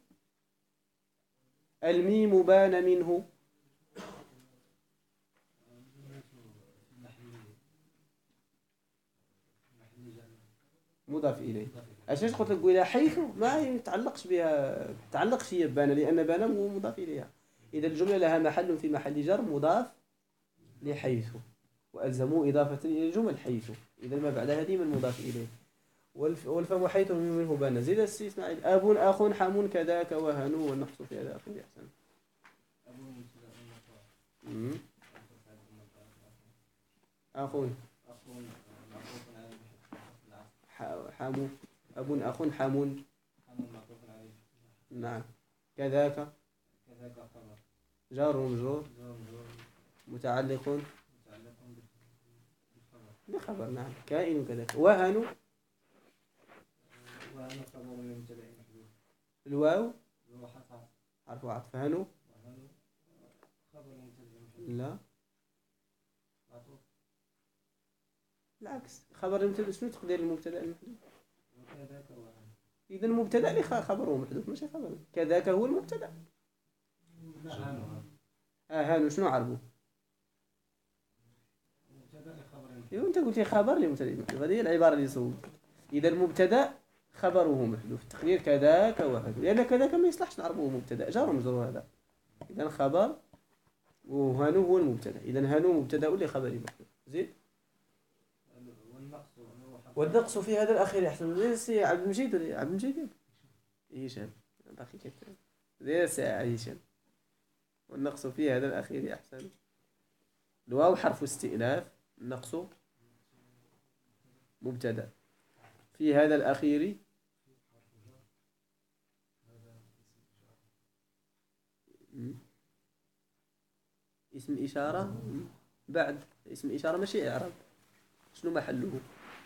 الميم بان منه مضاف إليه. علاش قلت لك إلى حيث ما يتعلقش بها، تعلقش هي بان، لأن بان هو مضاف إليها. إذا الجملة لها محل في محل جر مضاف لحيث، وألزموا إضافة إلى الجمل حيث. إذا ما بعدها ديما مضاف إليه. والفم حيث منه بان. زيد السي إسماعيل أب أخ حم كذاك وهنو والنقص في هذا أخي أحسن. أخ حمو. أب أخ حم. نعم. كذاك جار ومجرور متعلق بخبر. نعم. كائن كذاك. وهن الواو حرف عطف. هنو لا العكس. خبر المبتدا شنو تقدير المبتدا المحذوف؟ اذا المبتدا اللي خبره محذوف ماشي خبر. كذاك هو المبتدا. هانو شنو عربو؟ ايوا انت قلتي خبر لمبتدا محذوف، هذه هي العباره اللي صوبت. اذا المبتدا خبره محذوف تقدير كذاك وهذا، لان كذاك ما يصلحش نعربوه مبتدا جار ومجرور هذا. اذا خبر وهانو هو المبتدا. اذا هانو مبتدا لخبر محذوف. زيد. والنقص في هذا الأخير أحسن. زي السي عبد المجيد ولا عبد المجيد؟ هشام باقي كثير. زي السي هشام. والنقص في هذا الأخير أحسن. الواو حرف استئناف، النقص مبتدأ. في هذا الأخير اسم إشارة. بعد اسم إشارة ماشي إعراب. شنو محله؟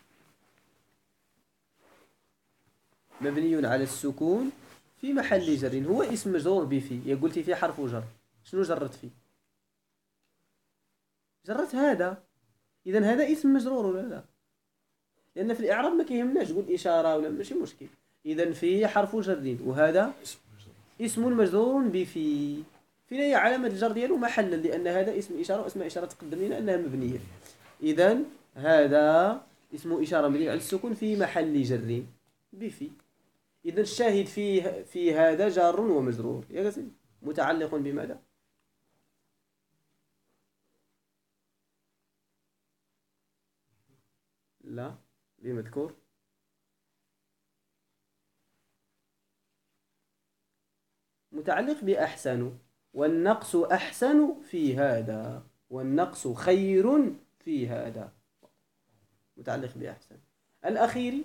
مبني على السكون في محل جر. هو اسم مجرور بفي. يا قلتي في حرف جر، شنو جرت فيه؟ جرت هذا. إذا هذا اسم مجرور ولا لا؟ لأن في الإعراب ما كيهمناش تقول إشارة ولا ماشي مشكل. إذا في حرف جر وهذا اسم مجرور بفي. فين هي علامة الجر ديالو؟ محلا، لأن هذا اسم إشارة، واسم إشارة تقدم لنا أنها مبنية. إذا هذا اسم إشارة مبني على السكون في محل جر بفي. إذا الشاهد في هذا جار ومجرور يا غسيل، متعلق بماذا؟ لا، بمذكور متعلق بأحسن، والنقص أحسن في هذا، والنقص خير في هذا، متعلق بأحسن. الأخير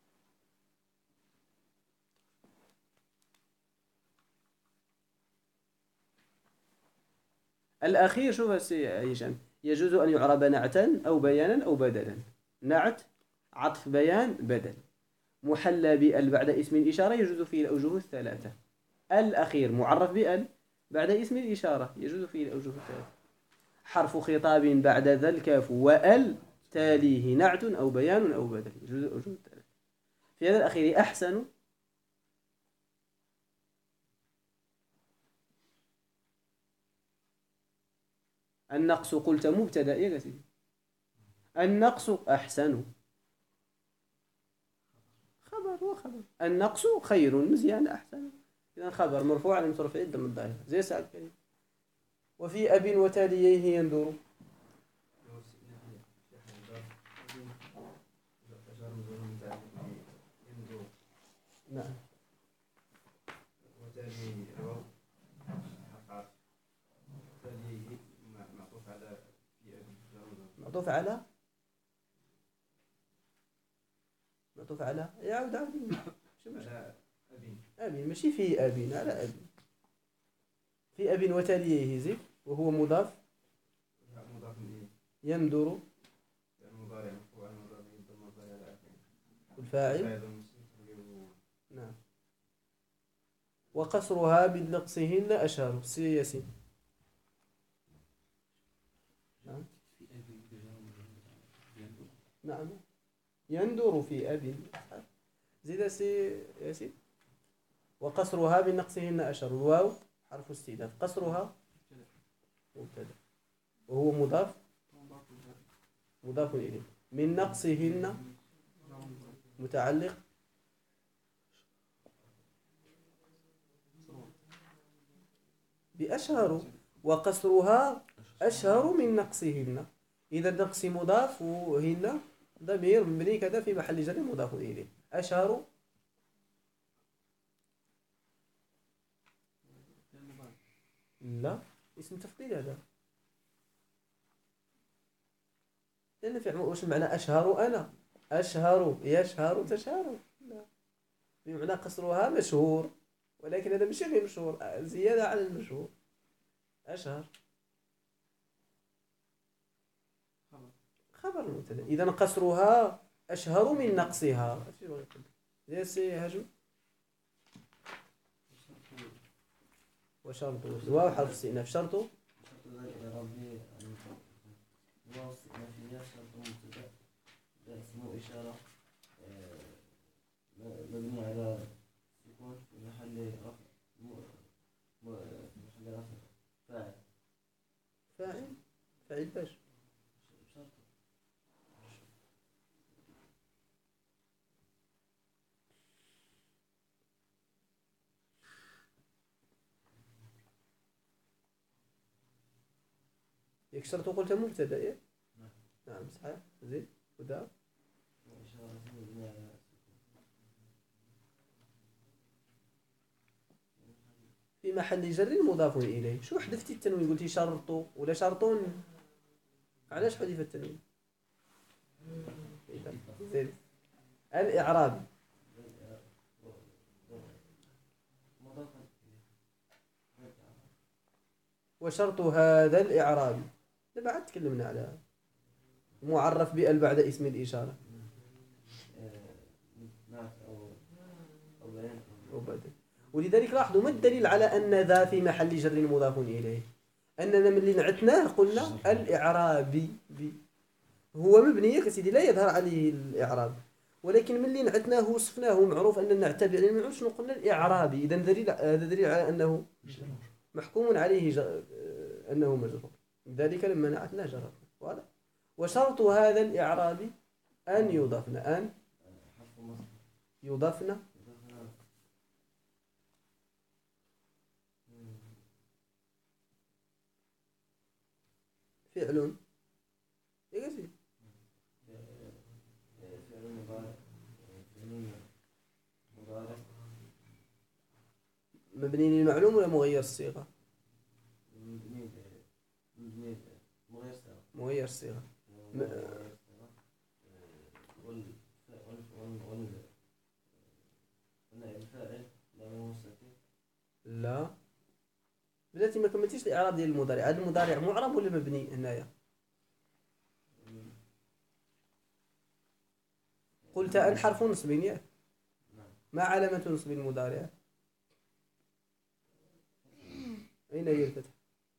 الأخير شوف هشام، يجوز أن يعرب نعتا أو بيانا أو بدلا. نعت عطف بيان بدل، محلى بأل بعد اسم الإشارة يجوز فيه الأوجه الثلاثة. الأخير معرف بأل بعد اسم الإشارة يجوز فيه الأوجه الثلاثة. حرف خطاب بعد ذا الكاف وأل تاليه نعت أو بيان أو بدل يجوز الأوجه الثلاثة. في هذا الأخير أحسن النقص قلت مبتدأ يا سيدي، النقص أحسن خبر وخبر، النقص خير مزيان أحسن، إذا خبر مرفوع على رفعه الضم الظاهر زي سعد الكريم. وفي أب وتاليه يندور. نعم. معطوف على يعود على أبي، ماشي في أبي، على أبي. في أب وتاليه زيد وهو مضاف يندر الفاعل. نعم. وقصرها بنقصهن أشهر سياسي. نعم. نعم يندر في أب زيد سي ياسين. وقصرها بنقصهن أشهر، الواو حرف استئناف، قصرها مبتدأ وهو مضاف إليه، من نقصهن متعلق بأشهر، وقصرها أشهر من نقصهن. إذا النقص مضاف وهن ضمير مبني كذا في محل جر مضاف إليه. أشهر لا اسم تفضيل هذا، لأن في وش معنى أشهر؟ أنا أشهر يشهر تشهر، لا بمعنى قصرها مشهور، ولكن هذا مش غير مشهور، زيادة على المشهور. أشهر خبر المبتدأ، إذا قصرها أشهر من نقصها. زي سي هجو وشرط الواو حرف استئناف. شرط ربي واو استئنافية شرط مبتدأ اسم إشارة مبني على سكون في محل رفع فاعل باش ياك شرط قلت مبتدأ ياك؟ نعم صحيح. زين ودا في محل جر مضاف إليه. شو حذفتي التنوين؟ قلتي شرط ولا شرطون، علاش حذف التنوين؟ زين الإعراب وشرط هذا الإعراب دابا عاد تكلمنا على معرف بأل بعد اسم الإشارة أو بدل. ولذلك لاحظوا ما الدليل على أن ذا في محل جر مضاف إليه؟ أننا من اللي نعتناه قلنا الإعرابي هو مبني يا سيدي لا يظهر عليه الإعراب، ولكن ملي نعتناه وصفناه معروف أن نعتبر يعني ما شنو قلنا الإعرابي، إذا دليل هذا دليل على أنه محكوم عليه أنه مجرور، لذلك لما نعتناه جررنا. واضح. وشرط هذا الإعرابي أن يضافنا، أن حرف مصدر يضافنا فعل يا سيدي فعل مضارع مضارع مبني للمعلوم ولا مغير الصيغة؟ مبني مغير صيغة مغير الصيغة. والنائب الفاعل ضمير مستتر. لا بلاتي ما كملتيش الإعراب ديال المضارع. هذا المضارع معرب ولا مبني هنايا؟ قلت أن حرف نصب ياك؟ ما علامة نصب المضارع؟ أين هي الفتحة؟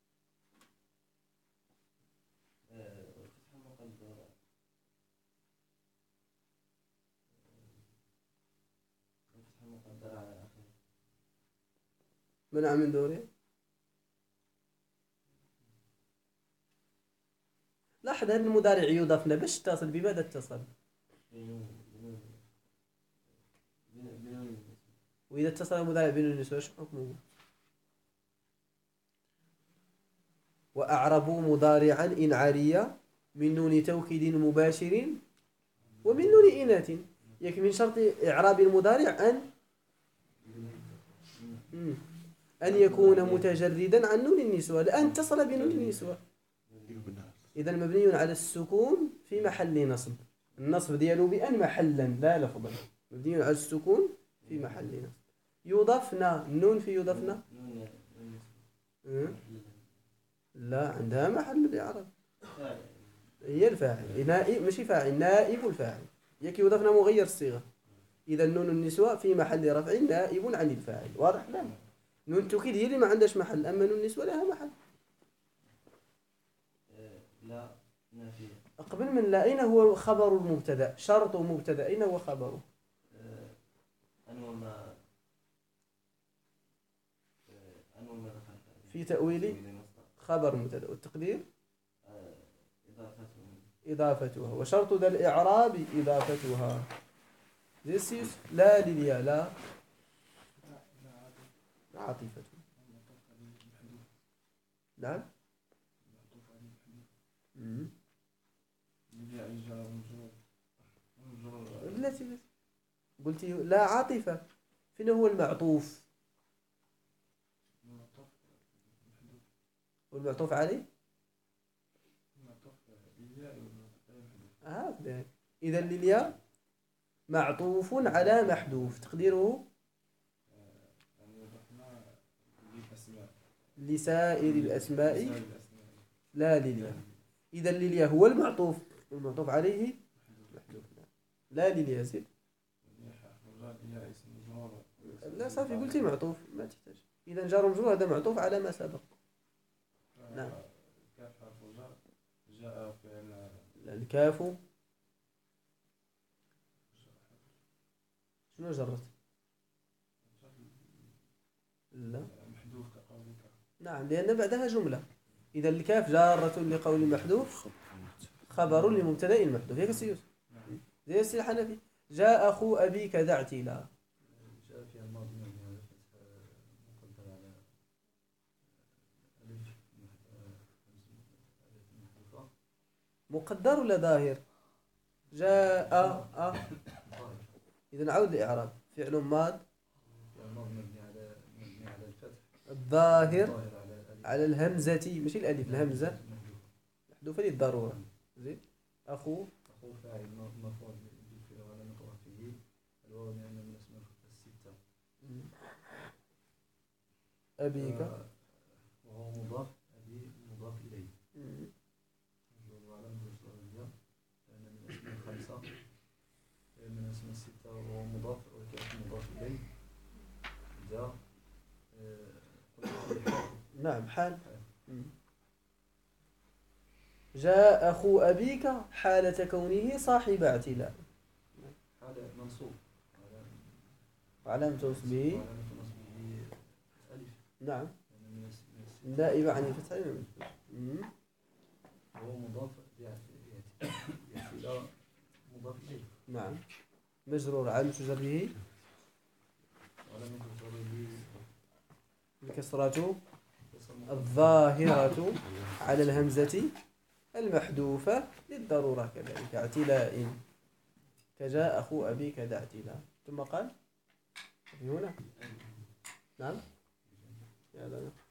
مقدرة على آخره. منع من دوره. لاحظ هذا المضارع يضاف باش اتصل بماذا اتصل؟ وإذا اتصل المضارع بنون النسوة شو حكمه؟ وأعربوا مضارعا إن عارية من نون توكيد مباشر ومن نون إناث. يكفي من شرط إعراب المضارع أن يكون متجردا عن نون النسوة، لأن اتصل بنون النسوة. إذا مبني على السكون في محل نصب، النصب ديالو بأن محلا لا لفظا، مبني على السكون في محل نصب. يضافنا النون في يضافنا لا عندها محل الإعراب، هي الفاعل نائب ماشي فاعل، نائب الفاعل. ياك يضافنا مغير الصيغة، إذا نون النسوة في محل رفع نائب عن الفاعل. واضح؟ لا نون التوكيد هي اللي ما عندهاش محل، أما نون النسوة لها محل. لا نافية. قبل من لا أين هو خبر المبتدأ؟ شرط مبتدأ أين هو خبره؟ أنو ما دخل في تأويل خبر مبتدأ والتقدير إضافتها، وشرط ذا الإعراب إضافتها. This is لا للياء لا عاطفة. نعم التي قلت لا عاطفة. فين هو المعطوف؟ والمعطوف عليه إذا للياء معطوف على محذوف تقديره لسائر الأسماء لا للياء. إذا للياء هو المعطوف والمعطوف عليه محذوف لا للياء. زيد لا صافي قلتي معطوف ما تحتاج. إذا جار ومجرور هذا معطوف على ما سبق. نعم الكاف شنو جرت؟ لا نعم لأن بعدها جملة. إذا الكاف جارة لقول محذوف خبر لمبتدأ محذوف. هيك سيوس زي السي الحنفي جاء أخو أبيك دعتي لا جاء في الماضي مقدر على مقدر ولا ظاهر؟ جاء إذا عود الإعراب فعل ماض مبني على الفتح الظاهر على الهمزة ماشي الألف الهمزة محذوفة للضرورة. زين أخو فاعل مرفوع بالفعل وعلى رفعه الواو لأن من الأسماء الستة. أبيك وهو مضاف أبي مضاف إليه وعلى لأن من الأسماء الخمسة من الأسماء الستة وهو مضاف وكيف مضاف إليه جاء نعم حال جاء أخو أبيك حالة كونه صاحب اعتلاء. هذا منصوب وعلامة نصبه وعلامة نصبه ألف نعم يعني من نائب عن الفتح. هو مضاف إلى مضاف إليه نعم مجرور علامة جره وعلامة جره الكسرة الظاهرة على الهمزة المحذوفة للضرورة كذلك اعتلاء كجاء أخو أبيك ذا اعتلاء. ثم قال هنا نعم يا